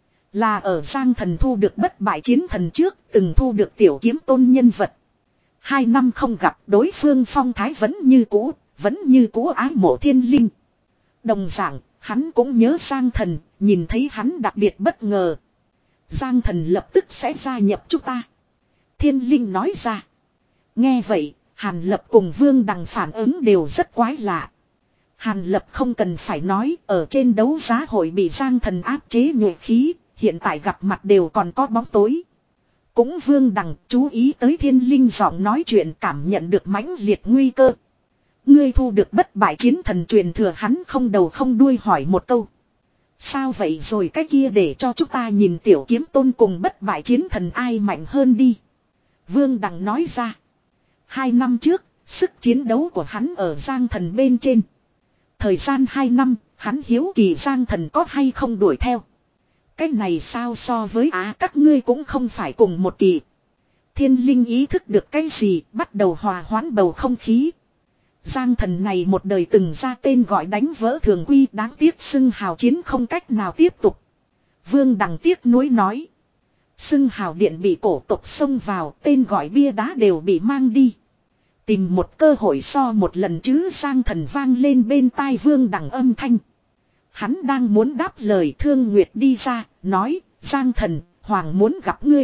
Là ở Giang Thần thu được bất bại chiến thần trước, từng thu được tiểu kiếm tôn nhân vật. Hai năm không gặp đối phương phong thái vẫn như cũ, vẫn như cũ ái mộ Thiên Linh. Đồng dạng, hắn cũng nhớ Giang Thần, nhìn thấy hắn đặc biệt bất ngờ. Giang Thần lập tức sẽ gia nhập chúng ta. Thiên Linh nói ra. Nghe vậy, Hàn Lập cùng Vương Đằng phản ứng đều rất quái lạ. Hàn Lập không cần phải nói, ở trên đấu giá hội bị Giang Thần áp chế nhuệ khí, hiện tại gặp mặt đều còn có bóng tối. Cũng Vương Đằng chú ý tới Thiên Linh giọng nói chuyện, cảm nhận được mãnh liệt nguy cơ. Ngươi thu được bất bại chiến thần truyền thừa, hắn không đầu không đuôi hỏi một câu. Sao vậy rồi, cái kia để cho chúng ta nhìn tiểu kiếm tôn cùng bất bại chiến thần ai mạnh hơn đi. Vương Đằng nói ra. Hai năm trước, sức chiến đấu của hắn ở Giang Thần bên trên. Thời gian hai năm, hắn hiếu kỳ Giang Thần có hay không đuổi theo. Cái này sao so với á các ngươi cũng không phải cùng một kỳ. Thiên Linh ý thức được cái gì, bắt đầu hòa hoãn bầu không khí. Giang Thần này một đời từng ra tên gọi đánh vỡ thường quy, đáng tiếc xưng hào chiến không cách nào tiếp tục. Vương Đằng tiếc nuối nói. Xưng hào điện bị cổ tộc xông vào, tên gọi bia đá đều bị mang đi. Tìm một cơ hội so một lần chứ. Giang Thần vang lên bên tai Vương Đằng âm thanh. Hắn đang muốn đáp lời, Thương Nguyệt đi ra, nói, Giang Thần, Hoàng muốn gặp ngươi.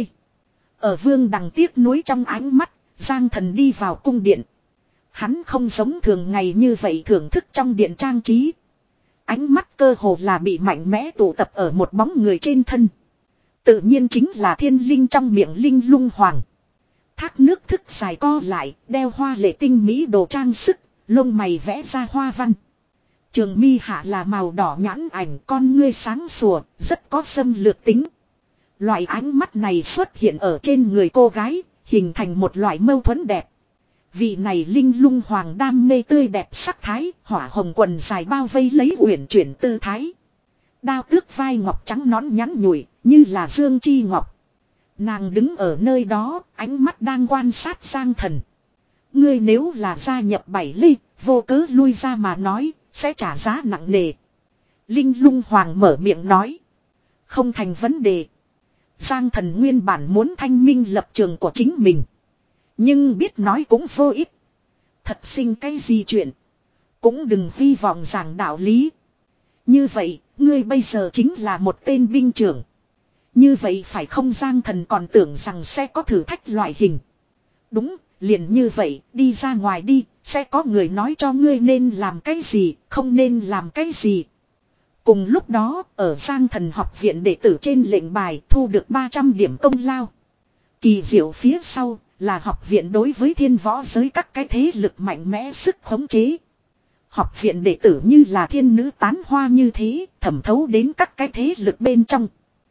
Ở Vương Đằng tiếc nuối trong ánh mắt, Giang Thần đi vào cung điện. Hắn không giống thường ngày như vậy thưởng thức trong điện trang trí. Ánh mắt cơ hồ là bị mạnh mẽ tụ tập ở một bóng người trên thân. Tự nhiên chính là Thiên Linh trong miệng Linh Lung Hoàng. Thác nước thức dài co lại, đeo hoa lệ tinh mỹ đồ trang sức, lông mày vẽ ra hoa văn. Trường mi hạ là màu đỏ nhãn ảnh, con ngươi sáng sủa, rất có xâm lược tính. Loại ánh mắt này xuất hiện ở trên người cô gái, hình thành một loại mâu thuẫn đẹp. Vị này Linh Lung Hoàng đam mê tươi đẹp sắc thái, hỏa hồng quần dài bao vây lấy uyển chuyển tư thái. Đao tước vai ngọc trắng nõn nhắn nhủi, như là dương chi ngọc. Nàng đứng ở nơi đó, ánh mắt đang quan sát Giang Thần. Ngươi nếu là gia nhập bảy ly, vô cớ lui ra mà nói, sẽ trả giá nặng nề. Linh Lung Hoàng mở miệng nói. Không thành vấn đề. Giang Thần nguyên bản muốn thanh minh lập trường của chính mình. Nhưng biết nói cũng vô ích. Thật sinh cái gì chuyện. Cũng đừng hy vọng giảng đạo lý. Như vậy, ngươi bây giờ chính là một tên binh trưởng. Như vậy phải không? Giang Thần còn tưởng rằng sẽ có thử thách loại hình. Đúng, liền như vậy, đi ra ngoài đi, sẽ có người nói cho ngươi nên làm cái gì, không nên làm cái gì. Cùng lúc đó, ở Giang Thần học viện đệ tử trên lệnh bài thu được ba trăm điểm công lao. Kỳ diệu phía sau là học viện đối với thiên võ giới các cái thế lực mạnh mẽ sức khống chế. Học viện đệ tử như là thiên nữ tán hoa như thế, thẩm thấu đến các cái thế lực bên trong.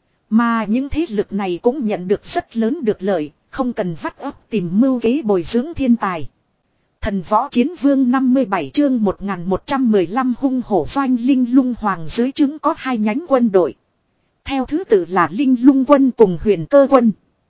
Mà những thế lực này cũng nhận được rất lớn được lợi, không cần vắt óc tìm mưu kế bồi dưỡng thiên tài. Thần võ chiến vương năm mươi bảy chương một nghìn một trăm mười lăm hung hổ doanh. Linh Lung Hoàng dưới trướng có hai nhánh quân đội. Theo thứ tự là Linh Lung quân cùng Huyền Cơ quân.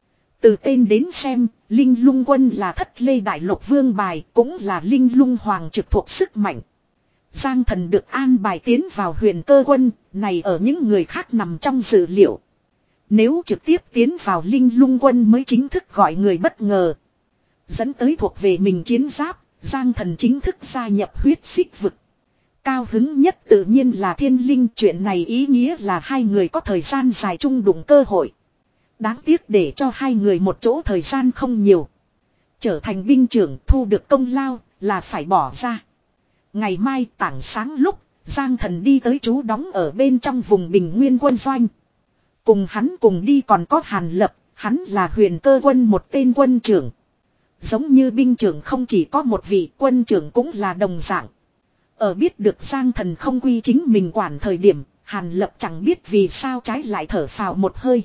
Từ tên đến xem, Linh Lung quân là Thất Lê Đại Lục vương bài, cũng là Linh Lung Hoàng trực thuộc sức mạnh. Giang Thần được an bài tiến vào huyền cơ quân, này ở những người khác nằm trong dự liệu. Nếu trực tiếp tiến vào linh lung quân mới chính thức gọi người bất ngờ. Dẫn tới thuộc về mình chiến giáp, Giang Thần chính thức gia nhập huyết xích vực. Cao hứng nhất tự nhiên là thiên linh, chuyện này ý nghĩa là hai người có thời gian dài chung đụng cơ hội. Đáng tiếc để cho hai người một chỗ thời gian không nhiều. Trở thành binh trưởng thu được công lao là phải bỏ ra. Ngày mai tảng sáng lúc, Giang Thần đi tới trú đóng ở bên trong vùng Bình Nguyên quân doanh. Cùng hắn cùng đi còn có Hàn Lập, hắn là huyền cơ quân một tên quân trưởng. Giống như binh trưởng không chỉ có một vị, quân trưởng cũng là đồng dạng. Ở biết được Giang Thần không quy chính mình quản thời điểm, Hàn Lập chẳng biết vì sao trái lại thở phào một hơi.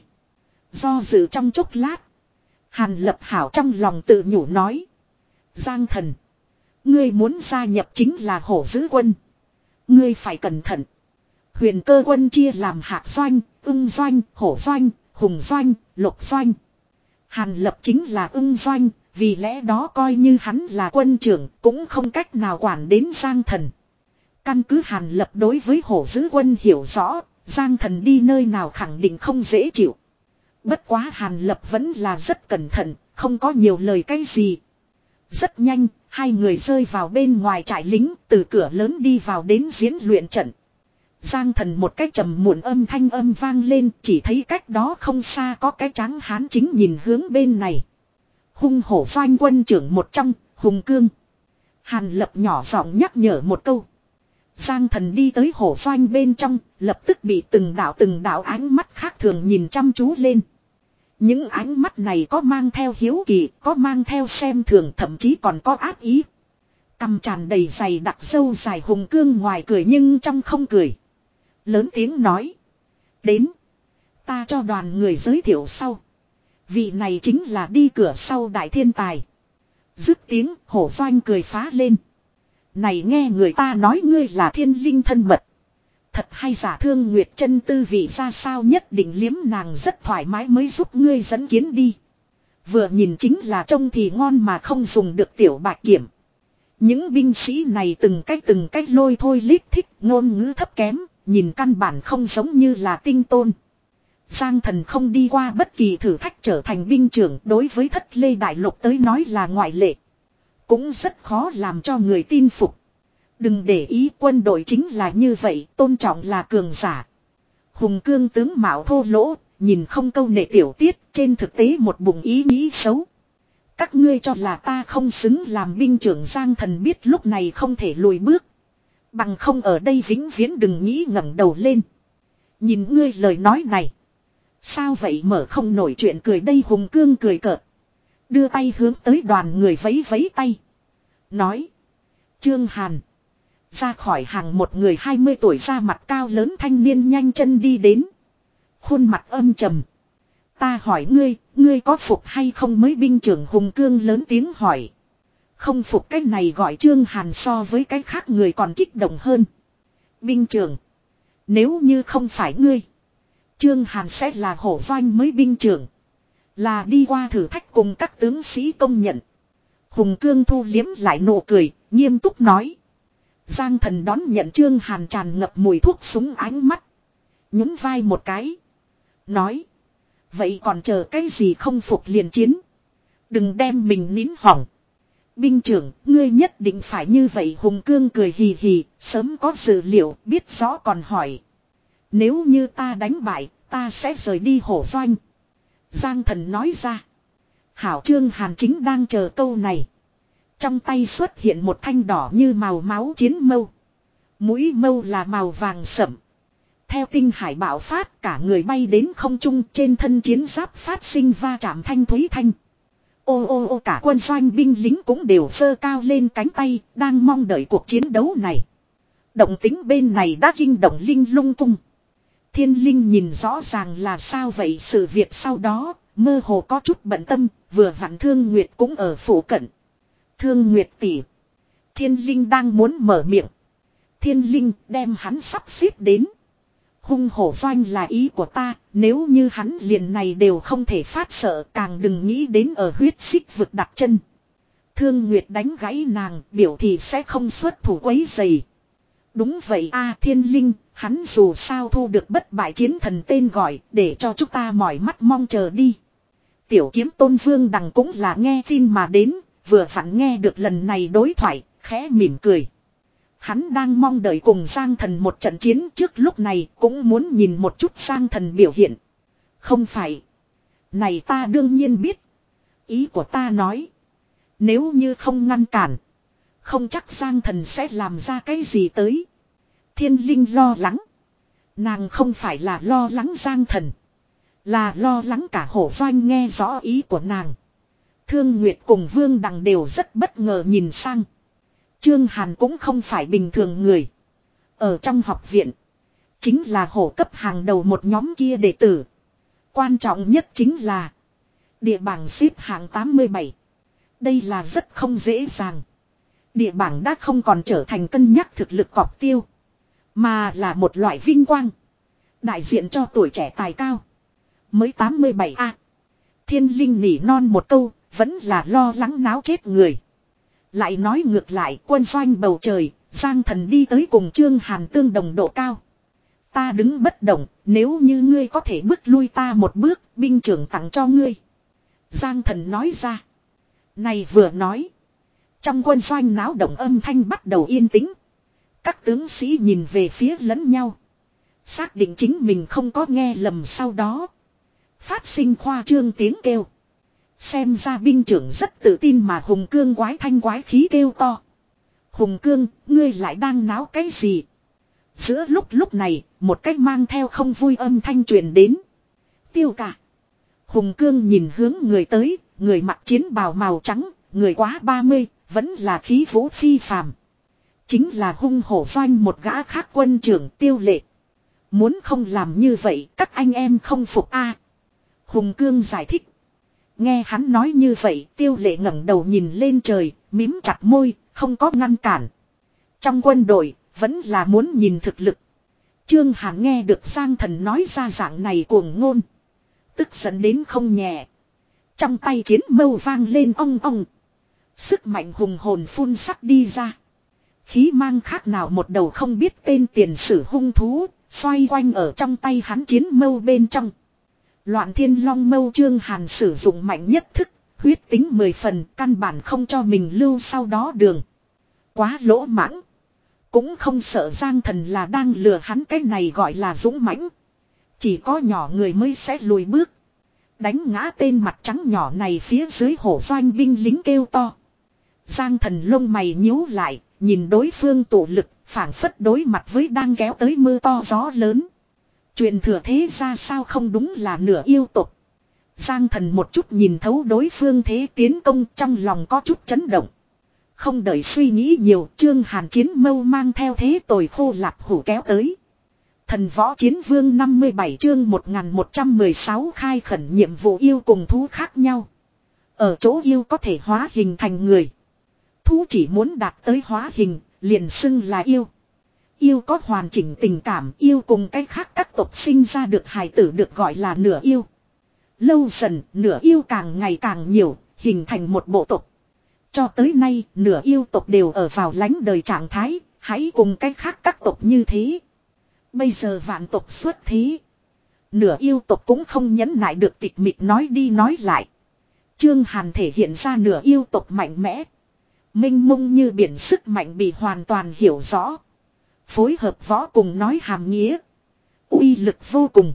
Do dự trong chốc lát, Hàn Lập hảo trong lòng tự nhủ nói. Giang Thần, ngươi muốn gia nhập chính là hổ dữ quân. Ngươi phải cẩn thận. Huyền cơ quân chia làm hạc doanh, ưng doanh, hổ doanh, hùng doanh, lục doanh. Hàn Lập chính là ưng doanh, vì lẽ đó coi như hắn là quân trưởng cũng không cách nào quản đến Giang Thần. Căn cứ Hàn Lập đối với hổ dữ quân hiểu rõ, Giang Thần đi nơi nào khẳng định không dễ chịu. Bất quá Hàn Lập vẫn là rất cẩn thận, không có nhiều lời cái gì. Rất nhanh, hai người rơi vào bên ngoài trại lính, từ cửa lớn đi vào đến diễn luyện trận. Giang Thần một cái trầm muộn âm thanh âm vang lên, chỉ thấy cách đó không xa có cái trắng hán chính nhìn hướng bên này. Hung hổ doanh quân trưởng một trong, Hùng Cương. Hàn Lập nhỏ giọng nhắc nhở một câu. Giang Thần đi tới hổ doanh bên trong, lập tức bị từng đạo từng đạo ánh mắt khác thường nhìn chăm chú lên. Những ánh mắt này có mang theo hiếu kỳ, có mang theo xem thường, thậm chí còn có ác ý. Cằm tràn đầy dày đặc sâu dài Hùng Cương ngoài cười nhưng trong không cười. Lớn tiếng nói. Đến. Ta cho đoàn người giới thiệu sau. Vị này chính là đi cửa sau đại thiên tài. Dứt tiếng hổ doanh cười phá lên. Này nghe người ta nói ngươi là thiên linh thân mật. Thật hay giả Thương Nguyệt chân tư vị ra sao, nhất định liếm nàng rất thoải mái mới giúp ngươi dẫn kiến đi. Vừa nhìn chính là trông thì ngon mà không dùng được tiểu bạch kiểm. Những binh sĩ này từng cách từng cách lôi thôi lít thích, ngôn ngữ thấp kém, nhìn căn bản không giống như là tinh tôn. Giang Thần không đi qua bất kỳ thử thách trở thành binh trưởng, đối với Thất Lê Đại Lục tới nói là ngoại lệ. Cũng rất khó làm cho người tin phục. Đừng để ý, quân đội chính là như vậy, tôn trọng là cường giả. Hùng Cương tướng mạo thô lỗ, nhìn không câu nệ tiểu tiết, trên thực tế một bụng ý nghĩ xấu. Các ngươi cho là ta không xứng làm binh trưởng. Giang Thần biết lúc này không thể lùi bước. Bằng không ở đây vĩnh viễn đừng nghĩ ngẩng đầu lên. Nhìn ngươi lời nói này. Sao vậy mở không nổi chuyện cười đây. Hùng Cương cười cợt. Đưa tay hướng tới đoàn người vẫy vẫy tay. Nói. Trương Hàn. Ra khỏi hàng một người hai mươi tuổi da mặt cao lớn thanh niên nhanh chân đi đến. Khuôn mặt âm trầm. Ta hỏi ngươi, ngươi có phục hay không mới binh trưởng. Hùng Cương lớn tiếng hỏi. Không phục cái này gọi Trương Hàn so với cái khác người còn kích động hơn. Binh trưởng. Nếu như không phải ngươi. Trương Hàn sẽ là hổ doanh mới binh trưởng. Là đi qua thử thách cùng các tướng sĩ công nhận. Hùng Cương thu liếm lại nụ cười, nghiêm túc nói. Giang Thần đón nhận Trương Hàn tràn ngập mùi thuốc súng ánh mắt. Nhún vai một cái. Nói. Vậy còn chờ cái gì, không phục liền chiến. Đừng đem mình nín hỏng. Binh trưởng, ngươi nhất định phải như vậy. Hùng Cương cười hì hì, sớm có dự liệu, biết rõ còn hỏi. Nếu như ta đánh bại, ta sẽ rời đi hổ doanh. Giang Thần nói ra. Hảo. Trương Hàn chính đang chờ câu này. Trong tay xuất hiện một thanh đỏ như màu máu chiến mâu. Mũi mâu là màu vàng sẫm. Theo tinh hải bạo phát, cả người bay đến không trung, trên thân chiến giáp phát sinh va chạm thanh thúy thanh. Ô ô ô, cả quân doanh binh lính cũng đều giơ cao lên cánh tay, đang mong đợi cuộc chiến đấu này. Động tính bên này đã kinh động linh lung cung. Thiên Linh nhìn rõ ràng là sao vậy, sự việc sau đó, mơ hồ có chút bận tâm, vừa vặn Thương Nguyệt cũng ở phủ cận. Thương Nguyệt tỷ. Thiên Linh đang muốn mở miệng. Thiên Linh đem hắn sắp xếp đến. Hung hổ doanh là ý của ta, nếu như hắn liền này đều không thể phát sợ, càng đừng nghĩ đến ở huyết xích vực đặt chân. Thương Nguyệt đánh gãy nàng, biểu thị sẽ không xuất thủ quấy giày. Đúng vậy a, thiên linh, hắn dù sao thu được bất bại chiến thần tên gọi, để cho chúng ta mỏi mắt mong chờ đi. Tiểu kiếm tôn Vương Đằng cũng là nghe tin mà đến, vừa vặn nghe được lần này đối thoại, khẽ mỉm cười. Hắn đang mong đợi cùng Giang Thần một trận chiến, trước lúc này cũng muốn nhìn một chút Giang Thần biểu hiện. Không phải. Này ta đương nhiên biết. Ý của ta nói. Nếu như không ngăn cản. Không chắc Giang Thần sẽ làm ra cái gì tới. Thiên linh lo lắng. Nàng không phải là lo lắng Giang Thần. Là lo lắng cả Hổ Doanh nghe rõ ý của nàng. Thương Nguyệt cùng Vương Đằng đều rất bất ngờ nhìn sang. Trương Hàn cũng không phải bình thường người. Ở trong học viện. Chính là hổ cấp hàng đầu một nhóm kia đệ tử. Quan trọng nhất chính là. Địa bảng xếp hạng tám mươi bảy. Đây là rất không dễ dàng. Địa bảng đã không còn trở thành cân nhắc thực lực cọc tiêu. Mà là một loại vinh quang. Đại diện cho tuổi trẻ tài cao. Mới tám mươi bảy a. Thiên linh nỉ non một câu. Vẫn là lo lắng náo chết người. Lại nói ngược lại quân doanh bầu trời. Giang Thần đi tới cùng Trương Hàn tương đồng độ cao. Ta đứng bất động. Nếu như ngươi có thể bước lui ta một bước. Binh trưởng tặng cho ngươi. Giang Thần nói ra. Này vừa nói. Trong quân doanh náo động âm thanh bắt đầu yên tĩnh. Các tướng sĩ nhìn về phía lẫn nhau. Xác định chính mình không có nghe lầm sau đó. Phát sinh khoa trương tiếng kêu. Xem ra binh trưởng rất tự tin mà Hùng Cương quái thanh quái khí kêu to. Hùng Cương, ngươi lại đang náo cái gì? Giữa lúc lúc này, một cách mang theo không vui âm thanh truyền đến. Tiêu cả. Hùng Cương nhìn hướng người tới, người mặc chiến bào màu trắng, người quá ba mươi, vẫn là khí vũ phi phàm. Chính là hung hổ doanh một gã khác quân trưởng Tiêu Lệ. Muốn không làm như vậy, các anh em không phục a. Hùng Cương giải thích. Nghe hắn nói như vậy, Tiêu Lệ ngẩng đầu nhìn lên trời, mím chặt môi, không có ngăn cản. Trong quân đội, vẫn là muốn nhìn thực lực. Trương Hàn nghe được Giang Thần nói ra dạng này cuồng ngôn. Tức giận đến không nhẹ. Trong tay chiến mâu vang lên ong ong. Sức mạnh hùng hồn phun sắc đi ra. Khí mang khác nào một đầu không biết tên tiền sử hung thú, xoay quanh ở trong tay hắn chiến mâu bên trong. Loạn thiên long mâu Trương Hàn sử dụng mạnh nhất thức, huyết tính mười phần, căn bản không cho mình lưu sau đó đường. Quá lỗ mãng. Cũng không sợ Giang Thần là đang lừa hắn, cái này gọi là dũng mãnh. Chỉ có nhỏ người mới sẽ lùi bước. Đánh ngã tên mặt trắng nhỏ này phía dưới hổ doanh binh lính kêu to. Giang Thần lông mày nhíu lại, nhìn đối phương tụ lực, phảng phất đối mặt với đang kéo tới mưa to gió lớn. Truyền thừa thế ra sao không đúng là nửa yêu tục. Giang Thần một chút nhìn thấu đối phương thế tiến công, trong lòng có chút chấn động. Không đợi suy nghĩ nhiều, Trương Hàn chiến mâu mang theo thế tồi khô lạp hủ kéo tới. Thần võ chiến vương năm mươi bảy chương một nghìn một trăm mười sáu khai khẩn nhiệm vụ yêu cùng thú khác nhau. Ở chỗ yêu có thể hóa hình thành người. Thú chỉ muốn đạt tới hóa hình, liền xưng là yêu. Yêu có hoàn chỉnh tình cảm, yêu cùng cách khác các tộc sinh ra được hài tử được gọi là nửa yêu. Lâu dần, nửa yêu càng ngày càng nhiều, hình thành một bộ tộc. Cho tới nay, nửa yêu tộc đều ở vào lánh đời trạng thái, hãy cùng cách khác các tộc như thế. Bây giờ vạn tộc xuất thế. Nửa yêu tộc cũng không nhẫn nại được tịch mịch nói đi nói lại. Trương Hàn thể hiện ra nửa yêu tộc mạnh mẽ. Minh mông như biển sức mạnh bị hoàn toàn hiểu rõ. Phối hợp võ cùng nói hàm nghĩa. Uy lực vô cùng.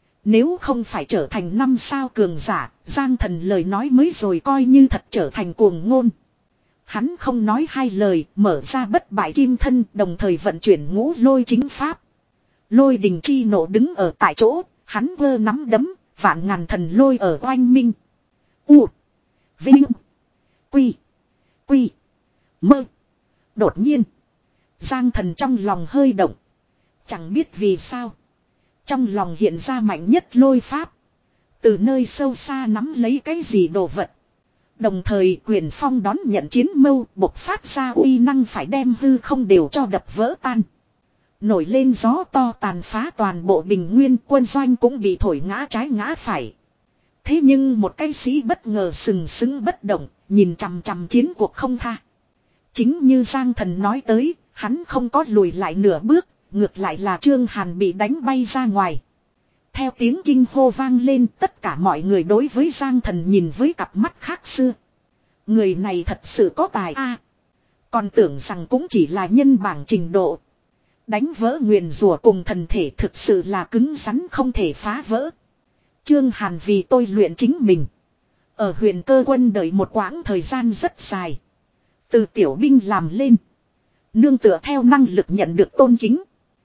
Nếu không phải trở thành năm sao cường giả, Giang Thần lời nói mới rồi coi như thật trở thành cuồng ngôn. Hắn không nói hai lời, mở ra bất bại kim thân, đồng thời vận chuyển ngũ lôi chính pháp. Lôi đình chi nộ đứng ở tại chỗ, hắn vơ nắm đấm, vạn ngàn thần lôi ở oanh minh. U. Vinh. Quy. Quy. Mơ. Đột nhiên. Giang Thần trong lòng hơi động. Chẳng biết vì sao. Trong lòng hiện ra mạnh nhất lôi pháp. Từ nơi sâu xa nắm lấy cái gì đồ vật. Đồng thời quyền phong đón nhận chiến mâu bộc phát ra uy năng phải đem hư không đều cho đập vỡ tan. Nổi lên gió to tàn phá toàn bộ bình nguyên, quân doanh cũng bị thổi ngã trái ngã phải. Thế nhưng một cái sĩ bất ngờ sừng sững bất động, nhìn chằm chằm chiến cuộc không tha. Chính như Giang Thần nói tới, Hắn không có lùi lại nửa bước, ngược lại là Trương Hàn bị đánh bay ra ngoài. Theo tiếng kinh hô vang lên, tất cả mọi người đối với Giang Thần nhìn với cặp mắt khác xưa. Người này thật sự có tài a. Còn tưởng rằng cũng chỉ là nhân bảng trình độ. Đánh vỡ nguyền rủa cùng thần thể thực sự là cứng rắn không thể phá vỡ. Trương Hàn vì tôi luyện chính mình. Ở huyện Cơ Quân đợi một quãng thời gian rất dài. Từ tiểu binh làm lên. Nương tựa theo năng lực nhận được tôn kính.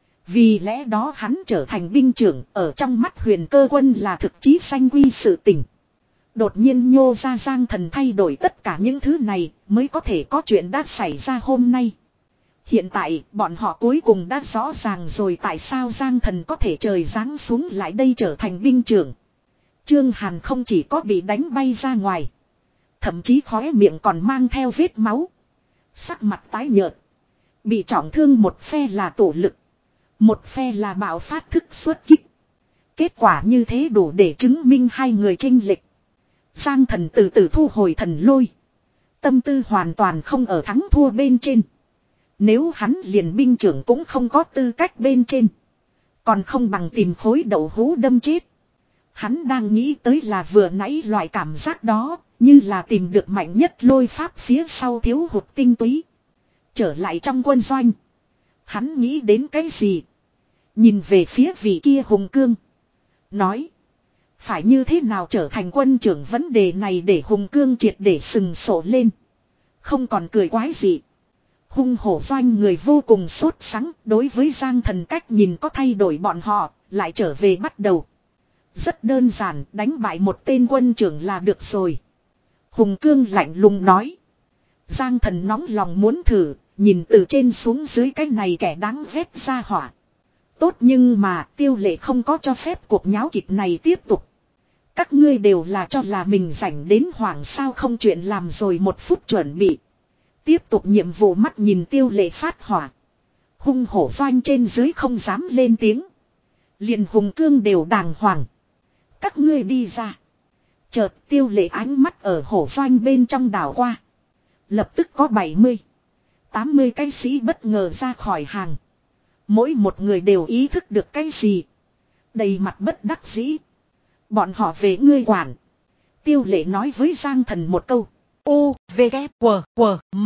Vì lẽ đó hắn trở thành binh trưởng, ở trong mắt Huyền Cơ Quân là thực chí sanh quy sự tình. Đột nhiên nhô ra Giang Thần thay đổi tất cả những thứ này mới có thể có chuyện đã xảy ra hôm nay. Hiện tại bọn họ cuối cùng đã rõ ràng rồi tại sao Giang Thần có thể trời giáng xuống lại đây trở thành binh trưởng. Trương Hàn không chỉ có bị đánh bay ra ngoài. Thậm chí khóe miệng còn mang theo vết máu. Sắc mặt tái nhợt. Bị trọng thương một phe là tổ lực. Một phe là bạo phát thức xuất kích. Kết quả như thế đủ để chứng minh hai người chênh lệch. Giang Thần từ từ thu hồi thần lôi. Tâm tư hoàn toàn không ở thắng thua bên trên. Nếu hắn liền binh trưởng cũng không có tư cách bên trên. Còn không bằng tìm khối đậu hũ đâm chết. Hắn đang nghĩ tới là vừa nãy loại cảm giác đó. Như là tìm được mạnh nhất lôi pháp phía sau thiếu hụt tinh túy. Trở lại trong quân doanh. Hắn nghĩ đến cái gì? Nhìn về phía vị kia Hùng Cương. Nói. Phải như thế nào trở thành quân trưởng vấn đề này để Hùng Cương triệt để sừng sổ lên. Không còn cười quái gì. Hung hổ doanh người vô cùng sốt sắng. Đối với Giang Thần cách nhìn có thay đổi bọn họ. Lại trở về bắt đầu. Rất đơn giản, đánh bại một tên quân trưởng là được rồi. Hùng Cương lạnh lùng nói. Giang Thần nóng lòng muốn thử. Nhìn từ trên xuống dưới cái này kẻ đáng ghét ra hỏa. Tốt nhưng mà Tiêu Lệ không có cho phép cuộc nháo kịch này tiếp tục. Các ngươi đều là cho là mình rảnh đến hoảng sao không chuyện làm rồi một phút chuẩn bị. Tiếp tục nhiệm vụ mắt nhìn Tiêu Lệ phát hỏa. Hung hổ doanh trên dưới không dám lên tiếng. Liền Hùng Cương đều đàng hoàng. Các ngươi đi ra. Chợt Tiêu Lệ ánh mắt ở hổ doanh bên trong đảo qua. Lập tức có bảy mươi, tám mươi cái sĩ bất ngờ ra khỏi hàng. Mỗi một người đều ý thức được cái gì. Đầy mặt bất đắc dĩ. Bọn họ về ngươi quản. Tiêu Lệ nói với Giang Thần một câu. U, V, K, W, W, M.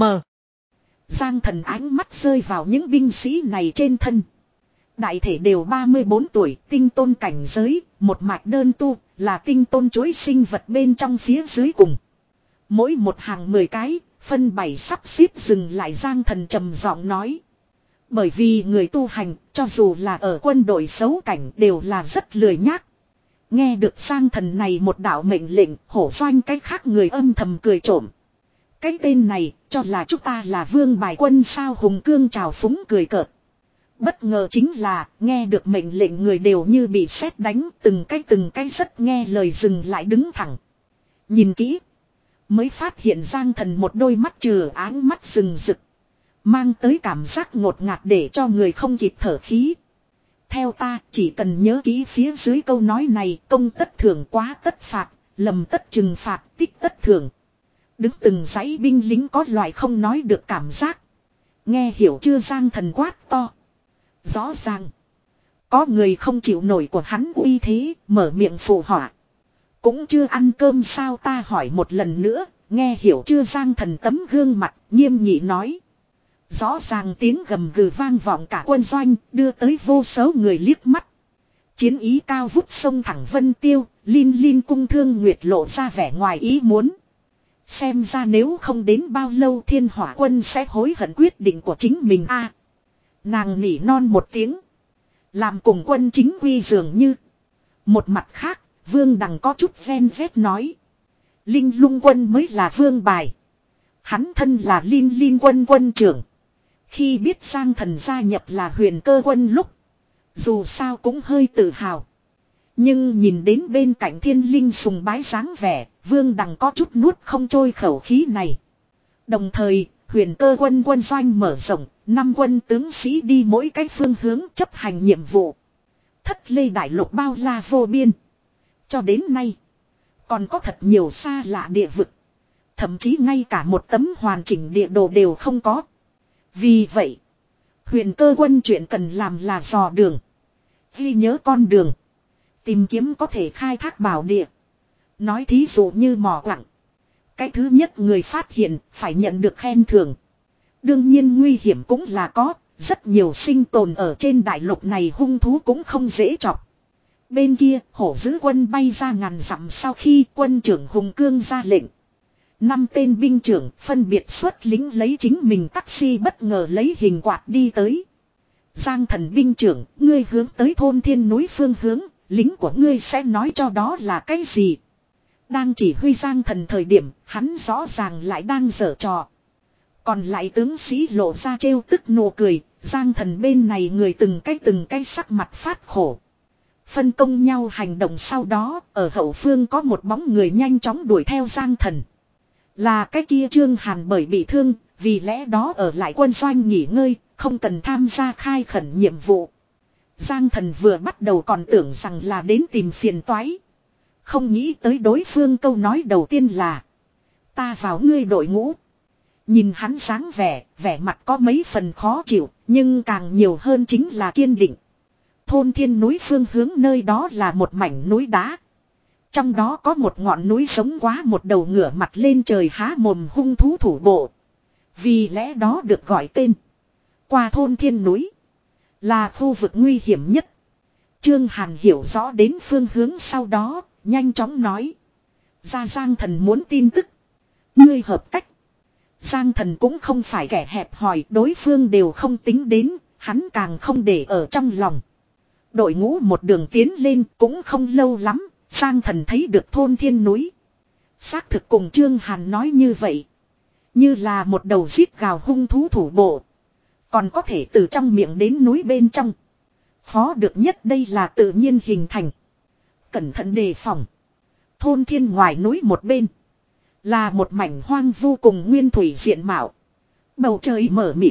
Giang Thần ánh mắt rơi vào những binh sĩ này trên thân. Đại thể đều ba mươi bốn tuổi, tinh tôn cảnh giới, một mạch đơn tu, là tinh tôn chuỗi sinh vật bên trong phía dưới cùng. Mỗi một hàng mười cái, phân bảy sắp xếp dừng lại Giang Thần trầm giọng nói. Bởi vì người tu hành, cho dù là ở quân đội xấu cảnh đều là rất lười nhác. Nghe được Giang Thần này một đạo mệnh lệnh, hổ doanh cái khác người âm thầm cười trộm. Cái tên này, cho là chúng ta là vương bài quân sao Hùng Cương trào phúng cười cợt. Bất ngờ chính là, nghe được mệnh lệnh người đều như bị sét đánh, từng cái từng cái rất nghe lời dừng lại đứng thẳng. Nhìn kỹ, mới phát hiện Giang Thần một đôi mắt trừ áng mắt rừng rực. Mang tới cảm giác ngột ngạt để cho người không kịp thở khí. Theo ta, chỉ cần nhớ kỹ phía dưới câu nói này, công tất thưởng quá tất phạt, lầm tất trừng phạt, tích tất thưởng. Đứng từng dãy binh lính có loại không nói được cảm giác. Nghe hiểu chưa Giang Thần quát to. Rõ ràng. Có người không chịu nổi của hắn uy thế, mở miệng phụ họa. Cũng chưa ăn cơm sao ta hỏi một lần nữa, nghe hiểu chưa Giang Thần tấm gương mặt, nghiêm nghị nói. Rõ ràng tiếng gầm gừ vang vọng cả quân doanh, đưa tới vô số người liếc mắt. Chiến ý cao vút sông thẳng vân tiêu, Linh Linh cung thương nguyệt lộ ra vẻ ngoài ý muốn. Xem ra nếu không đến bao lâu thiên hỏa quân sẽ hối hận quyết định của chính mình a. Nàng nỉ non một tiếng. Làm cùng quân chính quy dường như. Một mặt khác, Vương Đằng có chút ven vét nói. Linh lung quân mới là vương bài. Hắn thân là Linh Linh quân quân trưởng. Khi biết Giang Thần gia nhập là Huyền Cơ quân lúc. Dù sao cũng hơi tự hào. Nhưng nhìn đến bên cạnh thiên linh sùng bái dáng vẻ, Vương Đằng có chút nuốt không trôi khẩu khí này. Đồng thời, Huyền Cơ quân quân doanh mở rộng, năm quân tướng sĩ đi mỗi cái phương hướng chấp hành nhiệm vụ. Thất Lê đại lục bao la vô biên. Cho đến nay, còn có thật nhiều xa lạ địa vực. Thậm chí ngay cả một tấm hoàn chỉnh địa đồ đều không có. Vì vậy, Huyền Cơ Quân chuyện cần làm là dò đường. Ghi nhớ con đường. Tìm kiếm có thể khai thác bảo địa. Nói thí dụ như mỏ quặng. Cái thứ nhất người phát hiện phải nhận được khen thưởng. Đương nhiên nguy hiểm cũng là có. Rất nhiều sinh tồn ở trên đại lục này hung thú cũng không dễ chọc. Bên kia hổ dữ quân bay ra ngàn dặm sau khi quân trưởng Hùng Cương ra lệnh. Năm tên binh trưởng phân biệt xuất lính lấy chính mình taxi bất ngờ lấy hình quạt đi tới. Giang Thần binh trưởng, ngươi hướng tới thôn thiên núi phương hướng, lính của ngươi sẽ nói cho đó là cái gì. Đang chỉ huy Giang Thần thời điểm, hắn rõ ràng lại đang giở trò. Còn lại tướng sĩ lộ ra trêu tức nụ cười, Giang Thần bên này người từng cái từng cái sắc mặt phát khổ. Phân công nhau hành động sau đó, ở hậu phương có một bóng người nhanh chóng đuổi theo Giang Thần. Là cái kia Trương Hàn bởi bị thương, vì lẽ đó ở lại quân doanh nghỉ ngơi, không cần tham gia khai khẩn nhiệm vụ. Giang Thần vừa bắt đầu còn tưởng rằng là đến tìm phiền toái. Không nghĩ tới đối phương câu nói đầu tiên là: ta vào ngươi đội ngũ. Nhìn hắn dáng vẻ, vẻ mặt có mấy phần khó chịu, nhưng càng nhiều hơn chính là kiên định. Thôn thiên núi phương hướng nơi đó là một mảnh núi đá. Trong đó có một ngọn núi giống quá một đầu ngửa mặt lên trời há mồm hung thú thủ bộ. Vì lẽ đó được gọi tên. Qua thôn thiên núi. Là khu vực nguy hiểm nhất. Trương Hàn hiểu rõ đến phương hướng sau đó. Nhanh chóng nói. Ra Giang Thần muốn tin tức. Ngươi hợp cách. Giang Thần cũng không phải kẻ hẹp hòi. Đối phương đều không tính đến. Hắn càng không để ở trong lòng. Đội ngũ một đường tiến lên cũng không lâu lắm. Giang Thần thấy được thôn thiên núi. Xác thực cùng Trương Hàn nói như vậy. Như là một đầu giết gào hung thú thủ bộ. Còn có thể từ trong miệng đến núi bên trong. Khó được nhất đây là tự nhiên hình thành. Cẩn thận đề phòng. Thôn thiên ngoài núi một bên. Là một mảnh hoang vu cùng nguyên thủy diện mạo. Bầu trời mở mịt.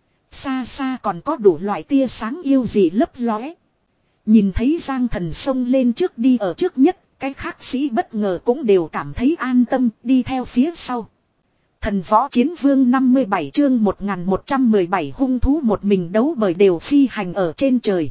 Xa xa còn có đủ loại tia sáng yêu dị lấp lóe. Nhìn thấy Giang Thần xông lên trước đi ở trước nhất. Cái khác sĩ bất ngờ cũng đều cảm thấy an tâm đi theo phía sau. Thần võ chiến vương năm mươi bảy chương một nghìn một trăm mười bảy hung thú một mình đấu bởi đều phi hành ở trên trời.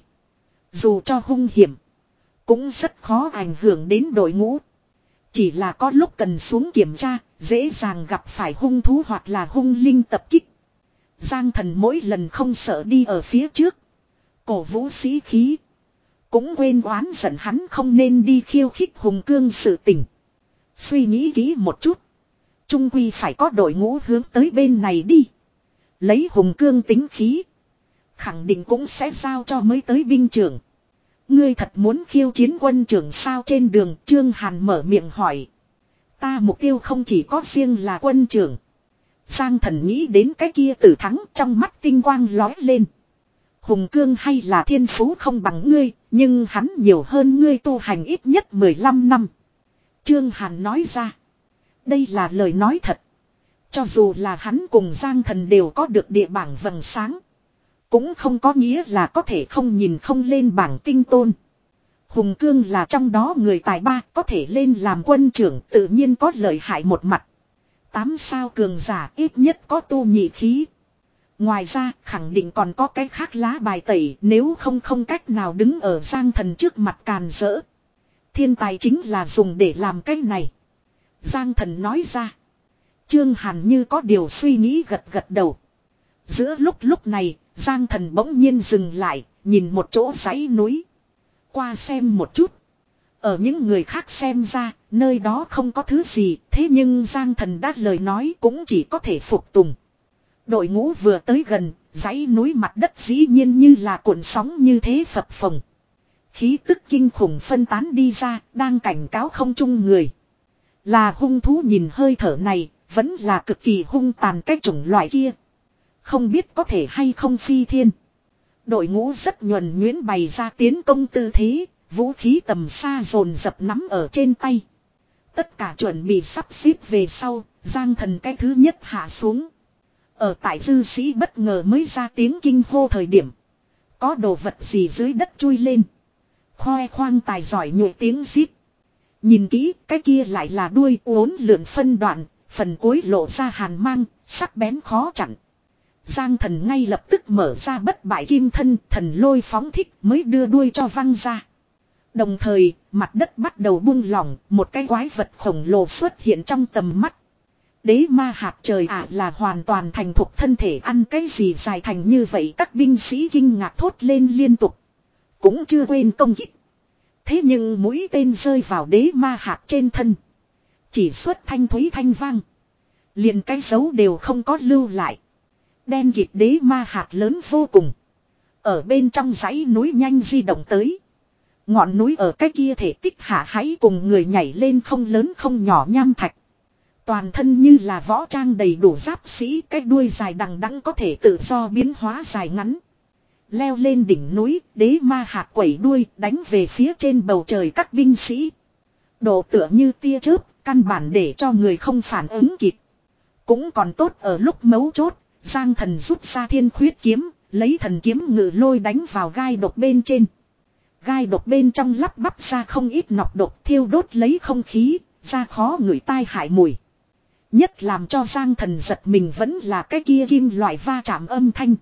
Dù cho hung hiểm. Cũng rất khó ảnh hưởng đến đội ngũ. Chỉ là có lúc cần xuống kiểm tra. Dễ dàng gặp phải hung thú hoặc là hung linh tập kích. Giang Thần mỗi lần không sợ đi ở phía trước. Cổ vũ sĩ khí. Cũng quên oán giận hắn không nên đi khiêu khích Hùng Cương sự tình. Suy nghĩ kỹ một chút. Trung quy phải có đội ngũ hướng tới bên này đi. Lấy Hùng Cương tính khí. Khẳng định cũng sẽ giao cho mới tới binh trưởng. Ngươi thật muốn khiêu chiến quân trưởng sao trên đường Trương Hàn mở miệng hỏi. Ta mục tiêu không chỉ có riêng là quân trưởng. Giang Thần nghĩ đến cái kia tử thắng trong mắt tinh quang lói lên. Hùng Cương hay là thiên phú không bằng ngươi, nhưng hắn nhiều hơn ngươi tu hành ít nhất mười lăm năm. Trương Hàn nói ra. Đây là lời nói thật. Cho dù là hắn cùng Giang Thần đều có được địa bảng vầng sáng. Cũng không có nghĩa là có thể không nhìn không lên bảng tinh tôn. Hùng Cương là trong đó người tài ba có thể lên làm quân trưởng tự nhiên có lợi hại một mặt. Tám sao cường giả ít nhất có tu nhị khí. Ngoài ra khẳng định còn có cái khác lá bài tẩy nếu không không cách nào đứng ở Giang Thần trước mặt càn rỡ. Thiên tài chính là dùng để làm cái này. Giang Thần nói ra. Trương Hàn như có điều suy nghĩ gật gật đầu. Giữa lúc lúc này Giang Thần bỗng nhiên dừng lại nhìn một chỗ dãy núi. Qua xem một chút. Ở những người khác xem ra nơi đó không có thứ gì. Thế nhưng Giang Thần đã lời nói cũng chỉ có thể phục tùng. Đội ngũ vừa tới gần, dãy núi mặt đất dĩ nhiên như là cuộn sóng như thế phập phồng. Khí tức kinh khủng phân tán đi ra, đang cảnh cáo không chung người. Là hung thú nhìn hơi thở này, vẫn là cực kỳ hung tàn cái chủng loại kia. Không biết có thể hay không phi thiên. Đội ngũ rất nhuần nhuyễn bày ra tiến công tư thế, vũ khí tầm xa dồn dập nắm ở trên tay. Tất cả chuẩn bị sắp xếp về sau, Giang Thần cái thứ nhất hạ xuống. Ở tại dư sĩ bất ngờ mới ra tiếng kinh hô thời điểm. Có đồ vật gì dưới đất chui lên. Khoe khoang tài giỏi nhụy tiếng rít. Nhìn kỹ cái kia lại là đuôi uốn lượn phân đoạn. Phần cuối lộ ra hàn mang, sắc bén khó chặn. Giang thần ngay lập tức mở ra bất bại kim thân, thần lôi phóng thích mới đưa đuôi cho văng ra. Đồng thời, mặt đất bắt đầu buông lỏng, một cái quái vật khổng lồ xuất hiện trong tầm mắt. Đế ma hạt trời ạ, là hoàn toàn thành thục thân thể ăn cái gì dài thành như vậy, các binh sĩ kinh ngạc thốt lên liên tục. Cũng chưa quên công kích. Thế nhưng mũi tên rơi vào đế ma hạt trên thân. Chỉ xuất thanh thúy thanh vang. Liền cái dấu đều không có lưu lại. Đen kịt đế ma hạt lớn vô cùng. Ở bên trong dãy núi nhanh di động tới. Ngọn núi ở cái kia thể tích hạ hãy cùng người nhảy lên không lớn không nhỏ nham thạch. Toàn thân như là võ trang đầy đủ giáp sĩ, cái đuôi dài đằng đẵng có thể tự do biến hóa dài ngắn. Leo lên đỉnh núi, đế ma hạt quẩy đuôi đánh về phía trên bầu trời các binh sĩ. Độ tựa như tia chớp, căn bản để cho người không phản ứng kịp. Cũng còn tốt ở lúc mấu chốt, Giang thần rút ra thiên khuyết kiếm, lấy thần kiếm ngự lôi đánh vào gai độc bên trên. Gai độc bên trong lắp bắp ra không ít nọc độc thiêu đốt lấy không khí, ra khó ngửi tai hại mùi. Nhất làm cho Giang thần giật mình vẫn là cái kia kim loại va chạm âm thanh.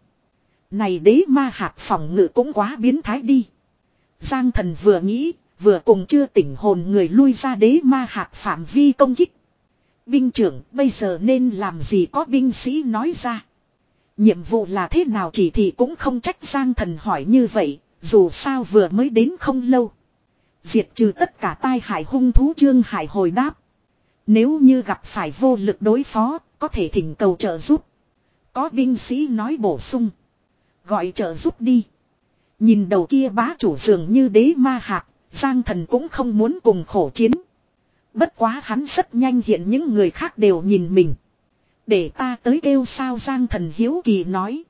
Này đế ma hạt phòng ngự cũng quá biến thái đi. Giang thần vừa nghĩ, vừa cùng chưa tỉnh hồn người lui ra đế ma hạt phạm vi công kích. Binh trưởng bây giờ nên làm gì, có binh sĩ nói ra. Nhiệm vụ là thế nào chỉ thị cũng không trách Giang thần hỏi như vậy, dù sao vừa mới đến không lâu. Diệt trừ tất cả tai hại hung thú. Trương Hải hồi đáp. Nếu như gặp phải vô lực đối phó, có thể thỉnh cầu trợ giúp. Có binh sĩ nói bổ sung. Gọi trợ giúp đi. Nhìn đầu kia bá chủ dường như đế ma hạt, Giang thần cũng không muốn cùng khổ chiến. Bất quá hắn rất nhanh hiện những người khác đều nhìn mình. Để ta tới kêu sao, Giang thần hiếu kỳ nói.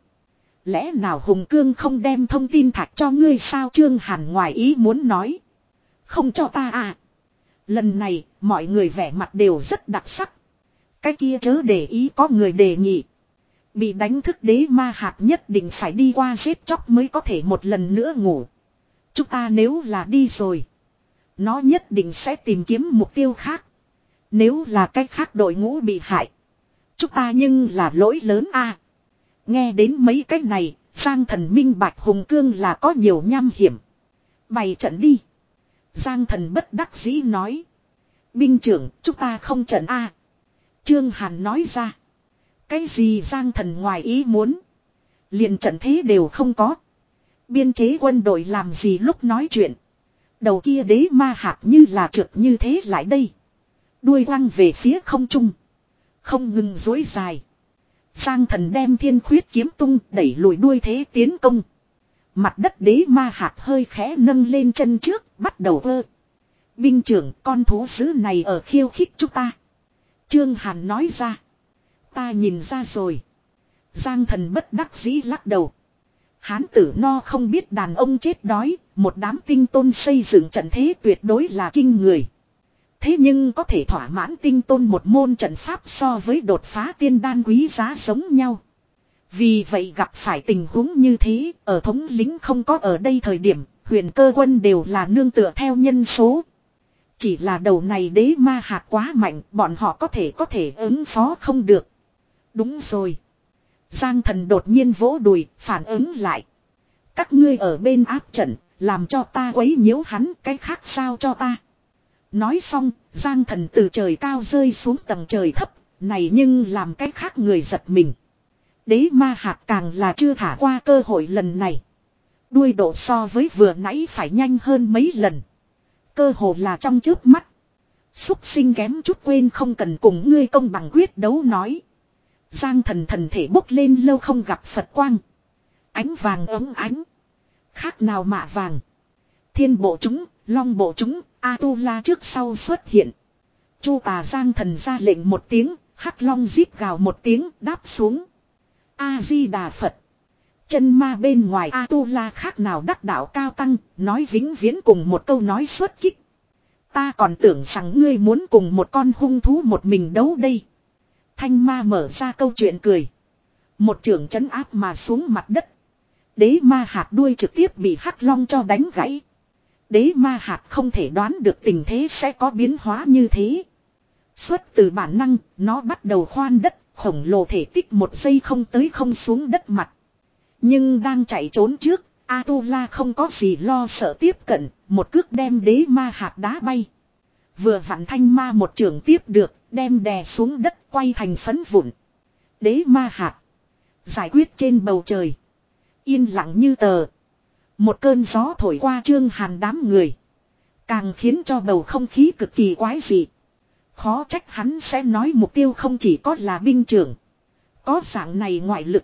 Lẽ nào Hùng Cương không đem thông tin thạch cho ngươi sao, Trương Hàn ngoài ý muốn nói. Không cho ta à. Lần này, mọi người vẻ mặt đều rất đặc sắc. Cái kia chớ để ý, có người đề nghị. Bị đánh thức đế ma hạt nhất định phải đi qua giết chóc mới có thể một lần nữa ngủ. Chúng ta nếu là đi rồi, nó nhất định sẽ tìm kiếm mục tiêu khác. Nếu là cái khác đội ngũ bị hại, chúng ta nhưng là lỗi lớn a. Nghe đến mấy cái này, Giang thần minh bạch Hùng Cương là có nhiều nham hiểm. Bày trận đi. Giang thần bất đắc dĩ nói. Binh trưởng, chúng ta không trận a. Trương Hàn nói ra. Cái gì, Giang thần ngoài ý muốn. Liền trận thế đều không có. Biên chế quân đội làm gì lúc nói chuyện. Đầu kia đế ma hạt như là trượt như thế lại đây. Đuôi quăng về phía không trung. Không ngừng dối dài. Giang thần đem thiên khuyết kiếm tung đẩy lùi đuôi thế tiến công. Mặt đất đế ma hạt hơi khẽ nâng lên chân trước, bắt đầu vơ. Binh trưởng, con thú dữ này ở khiêu khích chúng ta. Trương Hàn nói ra. Ta nhìn ra rồi. Giang thần bất đắc dĩ lắc đầu. Hán tử no không biết đàn ông chết đói, một đám tinh tôn xây dựng trận thế tuyệt đối là kinh người. Thế nhưng có thể thỏa mãn tinh tôn một môn trận pháp so với đột phá tiên đan quý giá giống nhau. Vì vậy gặp phải tình huống như thế, ở thống lĩnh không có ở đây thời điểm, huyền cơ quân đều là nương tựa theo nhân số. Chỉ là đầu này đế ma hạt quá mạnh, bọn họ có thể có thể ứng phó không được. Đúng rồi. Giang thần đột nhiên vỗ đùi, phản ứng lại. Các ngươi ở bên áp trận, làm cho ta quấy nhiễu hắn, cái khác sao cho ta. Nói xong, Giang thần từ trời cao rơi xuống tầng trời thấp, này nhưng làm cái khác người giật mình. Đế ma hạt càng là chưa thả qua cơ hội lần này. Đuôi độ so với vừa nãy phải nhanh hơn mấy lần. Cơ hồ là trong trước mắt. Xúc sinh kém chút quên không cần cùng ngươi công bằng quyết đấu nói. Giang thần thần thể bốc lên lâu không gặp Phật quang. Ánh vàng ấm ánh. Khác nào mạ vàng. Thiên bộ chúng, long bộ chúng, A-tu-la trước sau xuất hiện. Chu tà Giang thần ra lệnh một tiếng, hắc long rít gào một tiếng đáp xuống. A-di-đà Phật. Chân ma bên ngoài A-tu-la khác nào đắc đạo cao tăng, nói vĩnh viễn cùng một câu nói xuất kích. Ta còn tưởng rằng ngươi muốn cùng một con hung thú một mình đấu đây. Thanh ma mở ra câu chuyện cười. Một trường trấn áp mà xuống mặt đất. Đế ma hạt đuôi trực tiếp bị hắc long cho đánh gãy. Đế ma hạt không thể đoán được tình thế sẽ có biến hóa như thế. Xuất từ bản năng, nó bắt đầu khoan đất, khổng lồ thể tích một giây không tới không xuống đất mặt. Nhưng đang chạy trốn trước, Atula không có gì lo sợ tiếp cận, một cước đem đế ma hạt đá bay. Vừa vặn thanh ma một trường tiếp được, đem đè xuống đất quay thành phấn vụn. Đế ma hạt giải quyết trên bầu trời. Yên lặng như tờ. Một cơn gió thổi qua Trương Hàn đám người. Càng khiến cho bầu không khí cực kỳ quái dị. Khó trách hắn sẽ nói mục tiêu không chỉ có là binh trưởng. Có dạng này ngoại lực.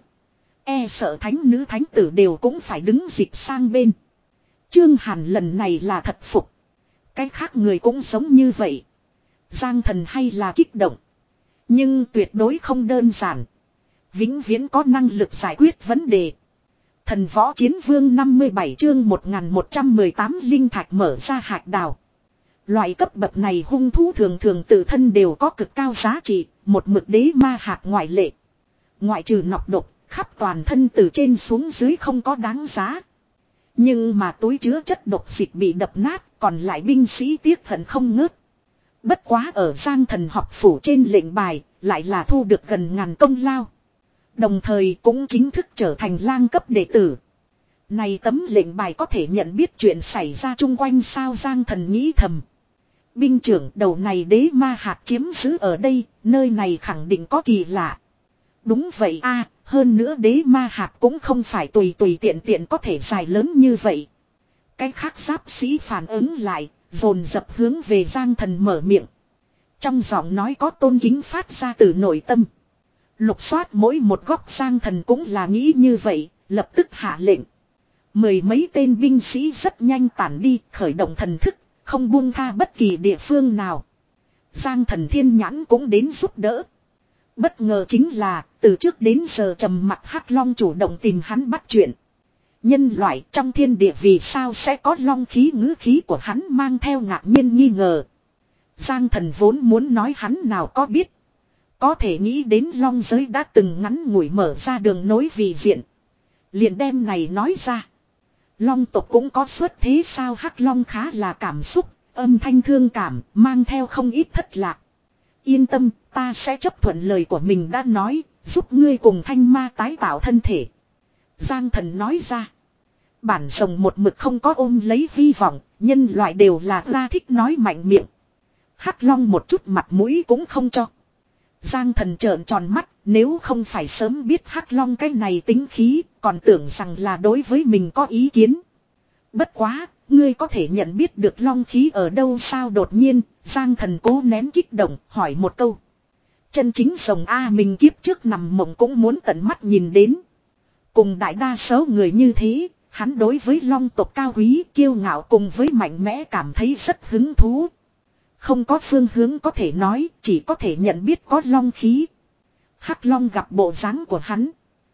E sợ thánh nữ thánh tử đều cũng phải đứng dịch sang bên. Trương Hàn lần này là thật phục. Cái khác người cũng giống như vậy. Giang thần hay là kích động. Nhưng tuyệt đối không đơn giản. Vĩnh viễn có năng lực giải quyết vấn đề. Thần võ chiến vương năm mươi bảy chương một nghìn một trăm mười tám linh thạch mở ra hạt đào. Loại cấp bậc này hung thú thường thường tự thân đều có cực cao giá trị, một mực đế ma hạt ngoại lệ. Ngoại trừ nọc độc, khắp toàn thân từ trên xuống dưới không có đáng giá. Nhưng mà túi chứa chất độc dịch bị đập nát, còn lại binh sĩ tiếc hận không ngớt. Bất quá ở Giang thần học phủ trên lệnh bài, lại là thu được gần ngàn công lao. Đồng thời cũng chính thức trở thành lang cấp đệ tử. Này tấm lệnh bài có thể nhận biết chuyện xảy ra chung quanh sao Giang thần nghĩ thầm. Binh trưởng đầu này đế ma hạt chiếm giữ ở đây, nơi này khẳng định có kỳ lạ. Đúng vậy a, hơn nữa đế ma hạt cũng không phải tùy tùy tiện tiện có thể dài lớn như vậy. Cái khác giáp sĩ phản ứng lại, dồn dập hướng về Giang thần mở miệng. Trong giọng nói có tôn kính phát ra từ nội tâm. Lục soát mỗi một góc Giang thần cũng là nghĩ như vậy, lập tức hạ lệnh. Mười mấy tên binh sĩ rất nhanh tản đi, khởi động thần thức, không buông tha bất kỳ địa phương nào. Giang thần thiên nhãn cũng đến giúp đỡ. Bất ngờ chính là, từ trước đến giờ trầm mặc Hắc Long chủ động tìm hắn bắt chuyện. Nhân loại trong thiên địa vì sao sẽ có long khí ngữ khí của hắn mang theo ngạc nhiên nghi ngờ. Giang thần vốn muốn nói hắn nào có biết. Có thể nghĩ đến long giới đã từng ngắn ngủi mở ra đường nối vì diện. Liền đem này nói ra. Long tộc cũng có xuất thế sao Hắc Long khá là cảm xúc, âm thanh thương cảm, mang theo không ít thất lạc. Yên tâm, ta sẽ chấp thuận lời của mình đã nói, giúp ngươi cùng thanh ma tái tạo thân thể. Giang thần nói ra. Bản rồng một mực không có ôm lấy hy vọng, nhân loại đều là ra thích nói mạnh miệng. Hắc Long một chút mặt mũi cũng không cho. Giang thần trợn tròn mắt, nếu không phải sớm biết Hắc Long cái này tính khí, còn tưởng rằng là đối với mình có ý kiến. Bất quá, ngươi có thể nhận biết được long khí ở đâu sao đột nhiên, Giang thần cố nén kích động, hỏi một câu. Chân chính rồng A mình kiếp trước nằm mộng cũng muốn tận mắt nhìn đến. Cùng đại đa số người như thế, hắn đối với long tộc cao quý, kiêu ngạo cùng với mạnh mẽ cảm thấy rất hứng thú. Không có phương hướng có thể nói, chỉ có thể nhận biết có long khí. Hắc Long gặp bộ dáng của hắn.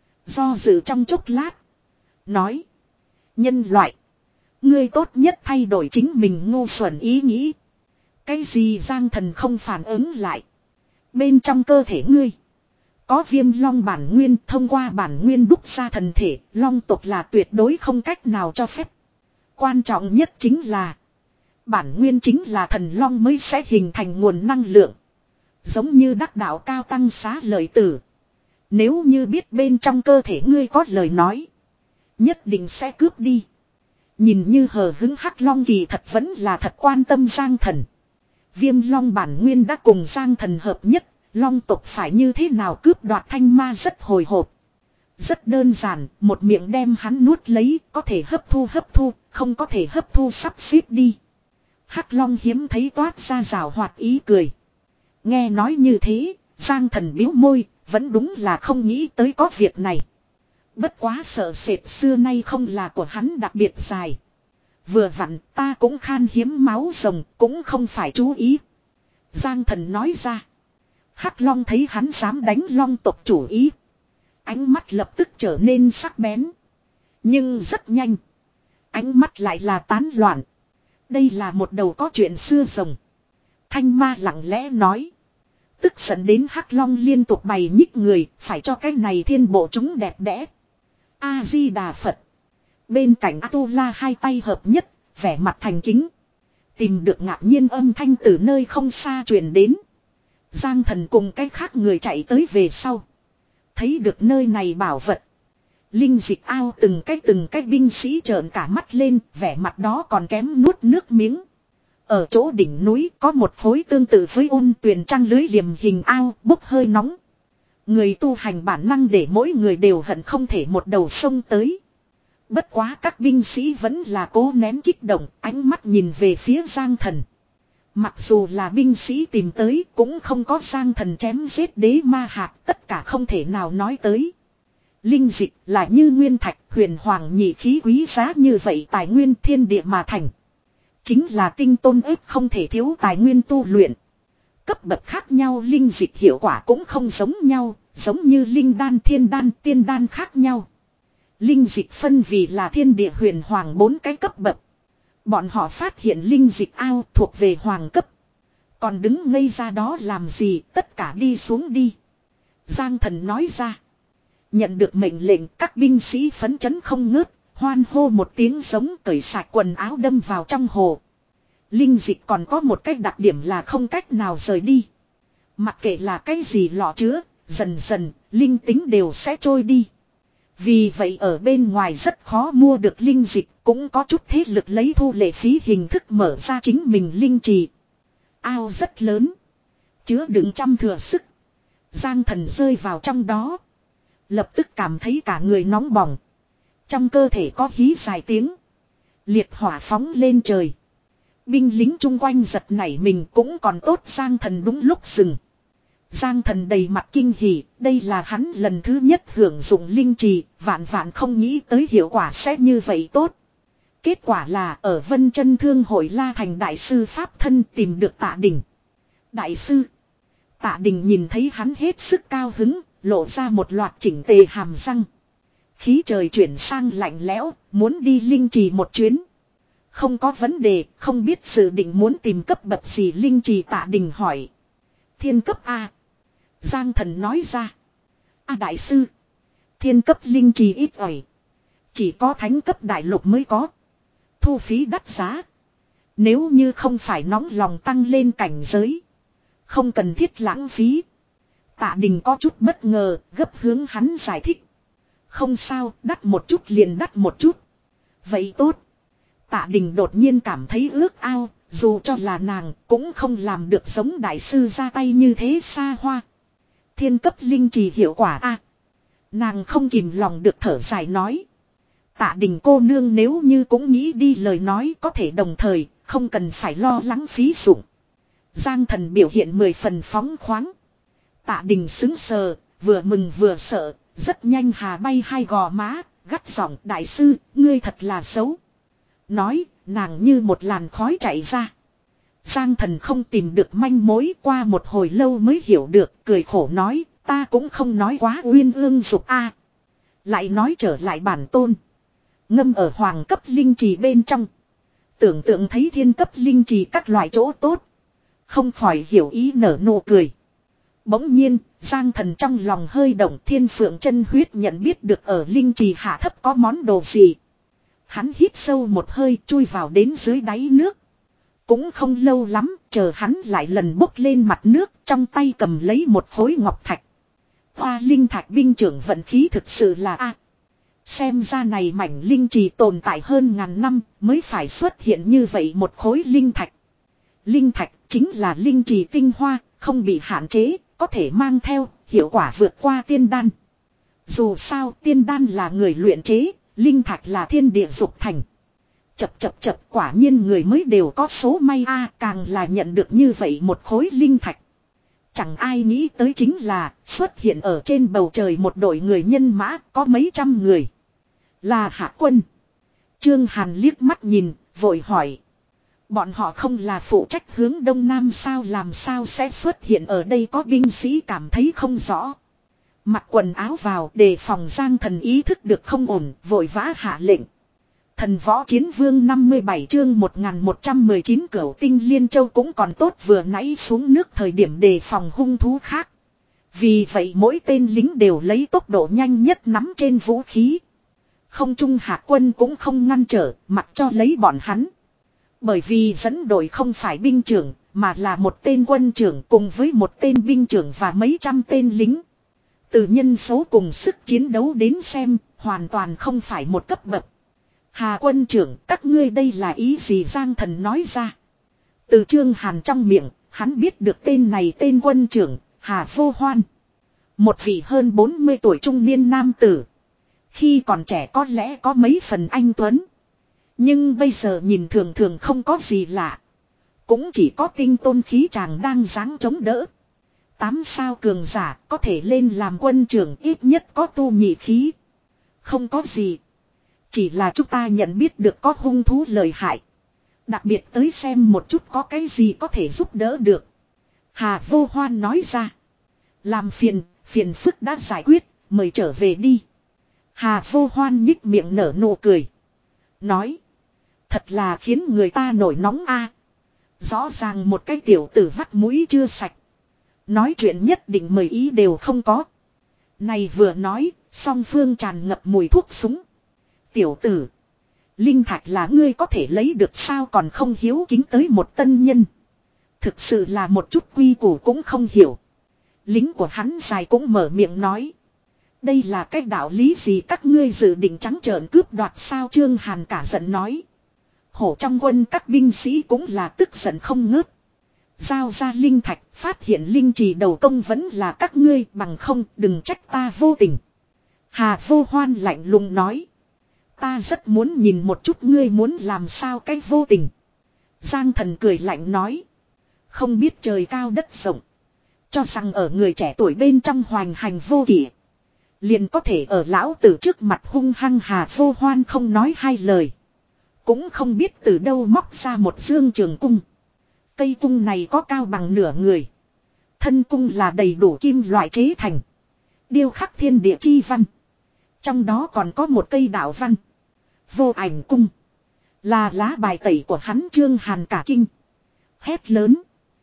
Do dự trong chốc lát. Nói. Nhân loại. Ngươi tốt nhất thay đổi chính mình ngu xuẩn ý nghĩ. Cái gì Giang thần không phản ứng lại. Bên trong cơ thể ngươi. Có viêm long bản nguyên thông qua bản nguyên đúc ra thần thể. Long tộc là tuyệt đối không cách nào cho phép. Quan trọng nhất chính là. Bản nguyên chính là thần long mới sẽ hình thành nguồn năng lượng. Giống như đắc đạo cao tăng xá lợi tử. Nếu như biết bên trong cơ thể ngươi có lời nói. Nhất định sẽ cướp đi. Nhìn như hờ hứng Hắc Long kỳ thật vẫn là thật quan tâm Giang thần. Viêm long bản nguyên đã cùng Giang thần hợp nhất. Long tộc phải như thế nào cướp đoạt thanh ma rất hồi hộp. Rất đơn giản, một miệng đem hắn nuốt lấy, có thể hấp thu hấp thu, không có thể hấp thu sắp xếp đi. Hắc Long hiếm thấy toát ra rào hoạt ý cười. Nghe nói như thế, Giang thần biếu môi, vẫn đúng là không nghĩ tới có việc này. Bất quá sợ sệt xưa nay không là của hắn đặc biệt dài. Vừa vặn ta cũng khan hiếm máu rồng, cũng không phải chú ý. Giang thần nói ra. Hắc Long thấy hắn dám đánh long tộc chủ ý. Ánh mắt lập tức trở nên sắc bén. Nhưng rất nhanh. Ánh mắt lại là tán loạn. Đây là một đầu có chuyện xưa rồng. Thanh ma lặng lẽ nói. Tức giận đến Hắc Long liên tục bày nhích người, phải cho cái này thiên bộ chúng đẹp đẽ. A-di-đà Phật. Bên cạnh Atula hai tay hợp nhất, vẻ mặt thành kính. Tìm được ngạc nhiên âm thanh từ nơi không xa truyền đến. Giang Thần cùng cái khác người chạy tới về sau. Thấy được nơi này bảo vật. Linh dịch ao từng cái từng cái binh sĩ trợn cả mắt lên, vẻ mặt đó còn kém nuốt nước miếng. Ở chỗ đỉnh núi có một khối tương tự với ôn tuyền trăng lưới liềm hình ao bốc hơi nóng. Người tu hành bản năng để mỗi người đều hận không thể một đầu sông tới. Bất quá các binh sĩ vẫn là cố nén kích động, ánh mắt nhìn về phía Giang Thần. Mặc dù là binh sĩ tìm tới cũng không có Giang Thần chém giết đế ma hạt, tất cả không thể nào nói tới. Linh dịch là như nguyên thạch, huyền hoàng nhị khí quý giá như vậy tài nguyên thiên địa mà thành. Chính là tinh tôn ếp không thể thiếu tài nguyên tu luyện. Cấp bậc khác nhau linh dịch hiệu quả cũng không giống nhau, giống như linh đan thiên đan tiên đan khác nhau. Linh dịch phân vì là thiên địa huyền hoàng bốn cái cấp bậc. Bọn họ phát hiện linh dịch ao thuộc về hoàng cấp. Còn đứng ngây ra đó làm gì, tất cả đi xuống đi. Giang Thần nói ra. Nhận được mệnh lệnh các binh sĩ phấn chấn không ngớt, hoan hô một tiếng giống cởi sạch quần áo đâm vào trong hồ. Linh dịch còn có một cách đặc điểm là không cách nào rời đi. Mặc kệ là cái gì lọ chứa, dần dần, linh tính đều sẽ trôi đi. Vì vậy ở bên ngoài rất khó mua được linh dịch, cũng có chút thế lực lấy thu lệ phí hình thức mở ra chính mình linh trì. Ao rất lớn, chứa đựng trăm thừa sức. Giang Thần rơi vào trong đó. Lập tức cảm thấy cả người nóng bỏng. Trong cơ thể có hí dài tiếng. Liệt hỏa phóng lên trời. Binh lính chung quanh giật nảy mình cũng còn tốt Giang Thần đúng lúc dừng. Giang Thần đầy mặt kinh hỉ, đây là hắn lần thứ nhất hưởng dụng linh trì, vạn vạn không nghĩ tới hiệu quả sẽ như vậy tốt. Kết quả là ở Vân Chân Thương hội La Thành đại sư pháp thân tìm được Tạ Đình. Đại sư. Tạ Đình nhìn thấy hắn hết sức cao hứng, lộ ra một loạt chỉnh tề hàm răng. Khí trời chuyển sang lạnh lẽo, muốn đi linh trì một chuyến. Không có vấn đề, không biết dự định muốn tìm cấp bậc gì linh trì. Tạ Đình hỏi. Thiên cấp A. Giang Thần nói ra. A đại sư. Thiên cấp linh trì ít ỏi. Chỉ có thánh cấp đại lục mới có. Thu phí đắt giá. Nếu như không phải nóng lòng tăng lên cảnh giới. Không cần thiết lãng phí. Tạ Đình có chút bất ngờ, gấp hướng hắn giải thích. Không sao, đắt một chút liền đắt một chút. Vậy tốt. Tạ Đình đột nhiên cảm thấy ước ao, dù cho là nàng cũng không làm được giống đại sư ra tay như thế xa hoa. Thiên cấp linh trì hiệu quả a. Nàng không kìm lòng được thở dài nói. Tạ Đình cô nương nếu như cũng nghĩ đi lời nói có thể đồng thời, không cần phải lo lắng phí dụng. Giang Thần biểu hiện mười phần phóng khoáng. Tạ Đình sững sờ, vừa mừng vừa sợ, rất nhanh hà bay hai gò má, gắt giọng đại sư, ngươi thật là xấu. Nói, nàng như một làn khói chạy ra. Giang Thần không tìm được manh mối qua một hồi lâu mới hiểu được, cười khổ nói, ta cũng không nói quá uyên ương dục a. Lại nói trở lại bản tôn. Ngâm ở hoàng cấp linh trì bên trong. Tưởng tượng thấy thiên cấp linh trì các loại chỗ tốt. Không khỏi hiểu ý nở nụ cười. Bỗng nhiên, Giang Thần trong lòng hơi động thiên phượng chân huyết nhận biết được ở linh trì hạ thấp có món đồ gì. Hắn hít sâu một hơi chui vào đến dưới đáy nước. Cũng không lâu lắm, chờ hắn lại lần bốc lên mặt nước trong tay cầm lấy một khối ngọc thạch. Hoa linh thạch binh trưởng vận khí thực sự là a. Xem ra này mảnh linh trì tồn tại hơn ngàn năm mới phải xuất hiện như vậy một khối linh thạch. Linh thạch chính là linh trì tinh hoa, không bị hạn chế, có thể mang theo, hiệu quả vượt qua tiên đan. Dù sao tiên đan là người luyện chế, linh thạch là thiên địa dục thành. Chập chập chập quả nhiên người mới đều có số may a, càng là nhận được như vậy một khối linh thạch. Chẳng ai nghĩ tới chính là xuất hiện ở trên bầu trời một đội người nhân mã có mấy trăm người. Là Hạ Quân. Trương Hàn liếc mắt nhìn, vội hỏi. Bọn họ không là phụ trách hướng đông nam sao làm sao sẽ xuất hiện ở đây có binh sĩ cảm thấy không rõ. Mặc quần áo vào đề phòng Giang Thần ý thức được không ổn, vội vã hạ lệnh. Thần võ chiến vương năm mươi bảy chương một nghìn một trăm mười chín Cửu Tinh Liên Châu cũng còn tốt vừa nãy xuống nước thời điểm đề phòng hung thú khác. Vì vậy mỗi tên lính đều lấy tốc độ nhanh nhất nắm trên vũ khí. Không trung Hạ Quân cũng không ngăn trở, mặc cho lấy bọn hắn. Bởi vì dẫn đội không phải binh trưởng, mà là một tên quân trưởng cùng với một tên binh trưởng và mấy trăm tên lính. Từ nhân số cùng sức chiến đấu đến xem, hoàn toàn không phải một cấp bậc. Hà quân trưởng, các ngươi đây là ý gì? Giang Thần nói ra. Từ Trương Hàn trong miệng, hắn biết được tên này tên quân trưởng, Hà Vô Hoan. Một vị hơn bốn mươi tuổi trung niên nam tử. Khi còn trẻ có lẽ có mấy phần anh tuấn. Nhưng bây giờ nhìn thường thường không có gì lạ. Cũng chỉ có tinh tôn khí chàng đang dáng chống đỡ. Tám sao cường giả có thể lên làm quân trưởng, ít nhất có tu nhị khí. Không có gì. Chỉ là chúng ta nhận biết được có hung thú lợi hại. Đặc biệt tới xem một chút có cái gì có thể giúp đỡ được. Hà Vô Hoan nói ra. Làm phiền, phiền phức đã giải quyết, mời trở về đi. Hà Vô Hoan nhích miệng nở nụ cười. Nói. Thật là khiến người ta nổi nóng a. Rõ ràng một cái tiểu tử vắt mũi chưa sạch. Nói chuyện nhất định mời ý đều không có. Này vừa nói, song phương tràn ngập mùi thuốc súng. Tiểu tử. Linh thạch là ngươi có thể lấy được sao còn không hiếu kính tới một tân nhân. Thực sự là một chút quy củ cũng không hiểu. Lính của hắn dài cũng mở miệng nói. Đây là cái đạo lý gì các ngươi dự định trắng trợn cướp đoạt sao? Trương Hàn cả giận nói. Hổ trong quân các binh sĩ cũng là tức giận không ngớt. Giao ra linh thạch, phát hiện linh trì đầu công vẫn là các ngươi, bằng không đừng trách ta vô tình. Hà Vô Hoan lạnh lùng nói. Ta rất muốn nhìn một chút ngươi muốn làm sao cái vô tình. Giang Thần cười lạnh nói. Không biết trời cao đất rộng. Cho rằng ở người trẻ tuổi bên trong hoành hành vô kỷ. Liền có thể ở lão tử trước mặt hung hăng. Hà Vô Hoan không nói hai lời. Cũng không biết từ đâu móc ra một dương trường cung. Cây cung này có cao bằng nửa người. Thân cung là đầy đủ kim loại chế thành. Điêu khắc thiên địa chi văn. Trong đó còn có một cây đạo văn. Vô ảnh cung. Là lá bài tẩy của hắn. Trương Hàn cả kinh. Hét lớn.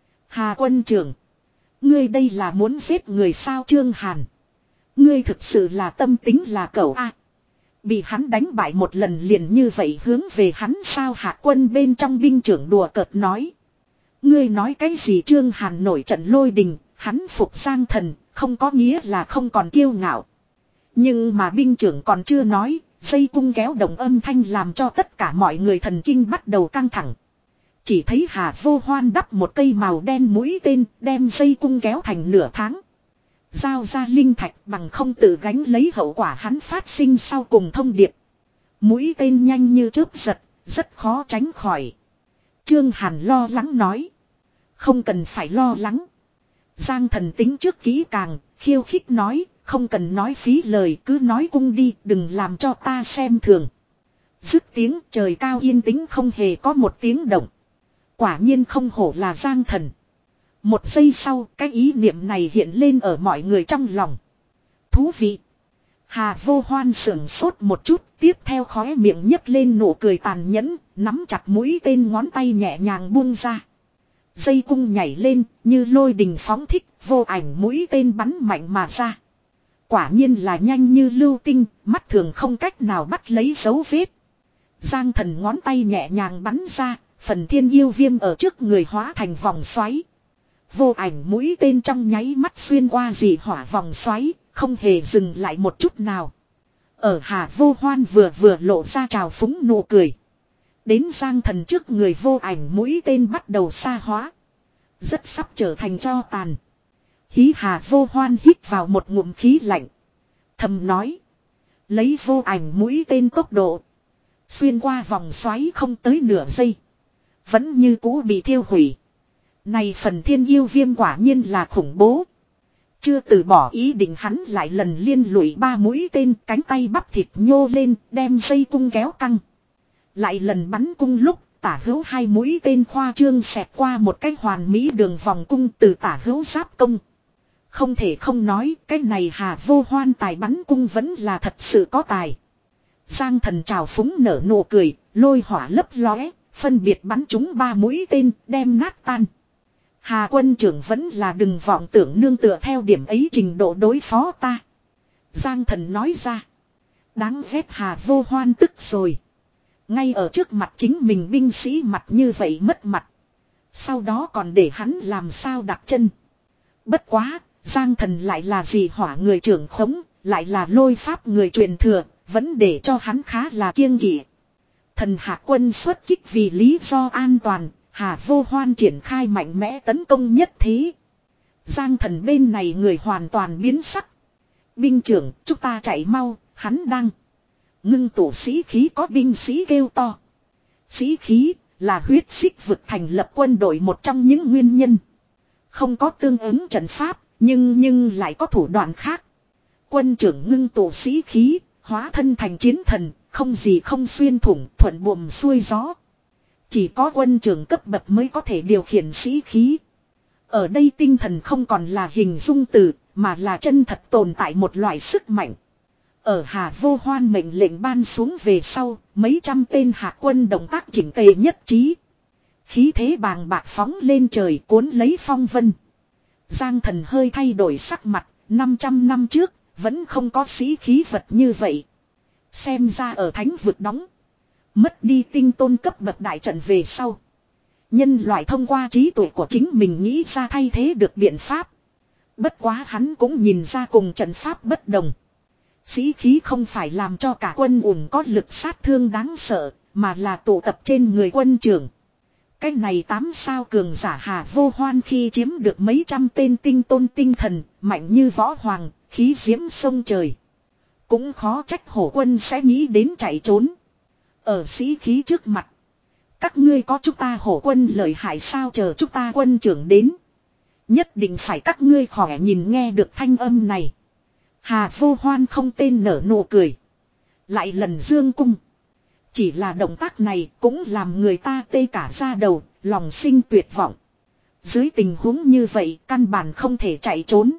Hà quân trưởng. Ngươi đây là muốn giết người sao? Trương Hàn. Ngươi thực sự là tâm tính là cẩu a. Bị hắn đánh bại một lần liền như vậy hướng về hắn sao? Hạ quân bên trong binh trưởng đùa cợt nói. Ngươi nói cái gì? Trương Hàn nổi trận lôi đình. Hắn phục Giang Thần. Không có nghĩa là không còn kiêu ngạo. Nhưng mà binh trưởng còn chưa nói. Dây cung kéo động âm thanh làm cho tất cả mọi người thần kinh bắt đầu căng thẳng. Chỉ thấy Hà Vô Hoan đắp một cây màu đen mũi tên, đem dây cung kéo thành nửa tháng. Giao ra linh thạch bằng không tự gánh lấy hậu quả hắn phát sinh sau cùng thông điệp. Mũi tên nhanh như chớp giật, rất khó tránh khỏi. Trương Hàn lo lắng nói. Không cần phải lo lắng. Giang Thần tính trước kỹ càng, khiêu khích nói, không cần nói phí lời, cứ nói cung đi, đừng làm cho ta xem thường. Dứt tiếng trời cao yên tĩnh không hề có một tiếng động. Quả nhiên không hổ là Giang Thần. Một giây sau, cái ý niệm này hiện lên ở mọi người trong lòng. Thú vị. Hà Vô Hoan sưởng sốt một chút, tiếp theo khóe miệng nhấc lên nụ cười tàn nhẫn, nắm chặt mũi tên ngón tay nhẹ nhàng buông ra. Dây cung nhảy lên, như lôi đình phóng thích, vô ảnh mũi tên bắn mạnh mà ra. Quả nhiên là nhanh như lưu tinh, mắt thường không cách nào bắt lấy dấu vết. Giang Thần ngón tay nhẹ nhàng bắn ra, phần thiên yêu viêm ở trước người hóa thành vòng xoáy. Vô ảnh mũi tên trong nháy mắt xuyên qua dị hỏa vòng xoáy, không hề dừng lại một chút nào. Ở Hà Vô Hoan vừa vừa lộ ra trào phúng nụ cười. Đến Giang Thần trước người vô ảnh mũi tên bắt đầu xa hóa. Rất sắp trở thành tro tàn. Hí Hà Vô Hoan hít vào một ngụm khí lạnh. Thầm nói. Lấy vô ảnh mũi tên tốc độ. Xuyên qua vòng xoáy không tới nửa giây. Vẫn như cũ bị thiêu hủy. Này phần thiên yêu viêm quả nhiên là khủng bố. Chưa từ bỏ ý định hắn lại lần liên lụy ba mũi tên, cánh tay bắp thịt nhô lên, đem dây cung kéo căng. Lại lần bắn cung lúc, tả hữu hai mũi tên khoa trương xẹt qua một cái hoàn mỹ đường vòng cung từ tả hữu giáp công. Không thể không nói, cái này Hà Vô Hoan tài bắn cung vẫn là thật sự có tài. Giang Thần trào phúng nở nụ cười, lôi hỏa lấp lóe, phân biệt bắn trúng ba mũi tên, đem nát tan. Hà quân trưởng vẫn là đừng vọng tưởng nương tựa theo điểm ấy trình độ đối phó ta. Giang Thần nói ra. Đáng ghét Hà Vô Hoan tức rồi. Ngay ở trước mặt chính mình binh sĩ mặt như vậy mất mặt. Sau đó còn để hắn làm sao đặt chân. Bất quá, Giang Thần lại là gì hỏa người trưởng khống, lại là lôi pháp người truyền thừa, vẫn để cho hắn khá là kiêng kỵ. Thần hạ quân xuất kích vì lý do an toàn, Hà Vô Hoan triển khai mạnh mẽ tấn công nhất thế. Giang Thần bên này người hoàn toàn biến sắc. Binh trưởng, chúng ta chạy mau, hắn đang ngưng tụ sĩ khí, có binh sĩ kêu to. Sĩ khí là huyết xích vực thành lập quân đội một trong những nguyên nhân. Không có tương ứng trận pháp, nhưng nhưng lại có thủ đoạn khác. Quân trưởng ngưng tụ sĩ khí, hóa thân thành chiến thần, không gì không xuyên thủng, thuận buồm xuôi gió. Chỉ có quân trưởng cấp bậc mới có thể điều khiển sĩ khí. Ở đây tinh thần không còn là hình dung từ, mà là chân thật tồn tại một loại sức mạnh. Ở Hà Vô Hoan mệnh lệnh ban xuống về sau, mấy trăm tên hạ quân động tác chỉnh tề nhất trí. Khí thế bàng bạc phóng lên trời, cuốn lấy phong vân. Giang Thần hơi thay đổi sắc mặt, năm trăm năm trước, vẫn không có sĩ khí vật như vậy. Xem ra ở thánh vực đóng, mất đi tinh tôn cấp bậc đại trận về sau. Nhân loại thông qua trí tuệ của chính mình nghĩ ra thay thế được biện pháp. Bất quá hắn cũng nhìn ra cùng trận pháp bất đồng. Sĩ khí không phải làm cho cả quân ủng có lực sát thương đáng sợ, mà là tụ tập trên người quân trưởng. Cái này tám sao cường giả Hà Vô Hoan khi chiếm được mấy trăm tên tinh tôn tinh thần, mạnh như võ hoàng, khí diễm sông trời. Cũng khó trách hổ quân sẽ nghĩ đến chạy trốn. Ở sĩ khí trước mặt, các ngươi có chúng ta hổ quân lợi hại sao, chờ chúng ta quân trưởng đến. Nhất định phải các ngươi khỏe. Nhìn nghe được thanh âm này, Hà Vô Hoan không tên nở nụ cười. Lại lần dương cung. Chỉ là động tác này cũng làm người ta tê cả da đầu, lòng sinh tuyệt vọng. Dưới tình huống như vậy căn bản không thể chạy trốn.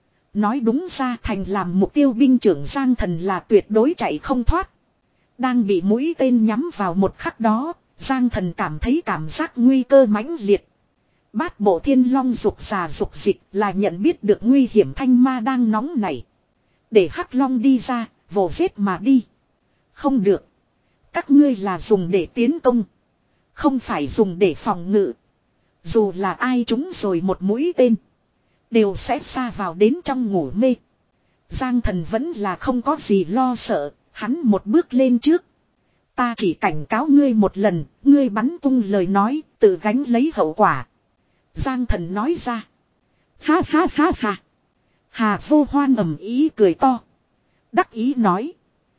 Nói đúng ra thành làm mục tiêu binh trưởng Giang Thần là tuyệt đối chạy không thoát. Đang bị mũi tên nhắm vào một khắc đó, Giang Thần cảm thấy cảm giác nguy cơ mãnh liệt. Bát bộ thiên long dục già dục dịch là nhận biết được nguy hiểm, thanh ma đang nóng nảy. Để hắc long đi ra, vồ giết mà đi. Không được. Các ngươi là dùng để tiến công, không phải dùng để phòng ngự. Dù là ai trúng rồi một mũi tên, đều sẽ sa vào đến trong ngủ mê. Giang Thần vẫn là không có gì lo sợ, hắn một bước lên trước. Ta chỉ cảnh cáo ngươi một lần, ngươi bắn tung lời nói, tự gánh lấy hậu quả. Giang Thần nói ra. Ha ha ha ha. Hà Vô Hoan ầm ý cười to. Đắc ý nói.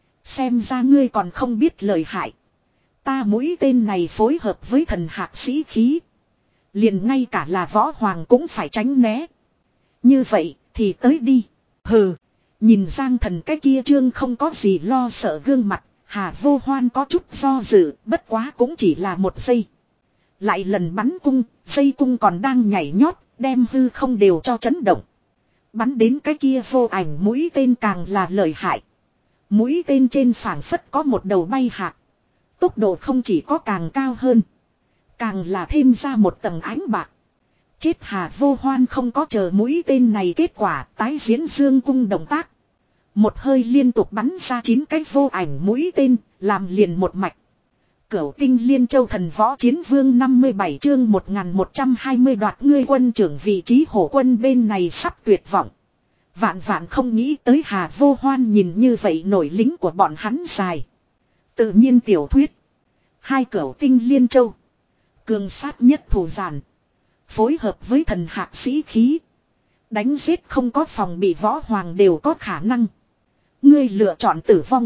Xem ra ngươi còn không biết lợi hại. Ta mũi tên này phối hợp với thần hạc sĩ khí, liền ngay cả là võ hoàng cũng phải tránh né. Như vậy thì tới đi. Hừ. Nhìn Giang Thần cái kia trương không có gì lo sợ gương mặt, Hà Vô Hoan có chút do dự, bất quá cũng chỉ là một giây. Lại lần bắn cung, dây cung còn đang nhảy nhót, đem hư không đều cho chấn động. Bắn đến cái kia vô ảnh mũi tên càng là lợi hại. Mũi tên trên phảng phất có một đầu bay hạc. Tốc độ không chỉ có càng cao hơn, càng là thêm ra một tầng ánh bạc. Chết Hà Vô Hoan không có chờ mũi tên này kết quả, tái diễn dương cung động tác. Một hơi liên tục bắn ra chín cái vô ảnh mũi tên, làm liền một mạch. Cửu tinh liên châu thần võ chiến vương năm mươi bảy chương một nghìn một trăm hai mươi đoạt ngươi quân trưởng vị trí hổ quân bên này sắp tuyệt vọng. Vạn vạn không nghĩ tới Hà Vô Hoan nhìn như vậy nổi lính của bọn hắn dài. Tự nhiên tiểu thuyết. Hai cửu tinh liên châu. Cường sát nhất thủ giản. Phối hợp với thần hạc sĩ khí. Đánh giết không có phòng bị võ hoàng đều có khả năng. Ngươi lựa chọn tử vong.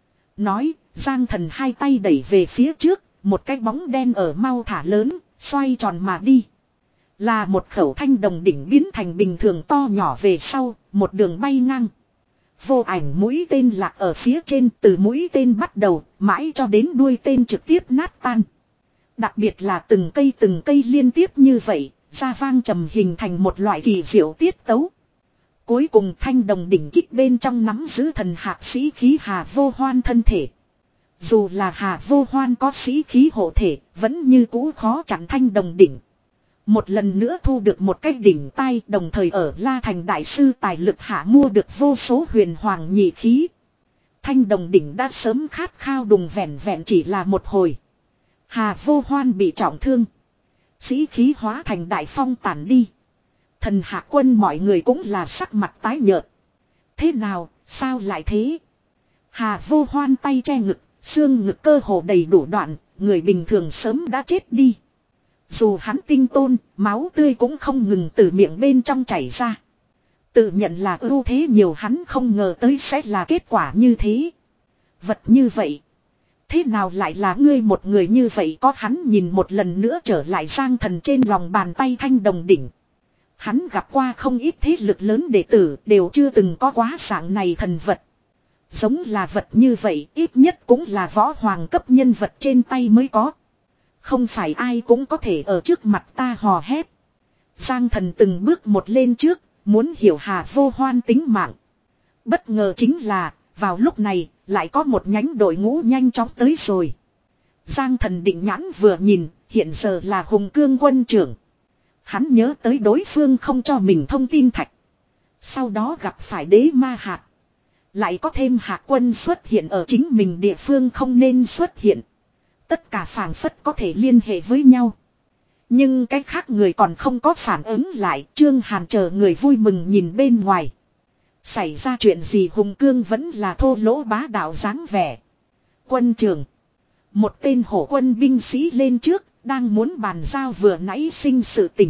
Nói, Giang Thần hai tay đẩy về phía trước, một cái bóng đen ở mau thả lớn, xoay tròn mà đi. Là một khẩu thanh đồng đỉnh biến thành bình thường to nhỏ về sau, một đường bay ngang. Vô ảnh mũi tên lạc ở phía trên, từ mũi tên bắt đầu, mãi cho đến đuôi tên trực tiếp nát tan. Đặc biệt là từng cây từng cây liên tiếp như vậy, ra vang trầm hình thành một loại kỳ diệu tiết tấu. Cuối cùng thanh đồng đỉnh kích bên trong nắm giữ thần hạc sĩ khí Hà Vô Hoan thân thể. Dù là Hà Vô Hoan có sĩ khí hộ thể, vẫn như cũ khó chặn thanh đồng đỉnh. Một lần nữa thu được một cái đỉnh tai, đồng thời ở La Thành đại sư tài lực hạ mua được vô số huyền hoàng nhị khí. Thanh đồng đỉnh đã sớm khát khao đùng vẹn vẹn chỉ là một hồi. Hà Vô Hoan bị trọng thương. Sĩ khí hóa thành đại phong tản đi. Thần Hạ Quân mọi người cũng là sắc mặt tái nhợt. Thế nào, sao lại thế? Hà Vô Hoan tay che ngực, xương ngực cơ hồ đầy đủ đoạn, người bình thường sớm đã chết đi. Dù hắn tinh tôn, máu tươi cũng không ngừng từ miệng bên trong chảy ra. Tự nhận là ưu thế nhiều, hắn không ngờ tới sẽ là kết quả như thế. Vật như vậy. Thế nào lại là ngươi một người như vậy? Có hắn nhìn một lần nữa trở lại Giang Thần trên lòng bàn tay thanh đồng đỉnh. Hắn gặp qua không ít thế lực lớn đệ tử, đều chưa từng có quá dạng này thần vật. Giống là vật như vậy ít nhất cũng là võ hoàng cấp nhân vật trên tay mới có. Không phải ai cũng có thể ở trước mặt ta hò hét. Giang Thần từng bước một lên trước, muốn hiểu Hà Vô Hoan tính mạng. Bất ngờ chính là, vào lúc này, lại có một nhánh đội ngũ nhanh chóng tới rồi. Giang Thần định nhãn vừa nhìn, hiện giờ là Hùng Cương quân trưởng. Hắn nhớ tới đối phương không cho mình thông tin thạch. Sau đó gặp phải đế ma hạt. Lại có thêm Hạ Quân xuất hiện ở chính mình địa phương không nên xuất hiện. Tất cả phảng phất có thể liên hệ với nhau. Nhưng cái khác người còn không có phản ứng lại. Trương Hàn chờ người vui mừng nhìn bên ngoài. Xảy ra chuyện gì? Hùng Cương vẫn là thô lỗ bá đạo dáng vẻ. Quân trưởng. Một tên hổ quân binh sĩ lên trước. Đang muốn bàn giao vừa nãy sinh sự tình.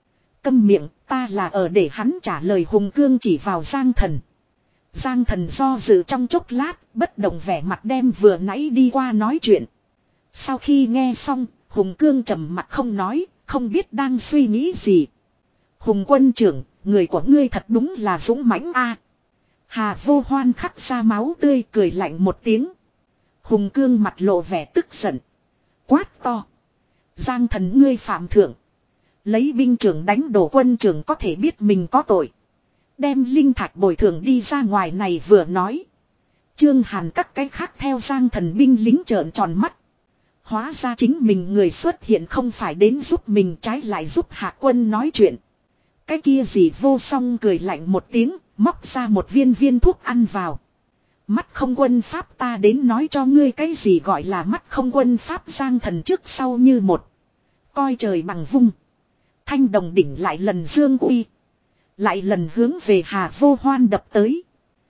Câm miệng, ta là ở để hắn trả lời. Hùng Cương chỉ vào Giang Thần. Giang Thần do dự trong chốc lát, bất động vẻ mặt đem vừa nãy đi qua nói chuyện. Sau khi nghe xong, Hùng Cương trầm mặt không nói, không biết đang suy nghĩ gì. Hùng quân trưởng, người của ngươi thật đúng là dũng mãnh a. Hà Vô Hoan khắc ra máu tươi cười lạnh một tiếng. Hùng Cương mặt lộ vẻ tức giận. Quát to. Giang Thần ngươi phạm thượng. Lấy binh trưởng đánh đổ quân trưởng có thể biết mình có tội. Đem linh thạch bồi thường đi ra ngoài này vừa nói. Trương Hàn các cái khác theo Giang Thần binh lính trợn tròn mắt. Hóa ra chính mình người xuất hiện không phải đến giúp mình, trái lại giúp Hạ Quân nói chuyện. Cái kia gì Vô Song cười lạnh một tiếng, móc ra một viên viên thuốc ăn vào. Mắt không quân pháp, ta đến nói cho ngươi cái gì gọi là mắt không quân pháp. Giang Thần trước sau như một. Coi trời bằng vung. Thanh đồng đỉnh lại lần dương uy. Lại lần hướng về Hà Vô Hoan đập tới.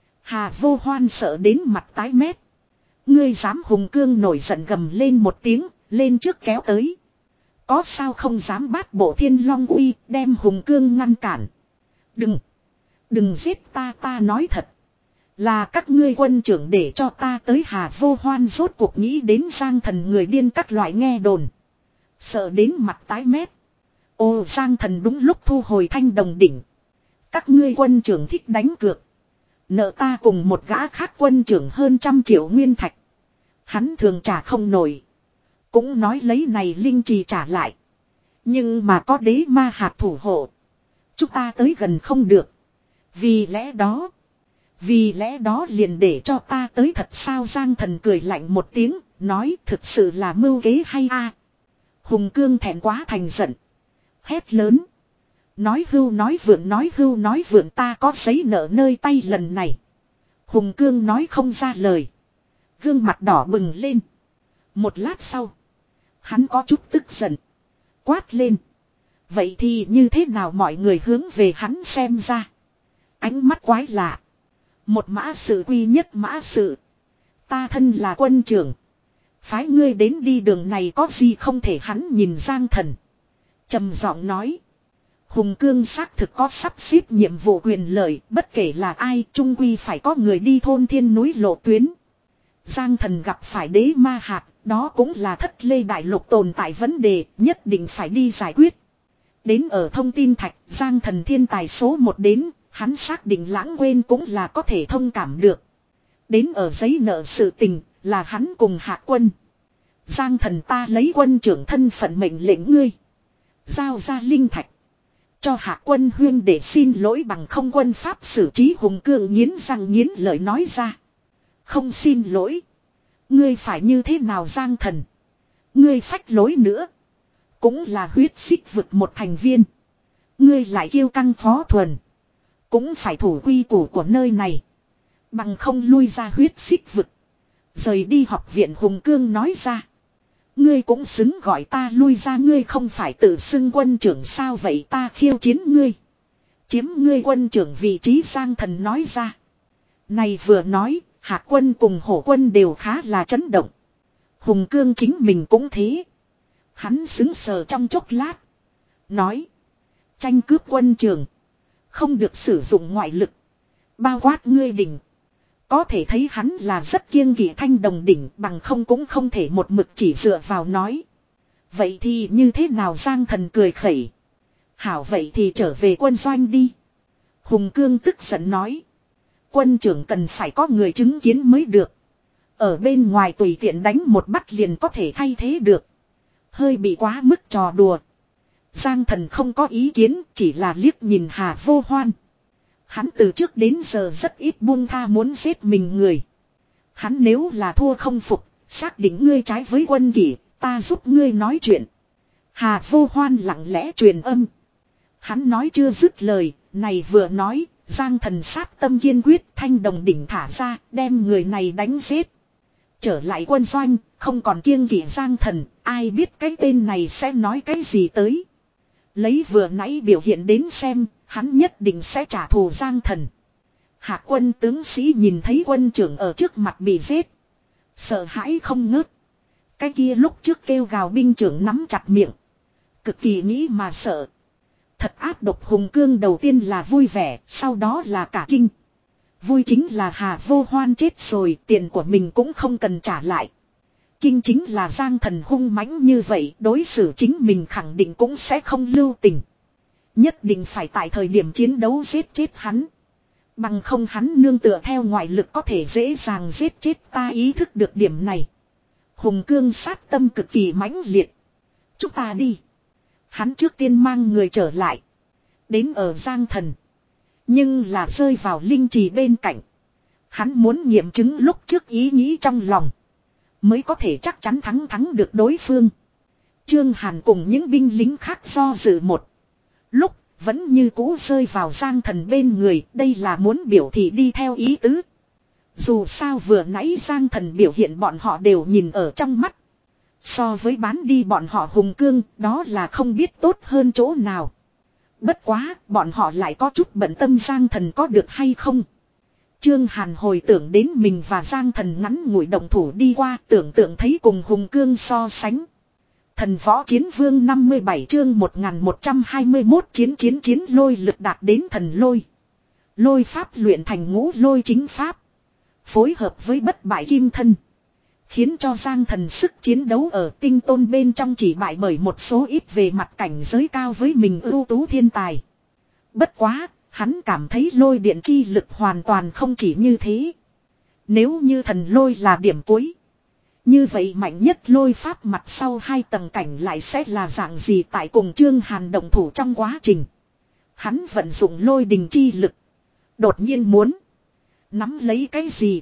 Hà Vô Hoan sợ đến mặt tái mét. Ngươi dám? Hùng Cương nổi giận gầm lên một tiếng, lên trước kéo tới. Có sao không dám? Bát bộ thiên long uy, đem Hùng Cương ngăn cản. Đừng, đừng giết ta, ta nói thật. Là các ngươi quân trưởng để cho ta tới. Hà Vô Hoan rốt cuộc nghĩ đến Giang Thần người điên các loại nghe đồn. Sợ đến mặt tái mét. Ô, Giang Thần đúng lúc thu hồi thanh đồng đỉnh. Các ngươi quân trưởng thích đánh cược. Nợ ta cùng một gã khác quân trưởng hơn trăm triệu nguyên thạch. Hắn thường trả không nổi. Cũng nói lấy này linh trì trả lại. Nhưng mà có đế ma hạt thủ hộ. Chúng ta tới gần không được. Vì lẽ đó. Vì lẽ đó liền để cho ta tới thật sao? Giang Thần cười lạnh một tiếng. Nói thực sự là mưu kế hay a? Hùng Cương thẹn quá thành giận. Hét lớn. Nói hưu nói vượn, nói hưu nói vượn, ta có giấy nợ nơi tay lần này. Hùng Cương nói không ra lời. Gương mặt đỏ bừng lên. Một lát sau. Hắn có chút tức giận. Quát lên. Vậy thì như thế nào? Mọi người hướng về hắn xem ra. Ánh mắt quái lạ. Một mã sự quy nhất mã sự. Ta thân là quân trưởng. Phái ngươi đến đi đường này có gì không thể? Hắn nhìn Giang Thần. Trầm giọng nói. Hùng Cương xác thực có sắp xếp nhiệm vụ quyền lợi, bất kể là ai, trung quy phải có người đi thôn thiên núi lộ tuyến. Giang Thần gặp phải đế ma hạt, đó cũng là thất lê đại lục tồn tại vấn đề, nhất định phải đi giải quyết. Đến ở thông tin thạch, Giang Thần thiên tài số một đến, hắn xác định lãng quên cũng là có thể thông cảm được. Đến ở giấy nợ sự tình, là hắn cùng Hạ Quân. Giang Thần ta lấy quân trưởng thân phận mệnh lệnh ngươi. Giao ra linh thạch. Cho Hạ Quân huyên để xin lỗi bằng không quân pháp xử trí. Hùng Cương nghiến răng nghiến lợi nói ra. Không xin lỗi. Ngươi phải như thế nào? Giang Thần. Ngươi phách lối nữa. Cũng là huyết xích vực một thành viên. Ngươi lại kiêu căng phó thuần. Cũng phải thủ quy củ của nơi này. Bằng không lui ra huyết xích vực. Rời đi học viện. Hùng Cương nói ra. Ngươi cũng xứng gọi ta lui ra, ngươi không phải tự xưng quân trưởng sao, vậy ta khiêu chiến ngươi. Chiếm ngươi quân trưởng vị trí, Giang Thần nói ra. Này vừa nói, Hạc Quân cùng Hổ Quân đều khá là chấn động. Hùng Cương chính mình cũng thế. Hắn xứng sờ trong chốc lát. Nói. Tranh cướp quân trường. Không được sử dụng ngoại lực. Bao quát ngươi đỉnh. Có thể thấy hắn là rất kiêng kỵ Thanh Đồng đỉnh, bằng không cũng không thể một mực chỉ dựa vào nói. Vậy thì như thế nào, Giang Thần cười khẩy. Hảo, vậy thì trở về quân doanh đi. Hùng Cương tức giận nói. Quân trưởng cần phải có người chứng kiến mới được. Ở bên ngoài tùy tiện đánh một bắt liền có thể thay thế được. Hơi bị quá mức trò đùa. Giang Thần không có ý kiến, chỉ là liếc nhìn Hà Vô Hoan. Hắn từ trước đến giờ rất ít buông tha muốn giết mình người. Hắn nếu là thua không phục, xác định ngươi trái với quân kỷ, ta giúp ngươi nói chuyện. Hà Vô Hoan lặng lẽ truyền âm. Hắn nói chưa dứt lời, này vừa nói, Giang Thần sát tâm kiên quyết, Thanh Đồng đỉnh thả ra, đem người này đánh giết. Trở lại quân doanh, không còn kiêng kỵ Giang Thần, ai biết cái tên này sẽ nói cái gì tới. Lấy vừa nãy biểu hiện đến xem, hắn nhất định sẽ trả thù Giang Thần. Hạc Quân tướng sĩ nhìn thấy quân trưởng ở trước mặt bị giết. Sợ hãi không ngớt. Cái kia lúc trước kêu gào binh trưởng nắm chặt miệng. Cực kỳ nghĩ mà sợ. Thật ác độc. Hùng Cương đầu tiên là vui vẻ, sau đó là cả kinh. Vui chính là Hà Vô Hoan chết rồi, tiền của mình cũng không cần trả lại. Kinh chính là Giang Thần hung mãnh như vậy, đối xử chính mình khẳng định cũng sẽ không lưu tình. Nhất định phải tại thời điểm chiến đấu giết chết hắn. Bằng không hắn nương tựa theo ngoại lực có thể dễ dàng giết chết ta, ý thức được điểm này. Hùng Cương sát tâm cực kỳ mãnh liệt. Chúng ta đi. Hắn trước tiên mang người trở lại. Đến ở Giang Thần. Nhưng là rơi vào linh trì bên cạnh. Hắn muốn nghiệm chứng lúc trước ý nghĩ trong lòng. Mới có thể chắc chắn thắng thắng được đối phương. Trương Hàn cùng những binh lính khác do dự một lúc, vẫn như cũ rơi vào Giang Thần bên người, đây là muốn biểu thị đi theo ý tứ. Dù sao vừa nãy Giang Thần biểu hiện bọn họ đều nhìn ở trong mắt. So với bán đi bọn họ Hùng Cương, đó là không biết tốt hơn chỗ nào. Bất quá, bọn họ lại có chút bận tâm Giang Thần có được hay không. Trương Hàn hồi tưởng đến mình và Giang Thần ngắn ngủi động thủ đi qua, tưởng tượng thấy cùng Hùng Cương so sánh. Thần Võ Chiến Vương năm mươi bảy chương một nghìn một trăm hai mươi mốt chiến chiến chiến lôi lực đạt đến thần lôi. Lôi pháp luyện thành ngũ lôi chính pháp. Phối hợp với bất bại kim thân. Khiến cho Giang Thần sức chiến đấu ở tinh tôn bên trong chỉ bại bởi một số ít về mặt cảnh giới cao với mình ưu tú thiên tài. Bất quá, hắn cảm thấy lôi điện chi lực hoàn toàn không chỉ như thế. Nếu như thần lôi là điểm cuối. Như vậy mạnh nhất lôi pháp mặt sau hai tầng cảnh lại sẽ là dạng gì, tại cùng Trương Hàn động thủ trong quá trình. Hắn vận dụng lôi đình chi lực. Đột nhiên muốn nắm lấy cái gì.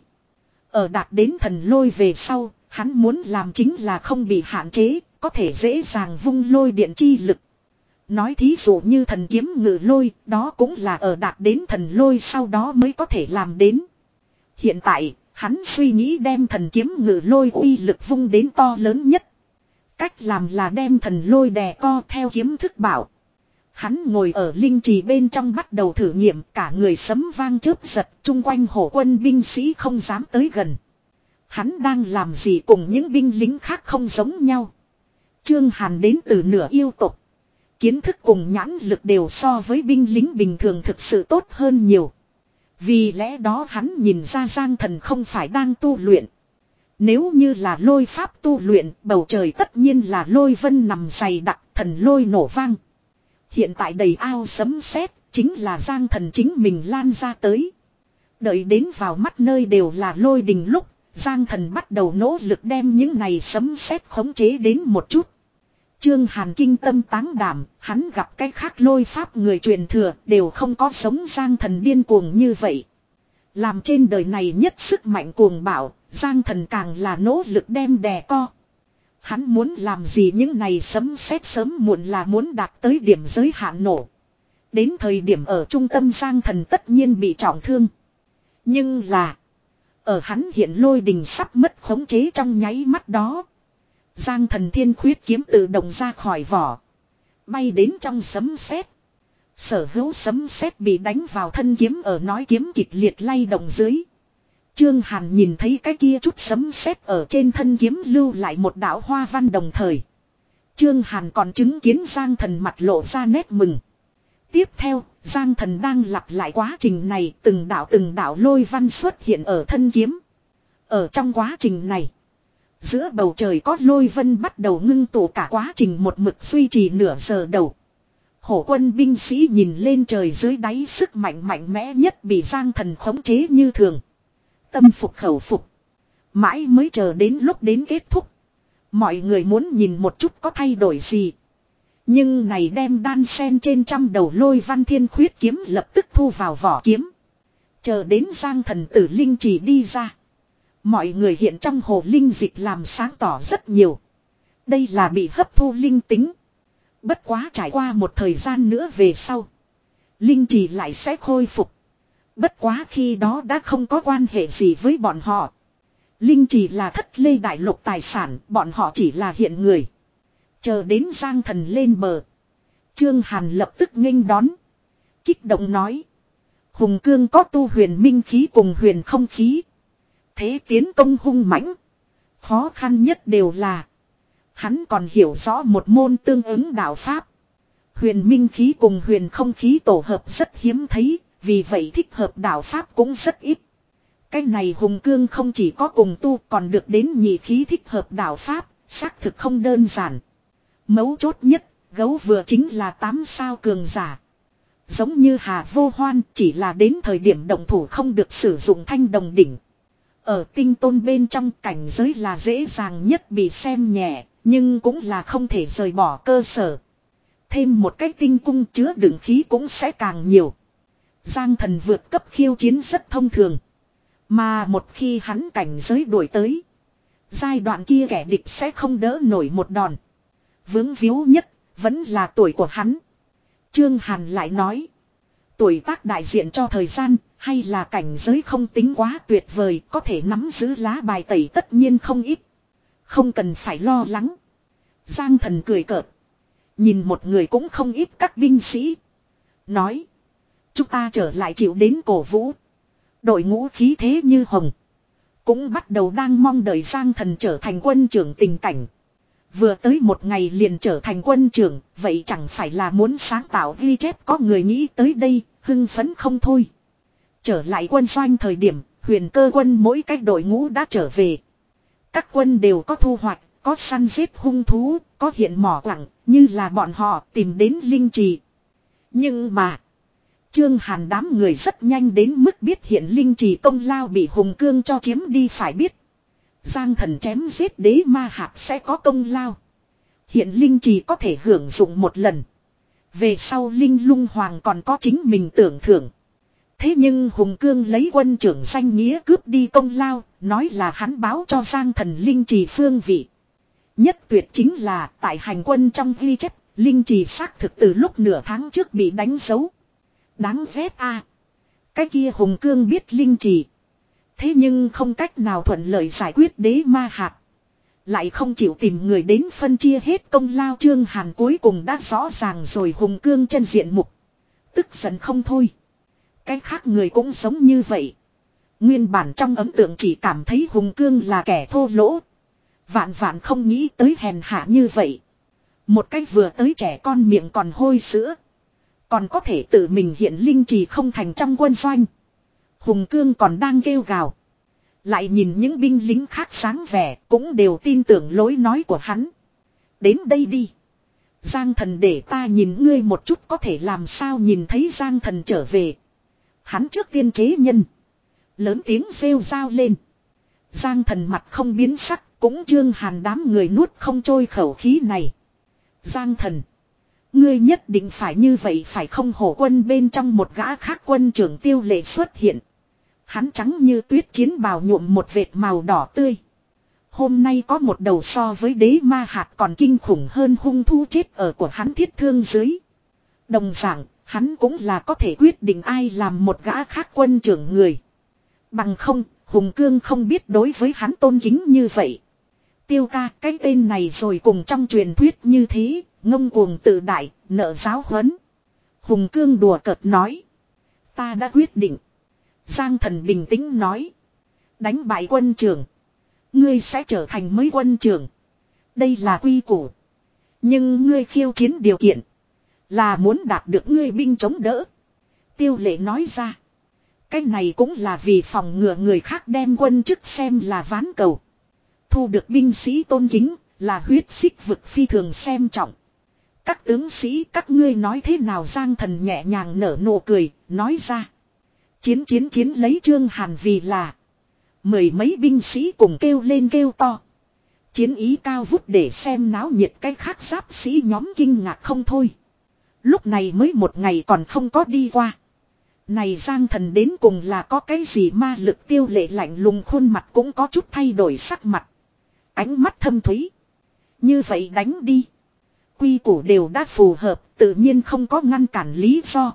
Ở đạt đến thần lôi về sau, hắn muốn làm chính là không bị hạn chế, có thể dễ dàng vung lôi điện chi lực. Nói thí dụ như thần kiếm ngự lôi, đó cũng là ở đạt đến thần lôi sau đó mới có thể làm đến. Hiện tại, hắn suy nghĩ đem thần kiếm ngự lôi uy lực vung đến to lớn nhất. Cách làm là đem thần lôi đè co theo kiếm thức bảo. Hắn ngồi ở linh trì bên trong bắt đầu thử nghiệm, cả người sấm vang chớp giật, chung quanh hổ quân binh sĩ không dám tới gần. Hắn đang làm gì cùng những binh lính khác không giống nhau. Trương Hàn đến từ nửa yêu tộc. Kiến thức cùng nhãn lực đều so với binh lính bình thường thực sự tốt hơn nhiều. Vì lẽ đó hắn nhìn ra Giang Thần không phải đang tu luyện. Nếu như là lôi pháp tu luyện, bầu trời tất nhiên là lôi vân nằm dày đặc, thần lôi nổ vang. Hiện tại đầy ao sấm sét, chính là Giang Thần chính mình lan ra tới. Đợi đến vào mắt nơi đều là lôi đình lúc, Giang Thần bắt đầu nỗ lực đem những này sấm sét khống chế đến một chút. Trương Hàn kinh tâm táng đảm, hắn gặp cái khác lôi pháp người truyền thừa đều không có sống Giang Thần điên cuồng như vậy. Làm trên đời này nhất sức mạnh cuồng bạo, Giang Thần càng là nỗ lực đem đè co. Hắn muốn làm gì những này sấm sét sớm muộn là muốn đạt tới điểm giới hạn nổ. Đến thời điểm ở trung tâm Giang Thần tất nhiên bị trọng thương. Nhưng là, ở hắn hiện lôi đình sắp mất khống chế trong nháy mắt đó, Giang thần thiên khuyết kiếm tự động ra khỏi vỏ. Bay đến trong sấm sét. Sở hữu sấm sét bị đánh vào thân kiếm ở nói kiếm kịch liệt lay động dưới. Trương Hàn nhìn thấy cái kia chút sấm sét ở trên thân kiếm lưu lại một đạo hoa văn đồng thời. Trương Hàn còn chứng kiến Giang thần mặt lộ ra nét mừng. Tiếp theo, Giang thần đang lặp lại quá trình này, từng đạo từng đạo lôi văn xuất hiện ở thân kiếm. Ở trong quá trình này, giữa bầu trời có lôi vân bắt đầu ngưng tụ, cả quá trình một mực duy trì nửa giờ đầu. Hổ quân binh sĩ nhìn lên trời dưới đáy sức mạnh mạnh mẽ nhất bị Giang thần khống chế như thường. Tâm phục khẩu phục. Mãi mới chờ đến lúc đến kết thúc. Mọi người muốn nhìn một chút có thay đổi gì. Nhưng này đem đan sen trên trăm đầu lôi văn thiên khuyết kiếm lập tức thu vào vỏ kiếm. Chờ đến Giang thần tử linh chỉ đi ra. Mọi người hiện trong hồ linh dịch làm sáng tỏ rất nhiều. Đây là bị hấp thu linh tính. Bất quá trải qua một thời gian nữa về sau. Linh trì lại sẽ khôi phục. Bất quá khi đó đã không có quan hệ gì với bọn họ. Linh trì là thất lê đại lục tài sản, bọn họ chỉ là hiện người. Chờ đến Giang thần lên bờ. Trương Hàn lập tức nghênh đón. Kích động nói. Hùng cương có tu huyền minh khí cùng huyền không khí. Thế tiến công hung mãnh. Khó khăn nhất đều là. Hắn còn hiểu rõ một môn tương ứng đạo pháp. Huyền minh khí cùng huyền không khí tổ hợp rất hiếm thấy. Vì vậy thích hợp đạo pháp cũng rất ít. Cái này hùng cương không chỉ có cùng tu còn được đến nhị khí thích hợp đạo pháp. Xác thực không đơn giản. Mấu chốt nhất, gấu vừa chính là tám sao cường giả. Giống như Hà Vô Hoan chỉ là đến thời điểm động thủ không được sử dụng thanh đồng đỉnh. Ở tinh tôn bên trong cảnh giới là dễ dàng nhất bị xem nhẹ, nhưng cũng là không thể rời bỏ cơ sở. Thêm một cái tinh cung chứa đựng khí cũng sẽ càng nhiều. Giang thần vượt cấp khiêu chiến rất thông thường. Mà một khi hắn cảnh giới đuổi tới, giai đoạn kia kẻ địch sẽ không đỡ nổi một đòn. Vướng víu nhất vẫn là tuổi của hắn. Trương Hàn lại nói. Tuổi tác đại diện cho thời gian, hay là cảnh giới không tính quá tuyệt vời, có thể nắm giữ lá bài tẩy tất nhiên không ít. Không cần phải lo lắng. Giang thần cười cợt. Nhìn một người cũng không ít các binh sĩ. Nói. Chúng ta trở lại chịu đến cổ vũ. Đội ngũ khí thế như hồng. Cũng bắt đầu đang mong đợi Giang thần trở thành quân trưởng tình cảnh. Vừa tới một ngày liền trở thành quân trưởng, vậy chẳng phải là muốn sáng tạo ghi chép, có người nghĩ tới đây, hưng phấn không thôi. Trở lại quân doanh thời điểm, huyền cơ quân mỗi cách đội ngũ đã trở về. Các quân đều có thu hoạch, có săn giết hung thú, có hiện mỏ quặng, như là bọn họ tìm đến linh trì. Nhưng mà, Trương Hàn đám người rất nhanh đến mức biết hiện linh trì công lao bị Hùng Cương cho chiếm đi, phải biết. Giang thần chém giết đế ma hạc sẽ có công lao. Hiện linh trì có thể hưởng dụng một lần. Về sau linh lung hoàng còn có chính mình tưởng thưởng. Thế nhưng Hùng Cương lấy quân trưởng danh nghĩa cướp đi công lao, nói là hắn báo cho Giang thần linh trì phương vị. Nhất tuyệt chính là tại hành quân trong ghi chép, linh trì xác thực từ lúc nửa tháng trước bị đánh dấu. Đáng ghét a. Cái kia Hùng Cương biết linh trì. Thế nhưng không cách nào thuận lợi giải quyết đế ma hạt. Lại không chịu tìm người đến phân chia hết công lao. Trương Hàn cuối cùng đã rõ ràng rồi Hùng Cương chân diện mục. Tức giận không thôi. Cái khác người cũng sống như vậy. Nguyên bản trong ấn tượng chỉ cảm thấy Hùng Cương là kẻ thô lỗ. Vạn vạn không nghĩ tới hèn hạ như vậy. Một cách vừa tới trẻ con miệng còn hôi sữa. Còn có thể tự mình hiện linh trì không thành trong quân doanh. Hùng Cương còn đang kêu gào. Lại nhìn những binh lính khác sáng vẻ cũng đều tin tưởng lối nói của hắn. Đến đây đi. Giang thần để ta nhìn ngươi một chút, có thể làm sao nhìn thấy Giang thần trở về. Hắn trước tiên chế nhân. Lớn tiếng rêu rao lên. Giang thần mặt không biến sắc, cũng Trương Hàn đám người nuốt không trôi khẩu khí này. Giang thần. Ngươi nhất định phải như vậy phải không? Hổ quân bên trong một gã khác quân trưởng Tiêu Lệ xuất hiện. Hắn trắng như tuyết chiến bào nhuộm một vệt màu đỏ tươi. Hôm nay có một đầu so với đế ma hạt còn kinh khủng hơn hung thú chết ở của hắn thiết thương dưới. Đồng dạng, hắn cũng là có thể quyết định ai làm một gã khác quân trưởng người. Bằng không, Hùng Cương không biết đối với hắn tôn kính như vậy. Tiêu ca, cái tên này rồi cùng trong truyền thuyết như thế, ngông cuồng tự đại, nợ giáo huấn. Hùng Cương đùa cợt nói. Ta đã quyết định. Giang Thần bình tĩnh nói. Đánh bại quân trưởng. Ngươi sẽ trở thành mới quân trưởng. Đây là quy củ. Nhưng ngươi khiêu chiến điều kiện. Là muốn đạt được ngươi binh chống đỡ. Tiêu Lệ nói ra. Cái này cũng là vì phòng ngừa người khác đem quân chức xem là ván cầu. Thu được binh sĩ tôn kính là huyết xích vực phi thường xem trọng. Các tướng sĩ các ngươi nói thế nào? Giang Thần nhẹ nhàng nở nụ cười, nói ra. Chiến chiến chiến lấy Trương Hàn vì là. Mười mấy binh sĩ cùng kêu lên kêu to. Chiến ý cao vút để xem náo nhiệt cái khác giáp sĩ nhóm kinh ngạc không thôi. Lúc này mới một ngày còn không có đi qua. Này Giang Thần đến cùng là có cái gì ma lực? Tiêu Lệ lạnh lùng khuôn mặt cũng có chút thay đổi sắc mặt. Ánh mắt thâm thúy. Như vậy đánh đi. Quy củ đều đã phù hợp, tự nhiên không có ngăn cản lý do.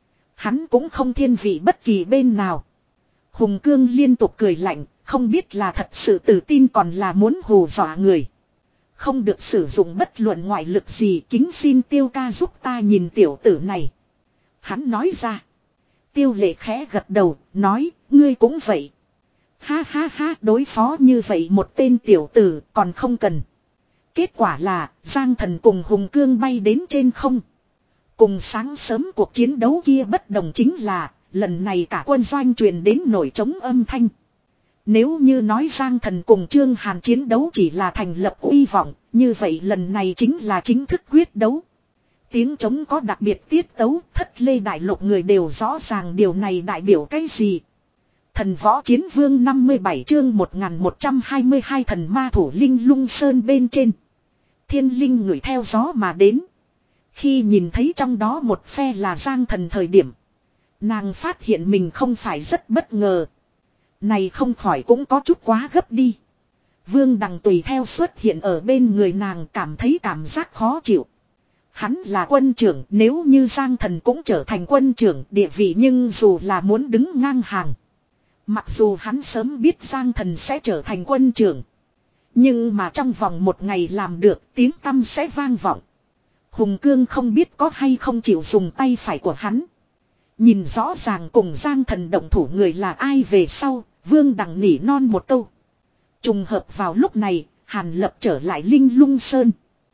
Hắn cũng không thiên vị bất kỳ bên nào. Hùng Cương liên tục cười lạnh, không biết là thật sự tự tin còn là muốn hù dọa người. Không được sử dụng bất luận ngoại lực gì, kính xin Tiêu ca giúp ta nhìn tiểu tử này. Hắn nói ra. Tiêu Lệ khẽ gật đầu, nói, ngươi cũng vậy. Ha ha ha, đối phó như vậy một tên tiểu tử còn không cần. Kết quả là, Giang Thần cùng Hùng Cương bay đến trên không. Cùng sáng sớm cuộc chiến đấu kia bất đồng chính là, lần này cả quân doanh truyền đến nổi trống âm thanh. Nếu như nói Giang Thần cùng Trương Hàn chiến đấu chỉ là thành lập uy vọng, như vậy lần này chính là chính thức quyết đấu. Tiếng trống có đặc biệt tiết tấu, Thất Lê Đại Lục người đều rõ ràng điều này đại biểu cái gì. Thần Võ Chiến Vương năm mươi bảy chương một nghìn một trăm hai mươi hai thần ma thủ linh lung sơn bên trên. Thiên linh ngửi theo gió mà đến. Khi nhìn thấy trong đó một phe là Giang Thần thời điểm. Nàng phát hiện mình không phải rất bất ngờ. Này không khỏi cũng có chút quá gấp đi. Vương Đằng tùy theo xuất hiện ở bên người nàng, cảm thấy cảm giác khó chịu. Hắn là quân trưởng, nếu như Giang Thần cũng trở thành quân trưởng, địa vị nhưng dù là muốn đứng ngang hàng. Mặc dù hắn sớm biết Giang Thần sẽ trở thành quân trưởng. Nhưng mà trong vòng một ngày làm được, tiếng tăm sẽ vang vọng. Hùng Cương không biết có hay không chịu dùng tay phải của hắn. Nhìn rõ ràng cùng Giang Thần động thủ người là ai về sau, Vương Đằng nỉ non một câu. Trùng hợp vào lúc này, Hàn Lập trở lại Linh Lung Sơn.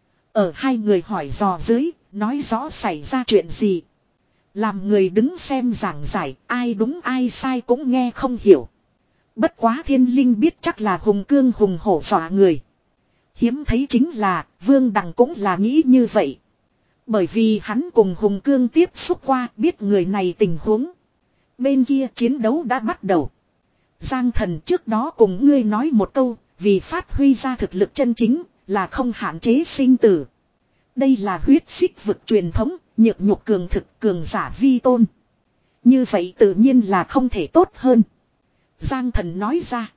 Ở hai người hỏi dò dưới, nói rõ xảy ra chuyện gì. Làm người đứng xem giảng giải, ai đúng ai sai cũng nghe không hiểu. Bất quá thiên linh biết chắc là Hùng Cương hùng hổ dọa người. Hiếm thấy chính là, Vương Đằng cũng là nghĩ như vậy. Bởi vì hắn cùng Hùng Cương tiếp xúc qua, biết người này tình huống. Bên kia chiến đấu đã bắt đầu. Giang Thần trước đó cùng ngươi nói một câu, vì phát huy ra thực lực chân chính, là không hạn chế sinh tử. Đây là huyết xích vực truyền thống, nhược nhục cường thực, cường giả vi tôn. Như vậy tự nhiên là không thể tốt hơn. Giang Thần nói ra.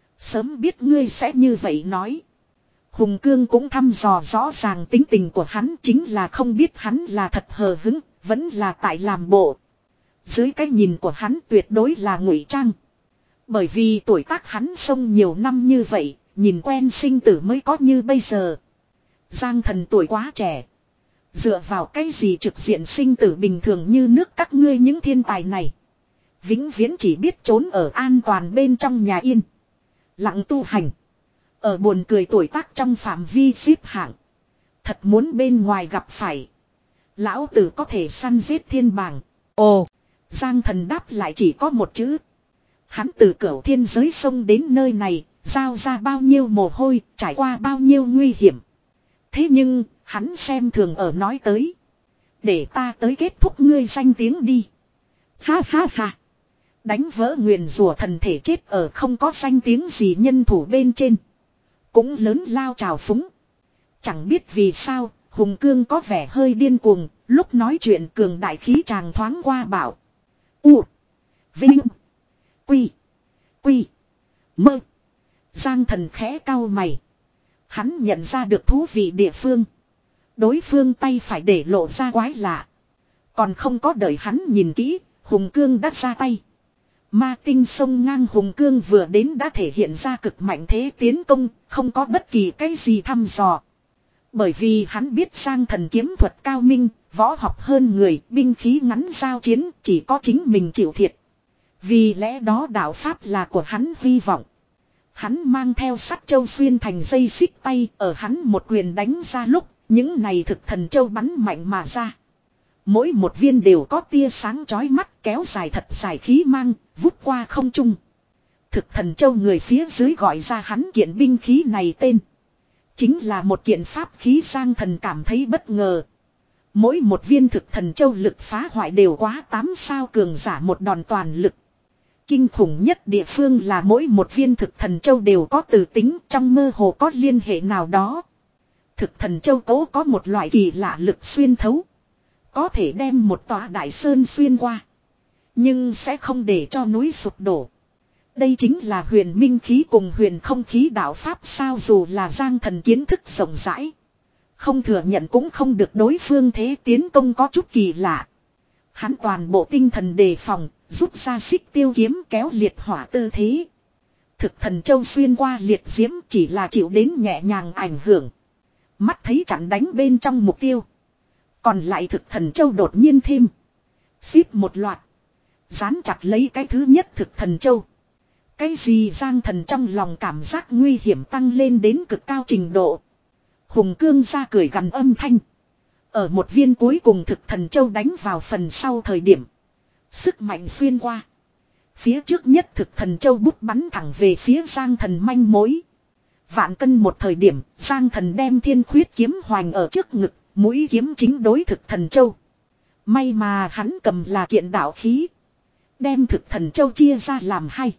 Sớm biết ngươi sẽ như vậy nói. Hùng Cương cũng thăm dò rõ ràng tính tình của hắn, chính là không biết hắn là thật hờ hứng, vẫn là tại làm bộ. Dưới cái nhìn của hắn tuyệt đối là ngụy trang. Bởi vì tuổi tác hắn sống nhiều năm như vậy, nhìn quen sinh tử mới có như bây giờ. Giang Thần tuổi quá trẻ. Dựa vào cái gì trực diện sinh tử bình thường như nước các ngươi những thiên tài này. Vĩnh viễn chỉ biết trốn ở an toàn bên trong nhà yên. Lặng tu hành. Ở buồn cười tuổi tác trong phạm vi xếp hạng. Thật muốn bên ngoài gặp phải. Lão tử có thể săn giết thiên bảng. Ồ, Giang Thần đáp lại chỉ có một chữ. Hắn từ cửu thiên giới sông đến nơi này, giao ra bao nhiêu mồ hôi, trải qua bao nhiêu nguy hiểm. Thế nhưng, hắn xem thường ở nói tới. Để ta tới kết thúc ngươi danh tiếng đi. Ha ha ha. Đánh vỡ nguyền rủa thần thể chết ở không có danh tiếng gì nhân thủ bên trên. Cũng lớn lao trào phúng. Chẳng biết vì sao, Hùng Cương có vẻ hơi điên cuồng, lúc nói chuyện cường đại khí tràng thoáng qua bảo. U. Vinh. Quy. Quy. Mơ. Giang Thần khẽ cau mày. Hắn nhận ra được thú vị địa phương. Đối phương tay phải để lộ ra quái lạ. Còn không có đợi hắn nhìn kỹ, Hùng Cương đã ra tay. Ma tinh sông ngang hùng cương vừa đến đã thể hiện ra cực mạnh thế tiến công, không có bất kỳ cái gì thăm dò. Bởi vì hắn biết Giang Thần kiếm thuật cao minh, võ học hơn người, binh khí ngắn giao chiến, chỉ có chính mình chịu thiệt. Vì lẽ đó đạo pháp là của hắn hy vọng. Hắn mang theo sắt châu xuyên thành dây xích tay, ở hắn một quyền đánh ra lúc, những này thực thần châu bắn mạnh mà ra. Mỗi một viên đều có tia sáng chói mắt, kéo dài thật dài khí mang, vút qua không trung. Thực thần châu người phía dưới gọi ra hắn kiện binh khí này tên. Chính là một kiện pháp khí. Giang Thần cảm thấy bất ngờ. Mỗi một viên thực thần châu lực phá hoại đều quá tám sao cường giả một đòn toàn lực. Kinh khủng nhất địa phương là mỗi một viên thực thần châu đều có từ tính, trong mơ hồ có liên hệ nào đó. Thực thần châu cố có một loại kỳ lạ lực xuyên thấu. Có thể đem một tòa đại sơn xuyên qua. Nhưng sẽ không để cho núi sụp đổ. Đây chính là huyền minh khí cùng huyền không khí đạo pháp sao. Dù là Giang Thần kiến thức rộng rãi, không thừa nhận cũng không được đối phương thế tiến công có chút kỳ lạ. Hắn toàn bộ tinh thần đề phòng, rút ra xích tiêu kiếm kéo liệt hỏa tư thế. Thực thần châu xuyên qua liệt diễm chỉ là chịu đến nhẹ nhàng ảnh hưởng. Mắt thấy chặn đánh bên trong mục tiêu. Còn lại thực thần châu đột nhiên thêm. Xít một loạt. Dán chặt lấy cái thứ nhất thực thần châu. Cái gì Giang Thần trong lòng cảm giác nguy hiểm tăng lên đến cực cao trình độ. Hùng cương ra cười gằn âm thanh. Ở một viên cuối cùng thực thần châu đánh vào phần sau thời điểm. Sức mạnh xuyên qua. Phía trước nhất thực thần châu bút bắn thẳng về phía Giang Thần manh mối. Vạn cân một thời điểm, Giang Thần đem thiên khuyết kiếm hoành ở trước ngực, mũi kiếm chính đối thực thần châu. May mà hắn cầm là kiện đạo khí. Đem thực thần châu chia ra làm hai.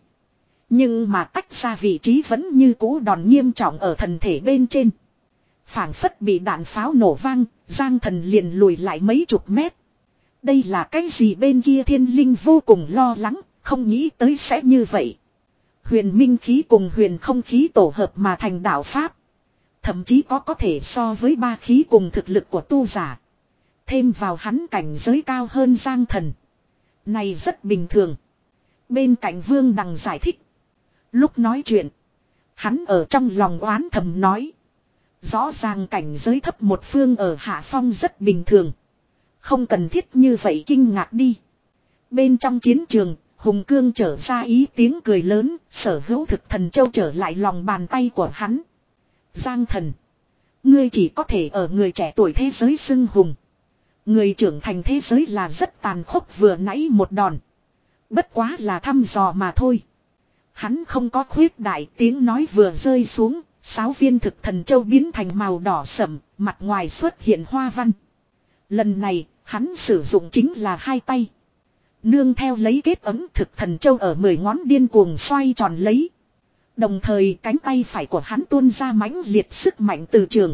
Nhưng mà tách ra vị trí vẫn như cũ đòn nghiêm trọng ở thần thể bên trên. Phảng phất bị đạn pháo nổ vang, Giang Thần liền lùi lại mấy chục mét. Đây là cái gì? Bên kia thiên linh vô cùng lo lắng, không nghĩ tới sẽ như vậy. Huyền minh khí cùng huyền không khí tổ hợp mà thành đạo pháp. Thậm chí có có thể so với ba khí cùng thực lực của tu giả. Thêm vào hắn cảnh giới cao hơn Giang Thần. Này rất bình thường. Bên cạnh Vương Đằng giải thích. Lúc nói chuyện, hắn ở trong lòng oán thầm nói. Rõ ràng cảnh giới thấp một phương ở hạ phong rất bình thường. Không cần thiết như vậy kinh ngạc đi. Bên trong chiến trường, Hùng Cương trở ra ý tiếng cười lớn, sở hữu thực thần châu trở lại lòng bàn tay của hắn. Giang Thần, ngươi chỉ có thể ở người trẻ tuổi thế giới xưng hùng. Người trưởng thành thế giới là rất tàn khốc, vừa nãy một đòn. Bất quá là thăm dò mà thôi. Hắn không có khuyết đại, tiếng nói vừa rơi xuống, sáu viên thực thần châu biến thành màu đỏ sẫm, mặt ngoài xuất hiện hoa văn. Lần này, hắn sử dụng chính là hai tay. Nương theo lấy kết ấm thực thần châu ở mười ngón điên cuồng xoay tròn lấy. Đồng thời cánh tay phải của hắn tuôn ra mãnh liệt sức mạnh từ trường.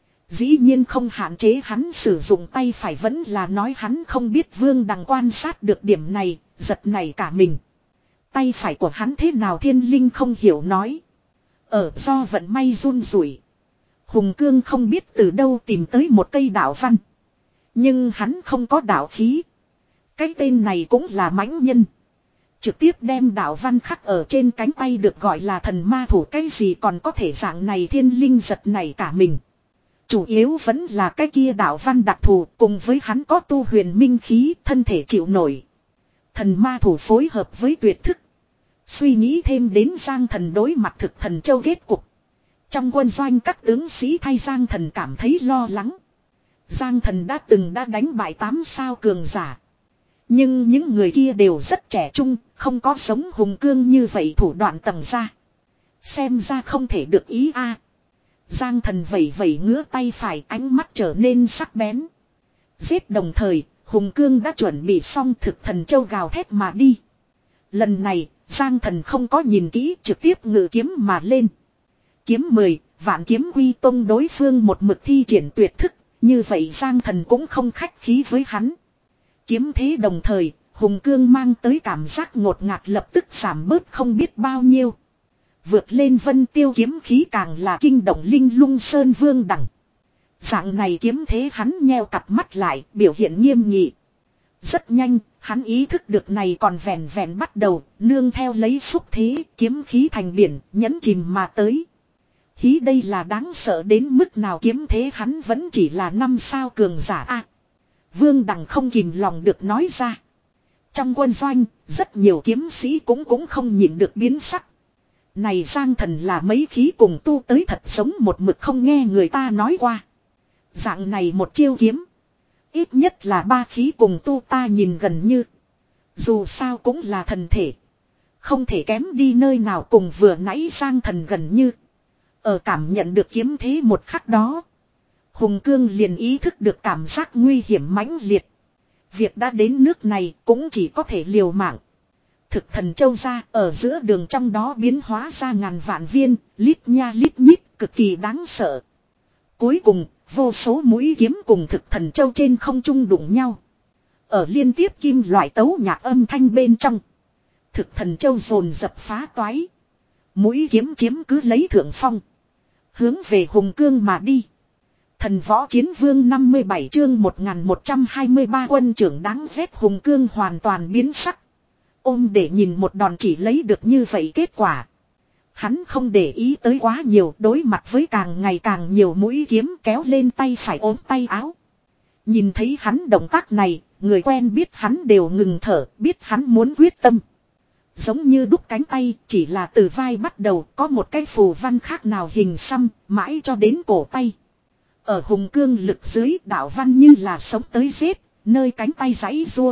Dĩ nhiên không hạn chế hắn sử dụng tay phải, vẫn là nói hắn không biết. Vương Đằng quan sát được điểm này, giật nảy cả mình. Tay phải của hắn thế nào? Thiên linh không hiểu nói. Ở do vận may run rủi. Hùng Cương không biết từ đâu tìm tới một cây đạo văn. Nhưng hắn không có đạo khí. Cái tên này cũng là mãnh nhân. Trực tiếp đem đạo văn khắc ở trên cánh tay được gọi là thần ma thủ. Cái gì còn có thể dạng này? Thiên linh giật này cả mình. Chủ yếu vẫn là cái kia đạo văn đặc thù, cùng với hắn có tu huyền minh khí, thân thể chịu nổi. Thần ma thủ phối hợp với tuyệt thức. Suy nghĩ thêm đến Giang Thần đối mặt thực thần châu kết cục. Trong quân doanh các tướng sĩ thay Giang Thần cảm thấy lo lắng. Giang Thần đã từng đã đánh bại tám sao cường giả. Nhưng những người kia đều rất trẻ trung, không có giống Hùng Cương như vậy thủ đoạn tầng ra. Xem ra không thể được ý a. Giang Thần vẩy vẩy ngứa tay phải, ánh mắt trở nên sắc bén. Giết đồng thời, Hùng Cương đã chuẩn bị xong thực thần châu gào thét mà đi. Lần này, Giang Thần không có nhìn kỹ, trực tiếp ngự kiếm mà lên. Kiếm mười, vạn kiếm quy tông. Đối phương một mực thi triển tuyệt thức, như vậy Giang Thần cũng không khách khí với hắn. Kiếm thế đồng thời, Hùng Cương mang tới cảm giác ngột ngạt lập tức giảm bớt không biết bao nhiêu. Vượt lên vân tiêu kiếm khí càng là kinh động linh lung sơn Vương Đằng. Dạng này kiếm thế hắn nheo cặp mắt lại, biểu hiện nghiêm nghị. Rất nhanh, hắn ý thức được này còn vẹn vẹn bắt đầu, nương theo lấy xúc thế, kiếm khí thành biển, nhẫn chìm mà tới. Hí đây là đáng sợ đến mức nào kiếm thế hắn vẫn chỉ là năm sao cường giả a. Vương Đằng không kìm lòng được nói ra. Trong quân doanh, rất nhiều kiếm sĩ cũng cũng không nhịn được biến sắc. Này Giang Thần là mấy khí cùng tu tới thật sống một mực không nghe người ta nói qua. Dạng này một chiêu kiếm. Ít nhất là ba khí cùng tu ta nhìn gần như. Dù sao cũng là thần thể. Không thể kém đi nơi nào cùng vừa nãy Giang Thần gần như. Ở cảm nhận được kiếm thế một khắc đó. Hùng Cương liền ý thức được cảm giác nguy hiểm mãnh liệt. Việc đã đến nước này cũng chỉ có thể liều mạng. Thực thần châu ra ở giữa đường trong đó biến hóa ra ngàn vạn viên, lít nha lít nhít, cực kỳ đáng sợ. Cuối cùng, vô số mũi kiếm cùng thực thần châu trên không trung đụng nhau. Ở liên tiếp kim loại tấu nhạc âm thanh bên trong. Thực thần châu dồn dập phá toái. Mũi kiếm chiếm cứ lấy thượng phong. Hướng về Hùng Cương mà đi. Thần võ chiến vương năm mươi bảy chương một nghìn một trăm hai mươi ba quân trưởng đáng ghét Hùng Cương hoàn toàn biến sắc. Ôm để nhìn một đòn chỉ lấy được như vậy kết quả. Hắn không để ý tới quá nhiều, đối mặt với càng ngày càng nhiều mũi kiếm kéo lên tay phải ốm tay áo. Nhìn thấy hắn động tác này, người quen biết hắn đều ngừng thở, biết hắn muốn quyết tâm. Giống như đúc cánh tay, chỉ là từ vai bắt đầu có một cái phù văn khác nào hình xăm, mãi cho đến cổ tay. Ở Hùng Cương lực dưới đạo văn như là sống tới giết, nơi cánh tay giãy giụa.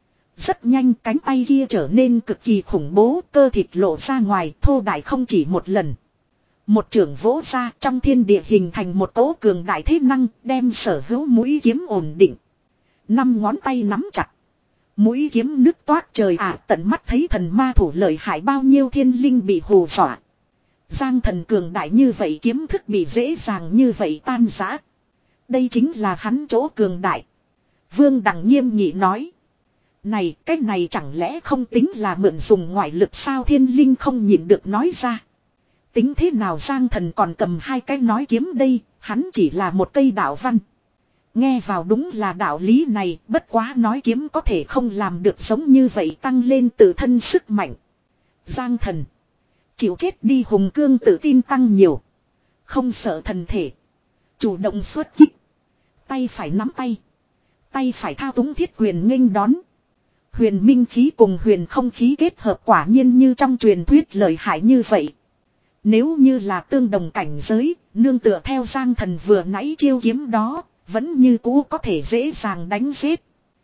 Rất nhanh cánh tay kia trở nên cực kỳ khủng bố, cơ thịt lộ ra ngoài, thô đại không chỉ một lần. Một trưởng vỗ ra trong thiên địa hình thành một cỗ cường đại thế năng, đem sở hữu mũi kiếm ổn định. Năm ngón tay nắm chặt. Mũi kiếm nứt toát trời ạ, tận mắt thấy thần ma thủ lợi hại bao nhiêu thiên linh bị hù dọa. Giang Thần cường đại như vậy kiếm thức bị dễ dàng như vậy tan rã. Đây chính là hắn chỗ cường đại. Vương Đằng nghiêm nghị nói. Này, cái này chẳng lẽ không tính là mượn dùng ngoại lực sao? Thiên linh không nhịn được nói ra. Tính thế nào Giang Thần còn cầm hai cái nói kiếm đây, hắn chỉ là một cây đạo văn. Nghe vào đúng là đạo lý này, bất quá nói kiếm có thể không làm được giống như vậy tăng lên tự thân sức mạnh. Giang Thần. Chịu chết đi. Hùng Cương tự tin tăng nhiều. Không sợ thần thể. Chủ động xuất kích. Tay phải nắm tay. Tay phải thao túng thiết quyền nghênh đón. Huyền minh khí cùng huyền không khí kết hợp quả nhiên như trong truyền thuyết lợi hại như vậy. Nếu như là tương đồng cảnh giới, nương tựa theo Giang Thần vừa nãy chiêu kiếm đó, vẫn như cũ có thể dễ dàng đánh giết.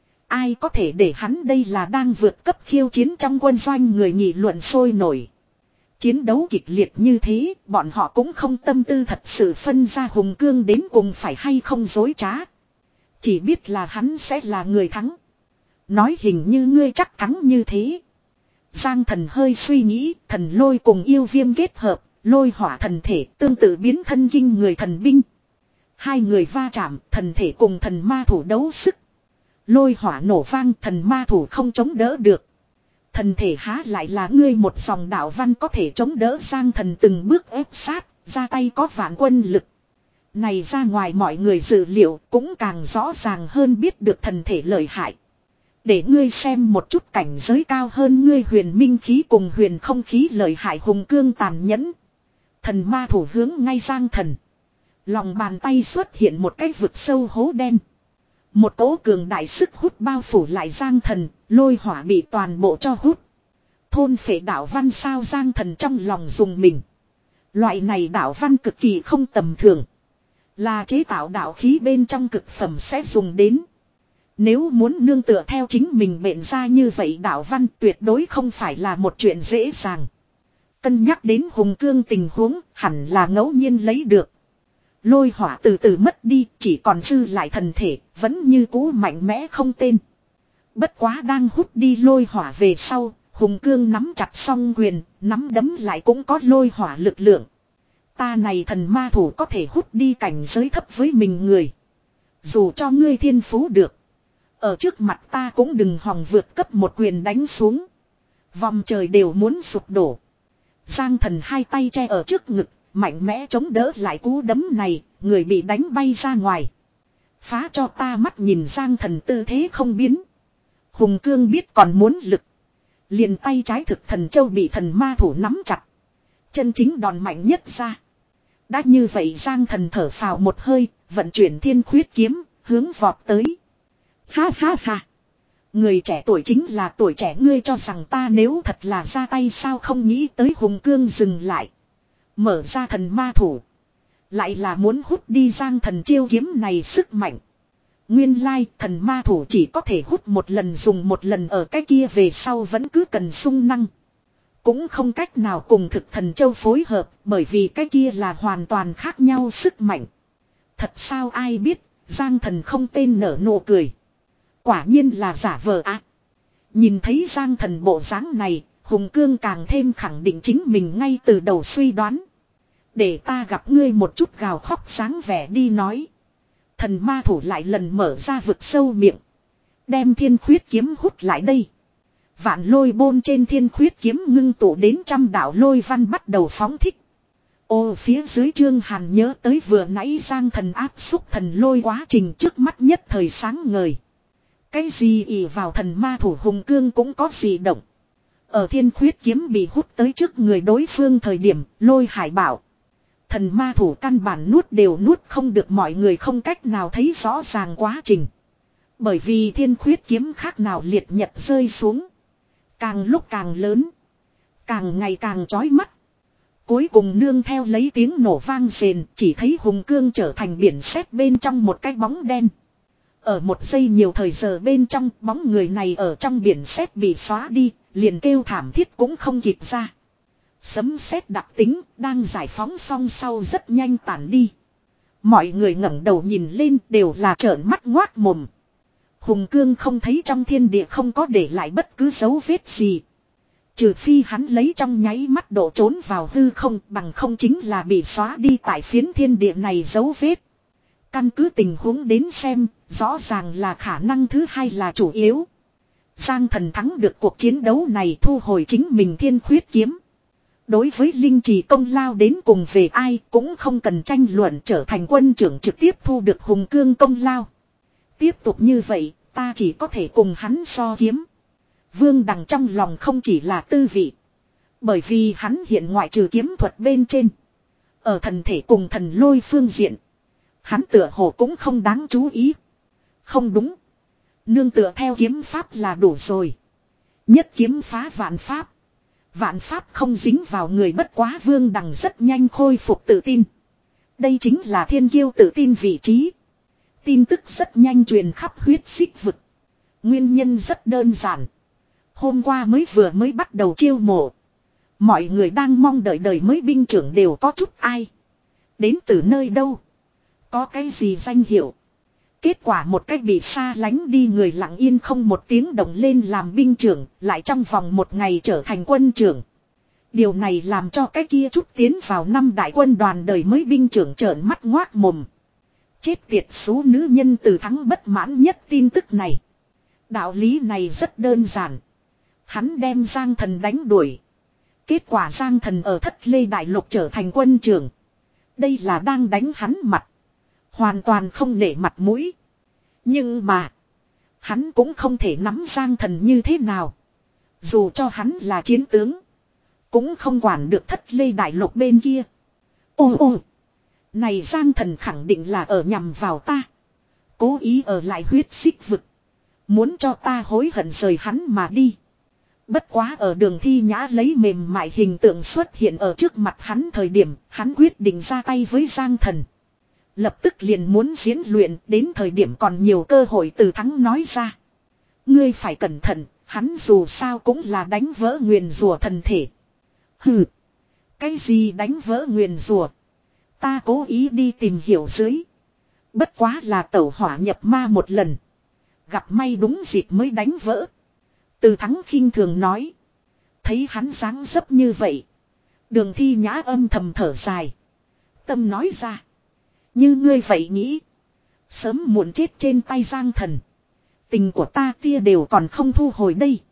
Ai có thể để hắn đây là đang vượt cấp khiêu chiến trong quân doanh, người nghị luận sôi nổi. Chiến đấu kịch liệt như thế, bọn họ cũng không tâm tư thật sự phân ra Hùng Cương đến cùng phải hay không dối trá. Chỉ biết là hắn sẽ là người thắng. Nói hình như ngươi chắc thắng như thế. Giang Thần hơi suy nghĩ, thần lôi cùng yêu viêm kết hợp, lôi hỏa thần thể tương tự biến thân kinh người thần binh. Hai người va chạm, thần thể cùng thần ma thủ đấu sức. Lôi hỏa nổ vang, thần ma thủ không chống đỡ được. Thần thể há lại là ngươi một dòng đạo văn có thể chống đỡ. Giang Thần từng bước ép sát, ra tay có vạn quân lực. Này ra ngoài mọi người dự liệu cũng càng rõ ràng hơn biết được thần thể lợi hại. Để ngươi xem một chút cảnh giới cao hơn ngươi huyền minh khí cùng huyền không khí lợi hại. Hùng Cương tàn nhẫn. Thần ma thủ hướng ngay Giang Thần. Lòng bàn tay xuất hiện một cái vực sâu hố đen. Một cỗ cường đại sức hút bao phủ lại Giang Thần, lôi hỏa bị toàn bộ cho hút. Thôn phệ đạo văn sao? Giang Thần trong lòng dùng mình. Loại này đạo văn cực kỳ không tầm thường. Là chế tạo đạo khí bên trong cực phẩm sẽ dùng đến. Nếu muốn nương tựa theo chính mình bện ra như vậy đạo văn tuyệt đối không phải là một chuyện dễ dàng. Cân nhắc đến Hùng Cương tình huống hẳn là ngẫu nhiên lấy được. Lôi hỏa từ từ mất đi, chỉ còn dư lại thần thể, vẫn như cũ mạnh mẽ không tên. Bất quá đang hút đi lôi hỏa về sau, Hùng Cương nắm chặt song quyền, nắm đấm lại cũng có lôi hỏa lực lượng. Ta này thần ma thủ có thể hút đi cảnh giới thấp với mình người. Dù cho ngươi thiên phú được. Ở trước mặt ta cũng đừng hòng vượt cấp một quyền đánh xuống. Vòng trời đều muốn sụp đổ. Giang Thần hai tay che ở trước ngực, mạnh mẽ chống đỡ lại cú đấm này, người bị đánh bay ra ngoài. Phá cho ta mắt. Nhìn Giang Thần tư thế không biến. Hùng cương biết còn muốn lực. Liền tay trái thực thần châu bị thần ma thủ nắm chặt. Chân chính đòn mạnh nhất ra. Đã như vậy Giang Thần thở phào một hơi, vận chuyển thiên khuyết kiếm, hướng vọt tới. Ha ha ha. Người trẻ tuổi chính là tuổi trẻ, ngươi cho rằng ta nếu thật là ra tay sao không nghĩ tới. Hùng cương dừng lại. Mở ra thần ma thủ. Lại là muốn hút đi Giang Thần chiêu kiếm này sức mạnh. Nguyên lai thần ma thủ chỉ có thể hút một lần, dùng một lần, ở cái kia về sau vẫn cứ cần sung năng. Cũng không cách nào cùng thực thần châu phối hợp, bởi vì cái kia là hoàn toàn khác nhau sức mạnh. Thật sao ai biết, Giang Thần không tên nở nụ cười. Quả nhiên là giả vờ ạ. À. Nhìn thấy Giang Thần bộ dáng này, Hùng Cương càng thêm khẳng định chính mình ngay từ đầu suy đoán. Để ta gặp ngươi một chút gào khóc sáng vẻ đi nói. Thần ma thủ lại lần mở ra vực sâu miệng. Đem thiên khuyết kiếm hút lại đây. Vạn lôi bôn trên thiên khuyết kiếm ngưng tụ đến trăm đạo lôi văn bắt đầu phóng thích. Ô phía dưới Trương Hàn nhớ tới vừa nãy Giang Thần áp xúc thần lôi quá trình, trước mắt nhất thời sáng ngời. Cái gì ỷ vào thần ma thủ Hùng Cương cũng có gì động. Ở thiên khuyết kiếm bị hút tới trước người đối phương thời điểm, Lôi Hải bảo. Thần ma thủ căn bản nuốt đều nuốt không được, mọi người không cách nào thấy rõ ràng quá trình. Bởi vì thiên khuyết kiếm khác nào liệt nhật rơi xuống. Càng lúc càng lớn. Càng ngày càng chói mắt. Cuối cùng nương theo lấy tiếng nổ vang rền, chỉ thấy Hùng Cương trở thành biển sét bên trong một cái bóng đen. Ở một giây nhiều thời giờ bên trong, bóng người này ở trong biển sét bị xóa đi, liền kêu thảm thiết cũng không kịp ra. Sấm sét đặc tính đang giải phóng xong sau rất nhanh tản đi. Mọi người ngẩng đầu nhìn lên đều là trợn mắt ngoác mồm. Hùng Cương không thấy trong thiên địa không có để lại bất cứ dấu vết gì. Trừ phi hắn lấy trong nháy mắt độ trốn vào hư không, bằng không chính là bị xóa đi tại phiến thiên địa này dấu vết. Căn cứ tình huống đến xem, rõ ràng là khả năng thứ hai là chủ yếu. Giang Thần thắng được cuộc chiến đấu này, thu hồi chính mình thiên khuyết kiếm. Đối với linh trì công lao đến cùng về ai cũng không cần tranh luận, trở thành quân trưởng trực tiếp thu được Hùng Cương công lao. Tiếp tục như vậy, ta chỉ có thể cùng hắn so kiếm. Vương Đằng trong lòng không chỉ là tư vị. Bởi vì hắn hiện ngoại trừ kiếm thuật bên trên. Ở thần thể cùng thần lôi phương diện. Hắn tựa hồ cũng không đáng chú ý. Không đúng. Nương tựa theo kiếm pháp là đủ rồi. Nhất kiếm phá vạn pháp. Vạn pháp không dính vào người, bất quá Vương Đằng rất nhanh khôi phục tự tin. Đây chính là thiên kiêu tự tin vị trí. Tin tức rất nhanh truyền khắp huyết xích vực. Nguyên nhân rất đơn giản. Hôm qua mới vừa mới bắt đầu chiêu mộ. Mọi người đang mong đợi đời mới binh trưởng đều có chút ai. Đến từ nơi đâu. Có cái gì danh hiệu. Kết quả một cách bị xa lánh đi người lặng yên không một tiếng động lên làm binh trưởng, lại trong vòng một ngày trở thành quân trưởng. Điều này làm cho cái kia chút tiến vào năm đại quân đoàn đời mới binh trưởng trợn mắt ngoác mồm. Chết tiệt số nữ nhân từ thắng bất mãn nhất tin tức này. Đạo lý này rất đơn giản. Hắn đem Giang Thần đánh đuổi. Kết quả Giang Thần ở Thất Lê Đại Lục trở thành quân trưởng. Đây là đang đánh hắn mặt. Hoàn toàn không nể mặt mũi. Nhưng mà. Hắn cũng không thể nắm Giang Thần như thế nào. Dù cho hắn là chiến tướng. Cũng không quản được Thất Lê Đại Lục bên kia. Ô ô. Này Giang Thần khẳng định là ở nhằm vào ta. Cố ý ở lại huyết xích vực. Muốn cho ta hối hận rời hắn mà đi. Bất quá ở Đường Thi Nhã lấy mềm mại hình tượng xuất hiện ở trước mặt hắn thời điểm, hắn quyết định ra tay với Giang Thần. Lập tức liền muốn diễn luyện, đến thời điểm còn nhiều cơ hội từ thắng nói ra. Ngươi phải cẩn thận, hắn dù sao cũng là đánh vỡ nguyền rủa thần thể. Hừ, cái gì đánh vỡ nguyền rủa? Ta cố ý đi tìm hiểu dưới. Bất quá là tẩu hỏa nhập ma một lần. Gặp may đúng dịp mới đánh vỡ. Từ thắng khinh thường nói. Thấy hắn dáng dấp như vậy. Đường Thi Nhã âm thầm thở dài. Tâm nói ra. Như ngươi vậy nghĩ. Sớm muộn chết trên tay Giang Thần. Tình của ta tia đều còn không thu hồi đây.